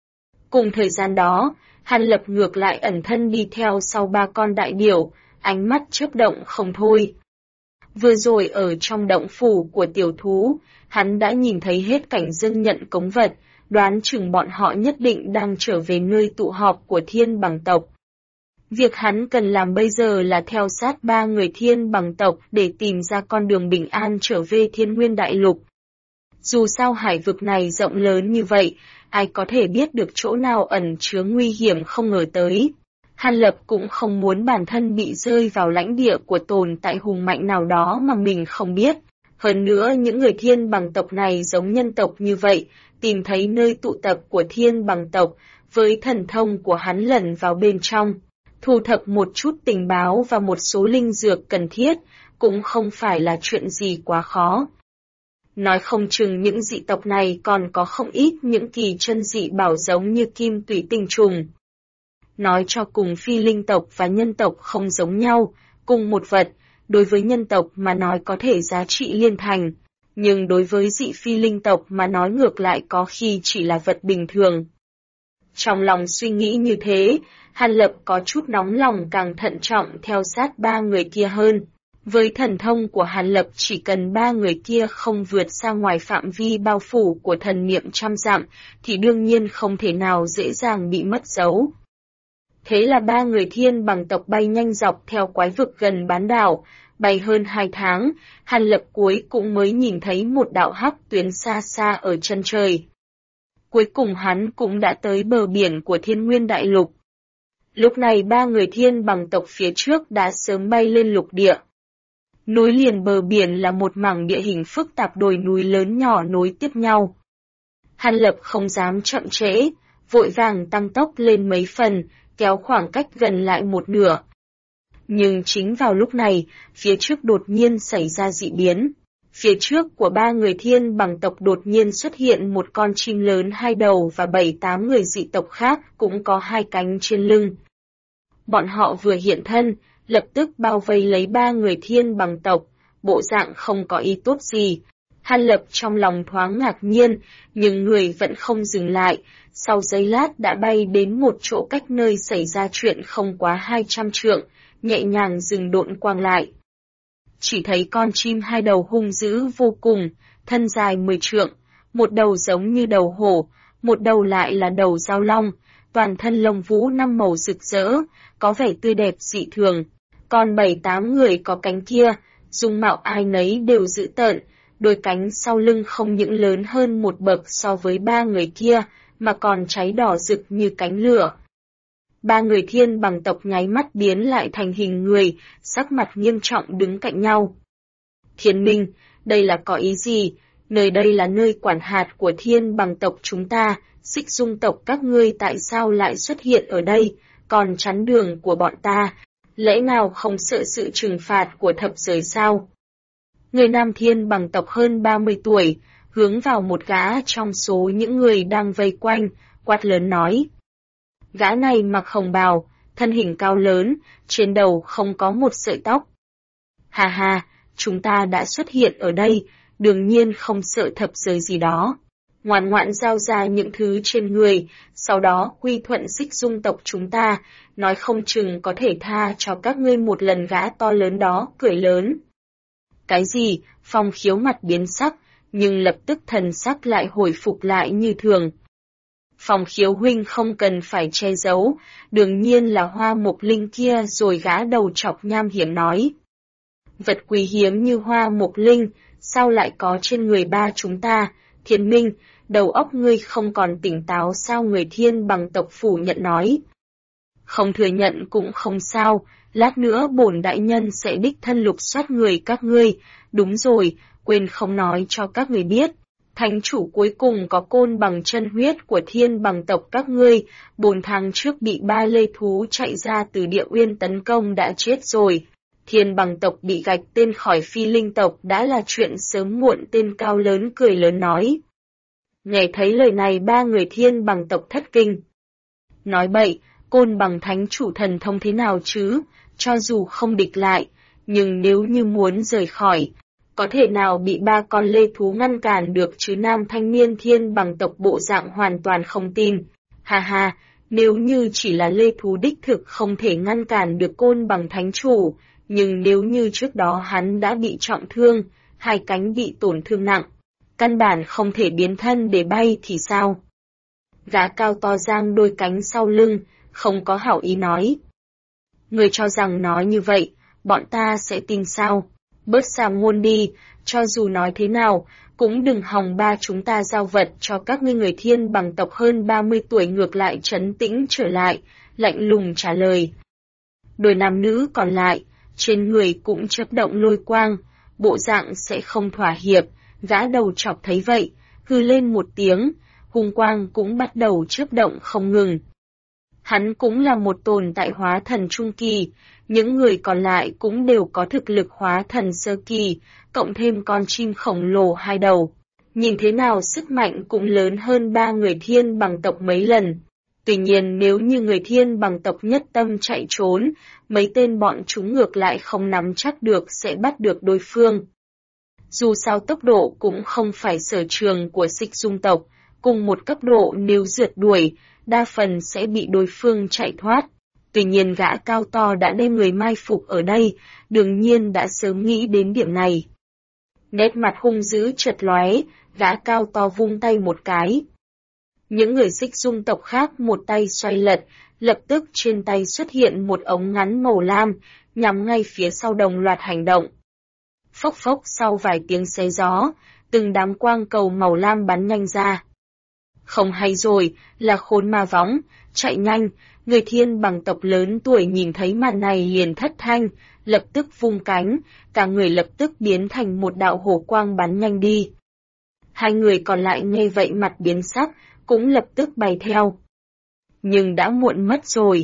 Cùng thời gian đó, Hàn Lập ngược lại ẩn thân đi theo sau 3 con đại điểu, ánh mắt chớp động không thôi. Vừa rồi ở trong động phủ của tiểu thú, hắn đã nhìn thấy hết cảnh dâng nhận cống vật, đoán chừng bọn họ nhất định đang trở về nơi tụ họp của thiên bằng tộc. Việc hắn cần làm bây giờ là theo sát 3 người thiên bằng tộc để tìm ra con đường bình an trở về Thiên Nguyên Đại Lục. Dù sao hải vực này rộng lớn như vậy, ai có thể biết được chỗ nào ẩn chứa nguy hiểm không ngờ tới. Hàn Lập cũng không muốn bản thân bị rơi vào lãnh địa của tồn tại hùng mạnh nào đó mà mình không biết. Hơn nữa những người thiên bằng tộc này giống nhân tộc như vậy, tìm thấy nơi tụ tập của thiên bằng tộc, với thần thông của hắn lẩn vào bên trong, thu thập một chút tình báo và một số linh dược cần thiết, cũng không phải là chuyện gì quá khó. Nói không chừng những dị tộc này còn có không ít những kỳ chân dị bảo giống như kim tủy tinh trùng. Nói cho cùng phi linh tộc và nhân tộc không giống nhau, cùng một vật, đối với nhân tộc mà nói có thể giá trị liên thành, nhưng đối với dị phi linh tộc mà nói ngược lại có khi chỉ là vật bình thường. Trong lòng suy nghĩ như thế, Hàn Lập có chút nóng lòng càng thận trọng theo sát ba người kia hơn. Với thần thông của Hàn Lập chỉ cần ba người kia không vượt ra ngoài phạm vi bao phủ của thần niệm trăm dặm, thì đương nhiên không thể nào dễ dàng bị mất dấu. Thế là ba người thiên bằng tộc bay nhanh dọc theo quái vực gần bán đảo, bay hơn 2 tháng, Hàn Lập cuối cũng mới nhìn thấy một đạo hắc tuyến xa xa ở chân trời. Cuối cùng hắn cũng đã tới bờ biển của Thiên Nguyên Đại Lục. Lúc này ba người thiên bằng tộc phía trước đã sớm bay lên lục địa. Nối liền bờ biển là một mảng địa hình phức tạp, đồi núi lớn nhỏ nối tiếp nhau. Hàn Lập không dám chậm trễ, vội vàng tăng tốc lên mấy phần, kéo khoảng cách gần lại một nửa. Nhưng chính vào lúc này, phía trước đột nhiên xảy ra dị biến. Phía trước của ba người thiên bằng tộc đột nhiên xuất hiện một con chim lớn 2 đầu và 7-8 người dị tộc khác cũng có 2 cánh trên lưng. Bọn họ vừa hiện thân, lập tức bao vây lấy ba người thiên bằng tộc, bộ dạng không có ý tốt gì. Hàn Lập trong lòng thoáng ngạc nhiên, nhưng người vẫn không dừng lại, sau giây lát đã bay đến một chỗ cách nơi xảy ra chuyện không quá 200 trượng, nhẹ nhàng dừng độn quang lại. Chỉ thấy con chim 2 đầu hung dữ vô cùng, thân dài 10 trượng, một đầu giống như đầu hổ, một đầu lại là đầu dao long, toàn thân lông vũ 5 màu rực rỡ, có vẻ tươi đẹp dị thường. Còn 7-8 người có cánh kia, dung mạo ai nấy đều dữ tợn, đôi cánh sau lưng không những lớn hơn một bậc so với ba người kia, mà còn cháy đỏ rực như cánh lửa. Ba người thiên bằng tộc nháy mắt biến lại thành hình người, sắc mặt nghiêm trọng đứng cạnh nhau. Thiên Minh, đây là có ý gì? Nơi đây là nơi quản hạt của thiên bằng tộc chúng ta, Xích Dung tộc các ngươi tại sao lại xuất hiện ở đây, còn chắn đường của bọn ta? Lẽ nào không sợ sự trừng phạt của thập giới sao? Người nam thiên bằng tộc hơn 30 tuổi, hướng vào một gã trong số những người đang vây quanh, quát lớn nói. Gã này mặc hồng bào, thân hình cao lớn, trên đầu không có một sợi tóc. Hà hà, chúng ta đã xuất hiện ở đây, đương nhiên không sợ thập giới gì đó. Ngoan ngoãn giao ra những thứ trên người, sau đó quy thuận Xích Dung tộc chúng ta, nói không chừng có thể tha cho các ngươi một lần. Gã to lớn đó cười lớn. Cái gì? Phong Khiếu mặt biến sắc, nhưng lập tức thần sắc lại hồi phục lại như thường. Phong Khiếu huynh không cần phải che giấu, đương nhiên là hoa mục linh kia rồi. Gã đầu chọc nham hiểm nói. Vật quý hiếm như hoa mục linh, sao lại có trên người ba chúng ta? Thiên Minh, đầu óc ngươi không còn tỉnh táo sao? Người thiên bằng tộc phủ nhận nói. Không thừa nhận cũng không sao, lát nữa bổn đại nhân sẽ đích thân lục soát người các ngươi. Đúng rồi, quên không nói cho các người biết. Thánh chủ cuối cùng có côn bằng chân huyết của thiên bằng tộc các ngươi, 4 tháng trước bị 3 lê thú chạy ra từ địa uyên tấn công đã chết rồi. Thiên bằng tộc bị gạch tên khỏi phi linh tộc đã là chuyện sớm muộn. Tên cao lớn cười lớn nói. Nghe thấy lời này ba người thiên bằng tộc thất kinh. Nói bậy, côn bằng thánh chủ thần thông thế nào chứ, cho dù không địch lại, nhưng nếu như muốn rời khỏi, có thể nào bị 3 con lê thú ngăn cản được chứ? Nam thanh niên thiên bằng tộc bộ dạng hoàn toàn không tin. Ha ha, nếu như chỉ là lê thú đích thực không thể ngăn cản được côn bằng thánh chủ, nhưng nếu như trước đó hắn đã bị trọng thương, 2 cánh bị tổn thương nặng, căn bản không thể biến thân để bay thì sao? Gã cao to giang đôi cánh sau lưng, không có hảo ý nói. Người cho rằng nói như vậy, bọn ta sẽ tin sao? Bớt xàm ngôn đi, cho dù nói thế nào, cũng đừng hòng ba chúng ta giao vật cho các ngươi. Người thiên bằng tộc hơn 30 tuổi ngược lại trấn tĩnh trở lại, lạnh lùng trả lời. Đôi nam nữ còn lại, trên người cũng chớp động lôi quang, bộ dạng sẽ không thỏa hiệp. Gã đầu chọc thấy vậy, hừ lên một tiếng, hung quang cũng bắt đầu chớp động không ngừng. Hắn cũng là một tồn tại hóa thần trung kỳ, những người còn lại cũng đều có thực lực hóa thần sơ kỳ, cộng thêm con chim khổng lồ 2 đầu. Nhìn thế nào sức mạnh cũng lớn hơn 3 người thiên bằng tộc mấy lần. Tuy nhiên nếu như người thiên bằng tộc nhất tâm chạy trốn, mấy tên bọn chúng ngược lại không nắm chắc được sẽ bắt được đối phương. Dù sao tốc độ cũng không phải sở trường của Xích Dung tộc, cùng một cấp độ nếu rượt đuổi, đa phần sẽ bị đối phương chạy thoát. Tuy nhiên gã cao to đã đem người mai phục ở đây, đương nhiên đã sớm nghĩ đến điểm này. Nét mặt hung dữ chợt lóe, gã cao to vung tay một cái. Những người Xích Dung tộc khác một tay xoay lật, lập tức trên tay xuất hiện một ống ngắn màu lam, nhắm ngay phía sau đồng loạt hành động. Phốc phốc sau vài tiếng xé gió, từng đám quang cầu màu lam bắn nhanh ra. Không hay rồi, là khốn ma võng, chạy nhanh, người thiên bằng tộc lớn tuổi nhìn thấy màn này liền thất thanh, lập tức vung cánh, cả người lập tức biến thành một đạo hổ quang bắn nhanh đi. Hai người còn lại nghe vậy mặt biến sắc, cũng lập tức bay theo. Nhưng đã muộn mất rồi.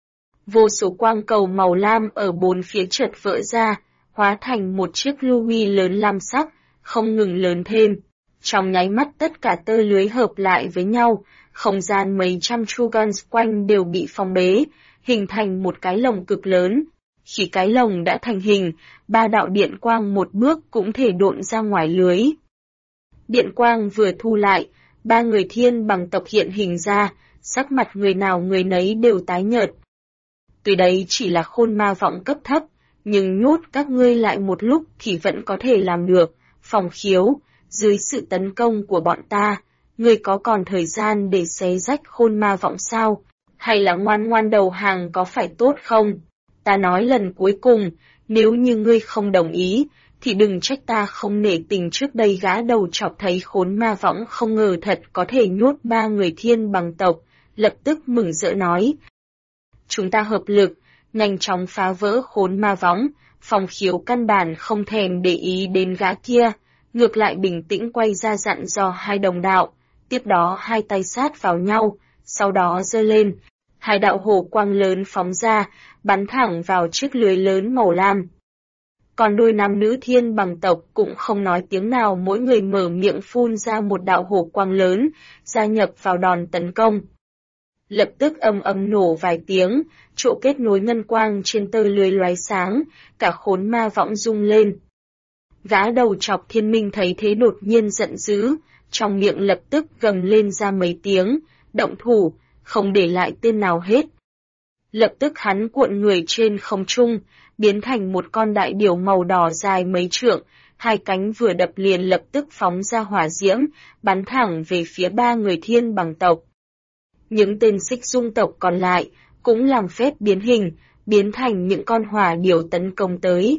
Vô số quang cầu màu lam ở bốn phía chợt vỡ ra, hóa thành một chiếc Louis lớn lam sắc, không ngừng lớn thêm. Trong nháy mắt tất cả tơ lưới hợp lại với nhau, không gian mấy trăm Trugans quanh đều bị phong bế, hình thành một cái lồng cực lớn. Khi cái lồng đã thành hình, ba đạo điện quang một bước cũng thể độn ra ngoài lưới. Điện quang vừa thu lại, ba người thiên bằng tộc hiện hình ra, sắc mặt người nào người nấy đều tái nhợt. Tuy đấy chỉ là khôn ma vọng cấp thấp, nhưng nhốt các ngươi lại một lúc thì vẫn có thể làm được. Phòng Khiếu, dưới sự tấn công của bọn ta, ngươi có còn thời gian để xé rách khôn ma vọng sao? Hay là ngoan ngoan đầu hàng có phải tốt không? Ta nói lần cuối cùng, nếu như ngươi không đồng ý, thì đừng trách ta không nể tình trước đây gã đầu chọc thấy khốn ma võng không ngờ thật có thể nhốt ba người thiên bằng tộc, lập tức mừng rỡ nói. Chúng ta hợp lực, nhanh chóng phá vỡ khốn ma võng, Phòng Khiếu căn bản không thèm để ý đến gã kia, ngược lại bình tĩnh quay ra dặn dò hai đồng đạo, tiếp đó hai tay sát vào nhau, sau đó giơ lên, hai đạo hổ quang lớn phóng ra, bắn thẳng vào chiếc lưới lớn màu lam. Còn đôi nam nữ thiên bằng tộc cũng không nói tiếng nào, mỗi người mở miệng phun ra một đạo hổ quang lớn, gia nhập vào đòn tấn công. Lập tức ầm ầm nổ vài tiếng, chỗ kết nối ngân quang trên tơ lưới lóe sáng, cả khốn ma võng rung lên. Gã đầu chọc Thiên Minh thấy thế đột nhiên giận dữ, trong miệng lập tức gầm lên ra mấy tiếng, động thủ, không để lại tên nào hết. Lập tức hắn cuộn người trên không trung, biến thành một con đại điểu màu đỏ dài mấy trượng, hai cánh vừa đập liền lập tức phóng ra hỏa diễm, bắn thẳng về phía ba người thiên bằng tộc. Những tên Xích Dung tộc còn lại cũng làm phép biến hình, biến thành những con hỏa điểu tấn công tới.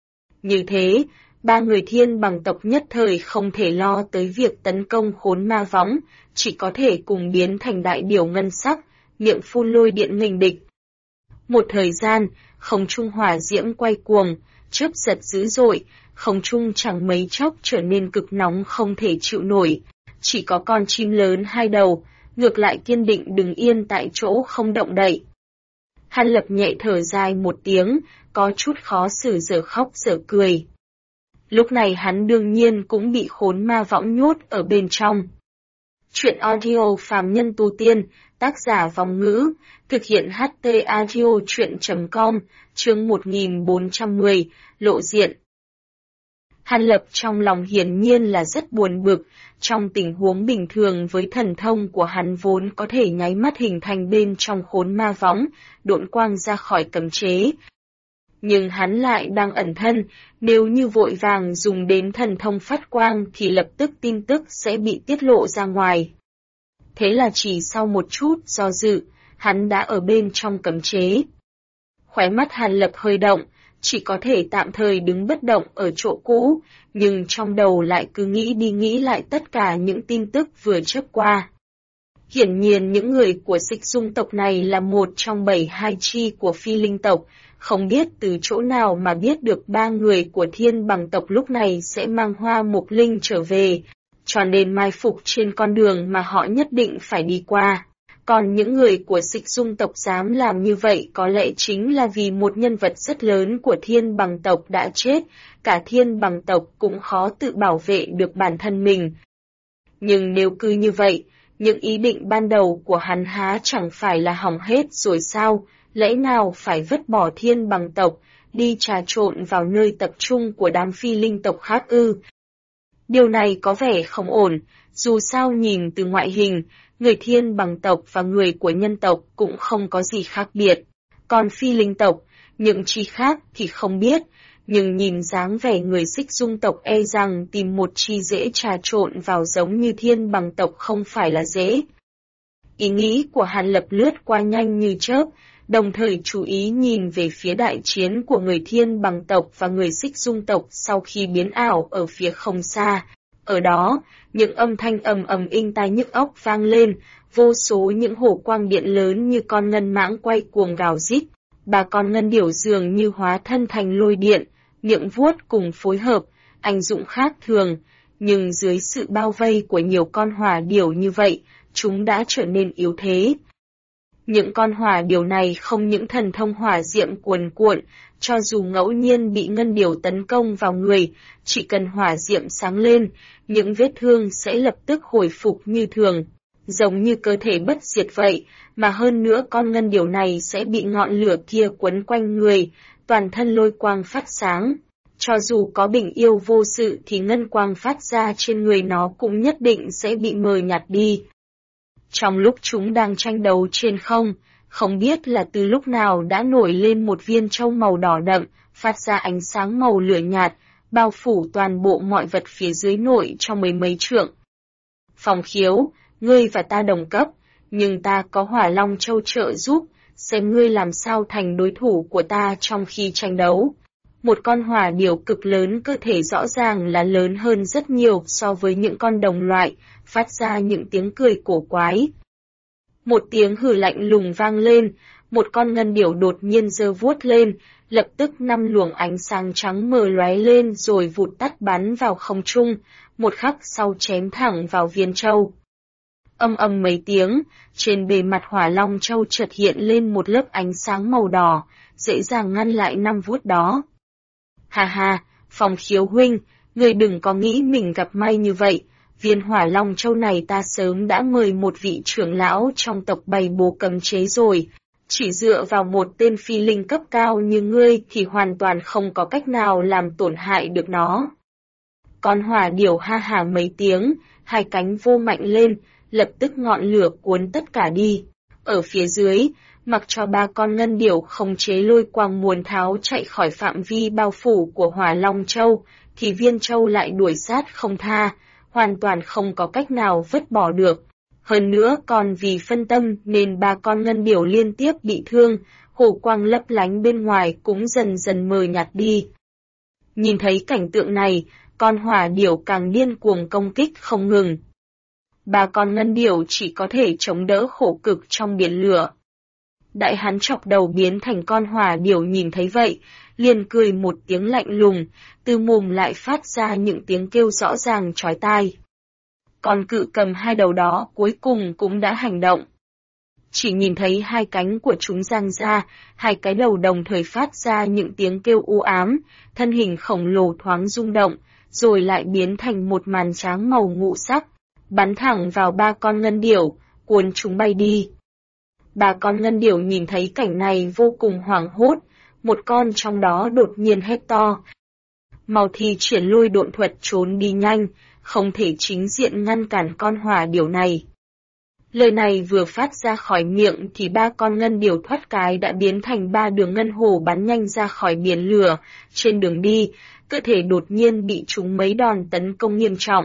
Như thế, ba người thiên bằng tộc nhất thời không thể lo tới việc tấn công khốn ma võng, chỉ có thể cùng biến thành đại điểu ngân sắc, miệng phun lôi điện nghênh địch. Một thời gian, không trung hỏa diễm quay cuồng, chớp giật dữ dội, không trung chẳng mấy chốc trở nên cực nóng không thể chịu nổi. Chỉ có con chim lớn hai đầu, ngược lại kiên định đứng yên tại chỗ không động đậy. Hàn Lập nhẹ thở dài một tiếng, có chút khó xử dở khóc dở cười. Lúc này hắn đương nhiên cũng bị khốn ma võng nhốt ở bên trong. Chuyện audio phàm nhân tu tiên, tác giả Vong Ngữ, thực hiện HT audio chuyện.com, chương 1410, lộ diện. Hàn Lập trong lòng hiển nhiên là rất buồn bực, trong tình huống bình thường với thần thông của hắn vốn có thể nháy mắt hình thành bên trong khốn ma võng, độn quang ra khỏi cấm chế. Nhưng hắn lại đang ẩn thân, nếu như vội vàng dùng đến thần thông phát quang thì lập tức tin tức sẽ bị tiết lộ ra ngoài. Thế là chỉ sau một chút do dự, hắn đã ở bên trong cấm chế. Khóe mắt Hàn Lập hơi động, chỉ có thể tạm thời đứng bất động ở chỗ cũ, nhưng trong đầu lại cứ nghĩ đi nghĩ lại tất cả những tin tức vừa chớp qua. Hiển nhiên những người của Xích Dung tộc này là một trong 72 chi của Phi Linh tộc, không biết từ chỗ nào mà biết được ba người của Thiên bằng tộc lúc này sẽ mang Hoa Mục Linh trở về, cho nên mai phục trên con đường mà họ nhất định phải đi qua. Còn những người của Xích Dung tộc dám làm như vậy có lẽ chính là vì một nhân vật rất lớn của Thiên bằng tộc đã chết, cả Thiên bằng tộc cũng khó tự bảo vệ được bản thân mình. Nhưng nếu cứ như vậy, những ý định ban đầu của hắn há chẳng phải là hỏng hết rồi sao, lẽ nào phải vứt bỏ Thiên bằng tộc, đi trà trộn vào nơi tập trung của đám Phi Linh tộc khác ư? Điều này có vẻ không ổn, dù sao nhìn từ ngoại hình, người thiên bằng tộc và người của nhân tộc cũng không có gì khác biệt. Còn phi linh tộc, những chi khác thì không biết, nhưng nhìn dáng vẻ người Xích Dung tộc e rằng tìm một chi dễ trà trộn vào giống như thiên bằng tộc không phải là dễ. Ý nghĩ của Hàn Lập lướt qua nhanh như chớp, đồng thời chú ý nhìn về phía đại chiến của người thiên bằng tộc và người Xích Dung tộc sau khi biến ảo ở phía không xa. Ở đó, những âm thanh ầm ầm inh tai nhức óc vang lên, vô số những hổ quang điện lớn như con ngân mãng quay cuồng gào rít. Ba con ngân điểu dường như hóa thân thành lôi điện, miệng vuốt cùng phối hợp, anh dũng khác thường, nhưng dưới sự bao vây của nhiều con hỏa điểu như vậy, chúng đã trở nên yếu thế. Những con hỏa điểu này không những thần thông hỏa diệm cuồn cuộn, cho dù ngẫu nhiên bị ngân điểu tấn công vào người, chỉ cần hỏa diệm sáng lên, những vết thương sẽ lập tức hồi phục như thường, giống như cơ thể bất diệt vậy, mà hơn nữa con ngân điểu này sẽ bị ngọn lửa kia quấn quanh người, toàn thân lôi quang phát sáng. Cho dù có bình yêu vô sự thì ngân quang phát ra trên người nó cũng nhất định sẽ bị mờ nhạt đi. Trong lúc chúng đang tranh đấu trên không, không biết là từ lúc nào đã nổi lên một viên châu màu đỏ đậm, phát ra ánh sáng màu lửa nhạt, bao phủ toàn bộ mọi vật phía dưới nội trong mấy trượng. Phong Khiếu, ngươi và ta đồng cấp, nhưng ta có Hỏa Long Châu trợ giúp, xem ngươi làm sao thành đối thủ của ta trong khi tranh đấu. Một con hỏa điểu cực lớn cơ thể rõ ràng là lớn hơn rất nhiều so với những con đồng loại, phát ra những tiếng cười cổ quái. Một tiếng hừ lạnh lùng vang lên, một con ngân điểu đột nhiên giơ vuốt lên, lập tức 5 luồng ánh sáng trắng mờ lóe lên rồi vụt tắt bắn vào không trung, một khắc sau chém thẳng vào viên châu. Âm ầm mấy tiếng, trên bề mặt Hỏa Long Châu chợt hiện lên một lớp ánh sáng màu đỏ, dễ dàng ngăn lại 5 vuốt đó. Ha ha, Phong Khiếu huynh, ngươi đừng có nghĩ mình gặp may như vậy, viên Hỏa Long Châu này ta sớm đã mời một vị trưởng lão trong tộc bày bố cấm chế rồi, chỉ dựa vào một tên phi linh cấp cao như ngươi thì hoàn toàn không có cách nào làm tổn hại được nó. Con hỏa điểu ha hả mấy tiếng, hai cánh vô mạnh lên, lập tức ngọn lửa cuốn tất cả đi. Ở phía dưới, mặc cho ba con ngân điểu khống chế lôi quang muôn tháo chạy khỏi phạm vi bao phủ của Hỏa Long Châu, thì viên châu lại đuổi sát không tha, hoàn toàn không có cách nào vứt bỏ được. Hơn nữa còn vì phân tâm nên ba con ngân điểu liên tiếp bị thương, hổ quang lấp lánh bên ngoài cũng dần dần mờ nhạt đi. Nhìn thấy cảnh tượng này, con hỏa điểu càng điên cuồng công kích không ngừng. Ba con ngân điểu chỉ có thể chống đỡ khổ cực trong biển lửa. Đại hán chọc đầu biến thành con hỏa điểu nhìn thấy vậy, liền cười một tiếng lạnh lùng, từ mồm lại phát ra những tiếng kêu rõ ràng chói tai. Con cự cầm hai đầu đó cuối cùng cũng đã hành động. Chỉ nhìn thấy hai cánh của chúng giang ra, hai cái đầu đồng thời phát ra những tiếng kêu u ám, thân hình khổng lồ thoáng rung động, rồi lại biến thành một màn tráng màu ngũ sắc, bắn thẳng vào ba con ngân điểu, cuốn chúng bay đi. Ba con ngân điểu nhìn thấy cảnh này vô cùng hoảng hốt, một con trong đó đột nhiên hét to. Mau thi triển lôi độn thuật trốn đi nhanh, không thể chính diện ngăn cản con hỏa điểu này. Lời này vừa phát ra khỏi miệng thì ba con ngân điểu thoát cái đã biến thành ba đường ngân hồ bắn nhanh ra khỏi biển lửa, trên đường đi, cơ thể đột nhiên bị chúng mấy đòn tấn công nghiêm trọng.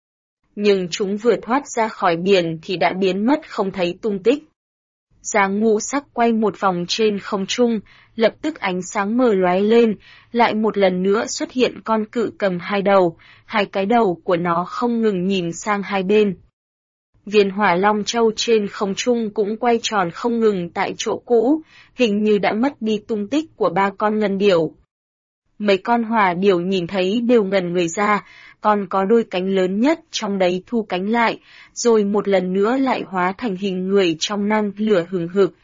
Nhưng chúng vừa thoát ra khỏi biển thì đã biến mất không thấy tung tích. Giáng ngũ sắc quay một vòng trên không trung, lập tức ánh sáng mờ lóe lên, lại một lần nữa xuất hiện con cự cầm hai đầu, hai cái đầu của nó không ngừng nhìn sang hai bên. Viên Hỏa Long Châu trên không trung cũng quay tròn không ngừng tại chỗ cũ, hình như đã mất đi tung tích của ba con ngân điểu. Mấy con hỏa điểu nhìn thấy đều ngẩn người ra, còn có đôi cánh lớn nhất trong đấy thu cánh lại, rồi một lần nữa lại hóa thành hình người trong năng lửa hừng hực.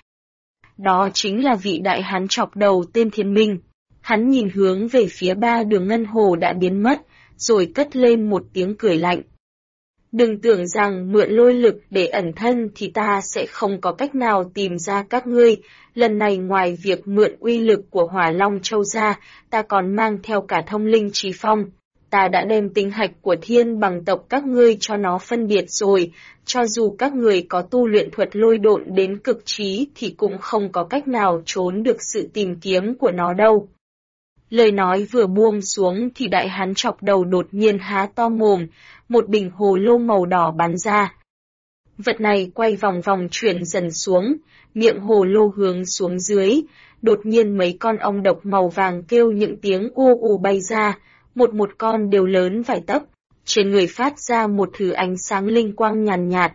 Đó chính là vị đại hán chọc đầu tên Thiên Minh. Hắn nhìn hướng về phía ba đường ngân hồ đã biến mất, rồi cất lên một tiếng cười lạnh. Đừng tưởng rằng mượn lôi lực để ẩn thân thì ta sẽ không có cách nào tìm ra các ngươi, lần này ngoài việc mượn uy lực của Hỏa Long Châu ra, ta còn mang theo cả thông linh trí phong. Ta đã đem tinh hạch của thiên bằng tộc các ngươi cho nó phân biệt rồi, cho dù các người có tu luyện thuật lôi độn đến cực trí thì cũng không có cách nào trốn được sự tìm kiếm của nó đâu. Lời nói vừa buông xuống thì đại hán chọc đầu đột nhiên há to mồm, một bình hồ lô màu đỏ bắn ra. Vật này quay vòng vòng chuyển dần xuống, miệng hồ lô hướng xuống dưới, đột nhiên mấy con ong độc màu vàng kêu những tiếng u u bay ra, một con đều lớn vài tấc, trên người phát ra một thứ ánh sáng linh quang nhàn nhạt.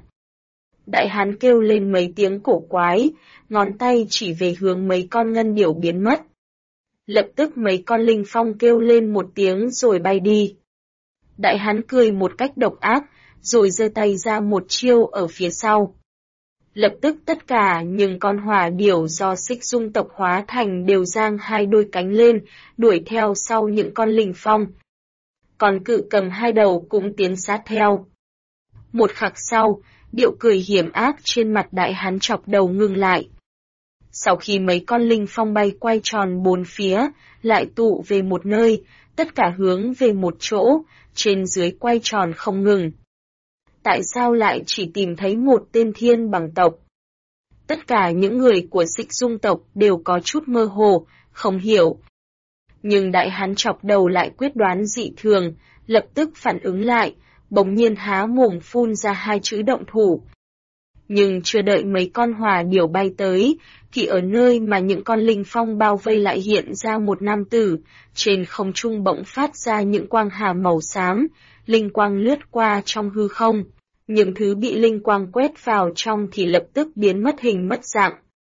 Đại hán kêu lên mấy tiếng cổ quái, ngón tay chỉ về hướng mấy con ngân điểu biến mất. Lập tức mấy con linh phong kêu lên một tiếng rồi bay đi. Đại hán cười một cách độc ác, rồi giơ tay ra một chiêu ở phía sau. Lập tức tất cả những con hỏa điểu do Xích Dung tộc hóa thành đều giang hai đôi cánh lên, đuổi theo sau những con linh phong. Còn cự cầm hai đầu cũng tiến sát theo. Một khắc sau, điệu cười hiểm ác trên mặt đại hán chọc đầu ngừng lại. Sau khi mấy con linh phong bay quay tròn bốn phía, lại tụ về một nơi, tất cả hướng về một chỗ, trên dưới quay tròn không ngừng. Tại sao lại chỉ tìm thấy một tên thiên bằng tộc? Tất cả những người của Xích Dung tộc đều có chút mơ hồ, không hiểu. Nhưng đại hán chọc đầu lại quyết đoán dị thường, lập tức phản ứng lại, bỗng nhiên há mồm phun ra hai chữ động thủ. Nhưng chưa đợi mấy con hỏa điểu bay tới, thì ở nơi mà những con linh phong bao vây lại hiện ra một nam tử, trên không trung bỗng phát ra những quang hà màu xám, linh quang lướt qua trong hư không. Những thứ bị linh quang quét vào trong thì lập tức biến mất hình mất dạng.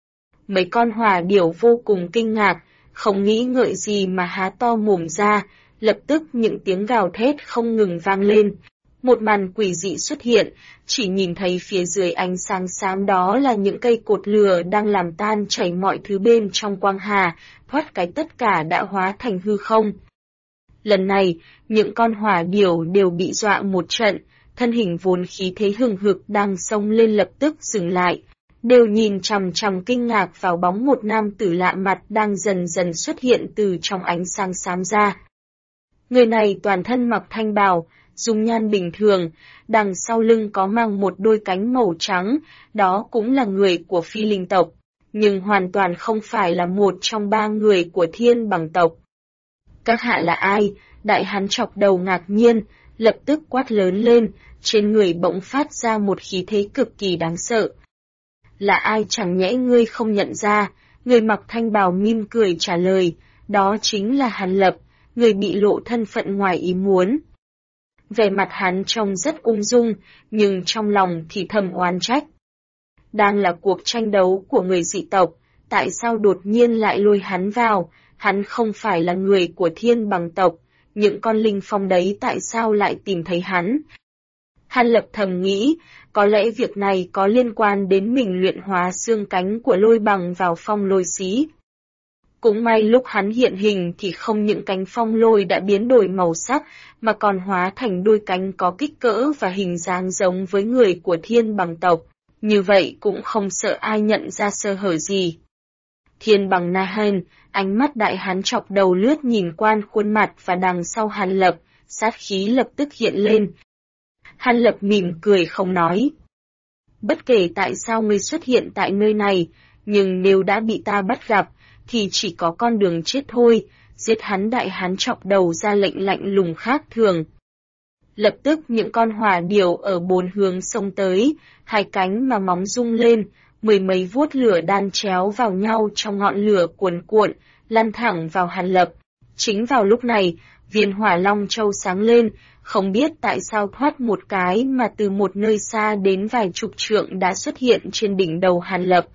Mấy con hỏa điểu vô cùng kinh ngạc, không nghĩ ngợi gì mà há to mồm ra, lập tức những tiếng gào thét không ngừng vang lên. Một màn quỷ dị xuất hiện, chỉ nhìn thấy phía dưới ánh sáng xám đó là những cây cột lửa đang làm tan chảy mọi thứ bên trong quang hà, thoát cái tất cả đã hóa thành hư không. Lần này, những con hỏa điểu đều bị dọa một trận, thân hình vốn khí thế hừng hực đang xông lên lập tức dừng lại, đều nhìn chằm chằm kinh ngạc vào bóng một nam tử lạ mặt đang dần dần xuất hiện từ trong ánh sáng xám ra. Người này toàn thân mặc thanh bào, dung nhan bình thường, đằng sau lưng có mang một đôi cánh màu trắng, đó cũng là người của phi linh tộc, nhưng hoàn toàn không phải là một trong ba người của thiên bằng tộc. Các hạ là ai? Đại hán chọc đầu ngạc nhiên, lập tức quát lớn lên, trên người bỗng phát ra một khí thế cực kỳ đáng sợ. Là ai chẳng nhẽ ngươi không nhận ra? Người mặc thanh bào mỉm cười trả lời, đó chính là Hàn Lập, người bị lộ thân phận ngoài ý muốn. Vẻ mặt hắn trông rất ung dung, nhưng trong lòng thì thầm oán trách. Đang là cuộc tranh đấu của người dị tộc, tại sao đột nhiên lại lôi hắn vào? Hắn không phải là người của thiên bằng tộc, những con linh phong đấy tại sao lại tìm thấy hắn? Hàn Lập thầm nghĩ, có lẽ việc này có liên quan đến mình luyện hóa xương cánh của lôi bằng vào phong lôi xí. Cũng may lúc hắn hiện hình thì không những cánh phong lôi đã biến đổi màu sắc, mà còn hóa thành đôi cánh có kích cỡ và hình dáng giống với người của thiên bằng tộc, như vậy cũng không sợ ai nhận ra sơ hở gì. Thiên bằng Nahen, ánh mắt đại hán chọc đầu lướt nhìn quan khuôn mặt và đằng sau Hàn Lập, sát khí lập tức hiện lên. Hàn Lập mỉm cười không nói. Bất kể tại sao ngươi xuất hiện tại nơi này, nhưng nếu đã bị ta bắt gặp, thì chỉ có con đường chết thôi, giết hắn. Đại hán chọc đầu ra lệnh lạnh lùng khác thường. Lập tức những con hỏa điểu ở bốn hướng xông tới, hai cánh mà móng rung lên, mười mấy vuốt lửa đan chéo vào nhau trong ngọn lửa cuồn cuộn, lăn thẳng vào Hàn Lập. Chính vào lúc này, viên hỏa long châu sáng lên, không biết tại sao thoát một cái mà từ một nơi xa đến vài chục trượng đã xuất hiện trên đỉnh đầu Hàn Lập.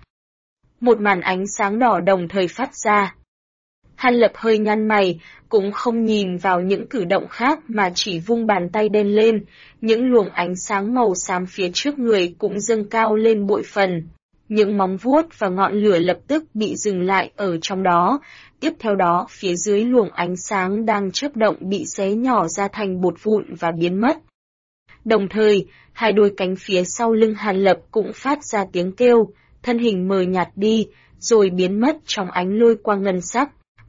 Một màn ánh sáng đỏ đồng thời phát ra. Hàn Lập hơi nhăn mày, cũng không nhìn vào những cử động khác mà chỉ vung bàn tay đen lên, những luồng ánh sáng màu xám phía trước người cũng dâng cao lên bội phần. Những móng vuốt và ngọn lửa lập tức bị dừng lại ở trong đó, tiếp theo đó phía dưới luồng ánh sáng đang chớp động bị xé nhỏ ra thành bột vụn và biến mất. Đồng thời, hai đôi cánh phía sau lưng Hàn Lập cũng phát ra tiếng kêu, thân hình mờ nhạt đi, rồi biến mất trong ánh lôi quang ngân sắc.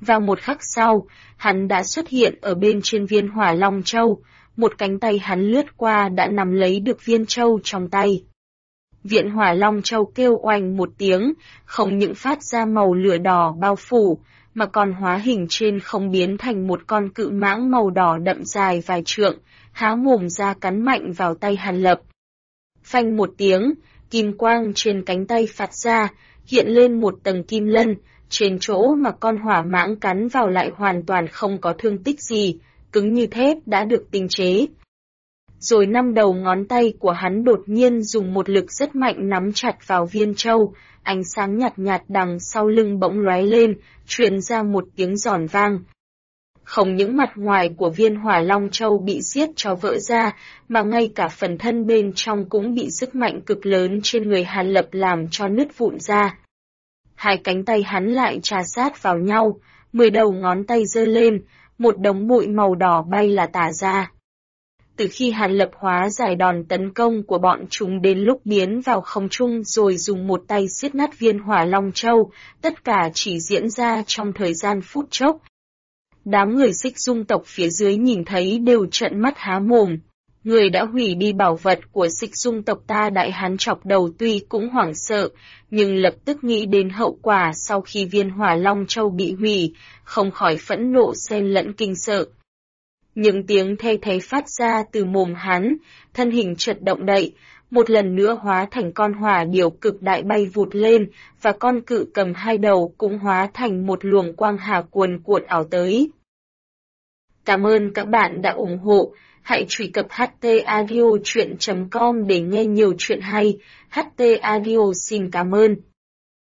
Vào một khắc sau, hắn đã xuất hiện ở bên trên viên Hỏa Long Châu, một cánh tay hắn lướt qua đã nắm lấy được viên châu trong tay. Viện Hỏa Long Châu kêu oanh một tiếng, không những phát ra màu lửa đỏ bao phủ, mà còn hóa hình trên không biến thành một con cự mãng màu đỏ đậm dài vài trượng, há mồm ra cắn mạnh vào tay Hàn Lập. Phanh một tiếng, kim quang trên cánh tay phạt ra, hiện lên một tầng kim lân, trên chỗ mà con hỏa mãng cắn vào lại hoàn toàn không có thương tích gì, cứng như thép đã được tinh chế. Rồi 5 đầu ngón tay của hắn đột nhiên dùng một lực rất mạnh nắm chặt vào viên châu, ánh sáng nhạt nhạt đằng sau lưng bỗng lóe lên, truyền ra một tiếng giòn vang. Không những mặt ngoài của viên Hỏa Long Châu bị giết cho vỡ ra, mà ngay cả phần thân bên trong cũng bị sức mạnh cực lớn trên người Hàn Lập làm cho nứt vụn ra. Hai cánh tay hắn lại trà sát vào nhau, 10 đầu ngón tay giơ lên, một đống bụi màu đỏ bay là tả ra. Từ khi Hàn Lập hóa giải đòn tấn công của bọn chúng đến lúc biến vào không trung rồi dùng một tay siết nát viên Hỏa Long Châu, tất cả chỉ diễn ra trong thời gian phút chốc. Đám người Xích Dung tộc phía dưới nhìn thấy đều trợn mắt há mồm. Người đã hủy đi bảo vật của Xích Dung tộc ta Đại Hán chọc đầu tuy cũng hoảng sợ, nhưng lập tức nghĩ đến hậu quả sau khi viên Hỏa Long Châu bị hủy, không khỏi phẫn nộ xen lẫn kinh sợ. Những tiếng the thé phát ra từ mồm hắn, thân hình chợt động đậy, một lần nữa hóa thành con hỏa điểu cực đại bay vụt lên, và con cự cầm 2 đầu cũng hóa thành một luồng quang hà cuồn cuộn ảo tới. Cảm ơn các bạn đã ủng hộ, hãy truy cập htaudio.com để nghe nhiều chuyện hay. HT Audio xin cảm ơn.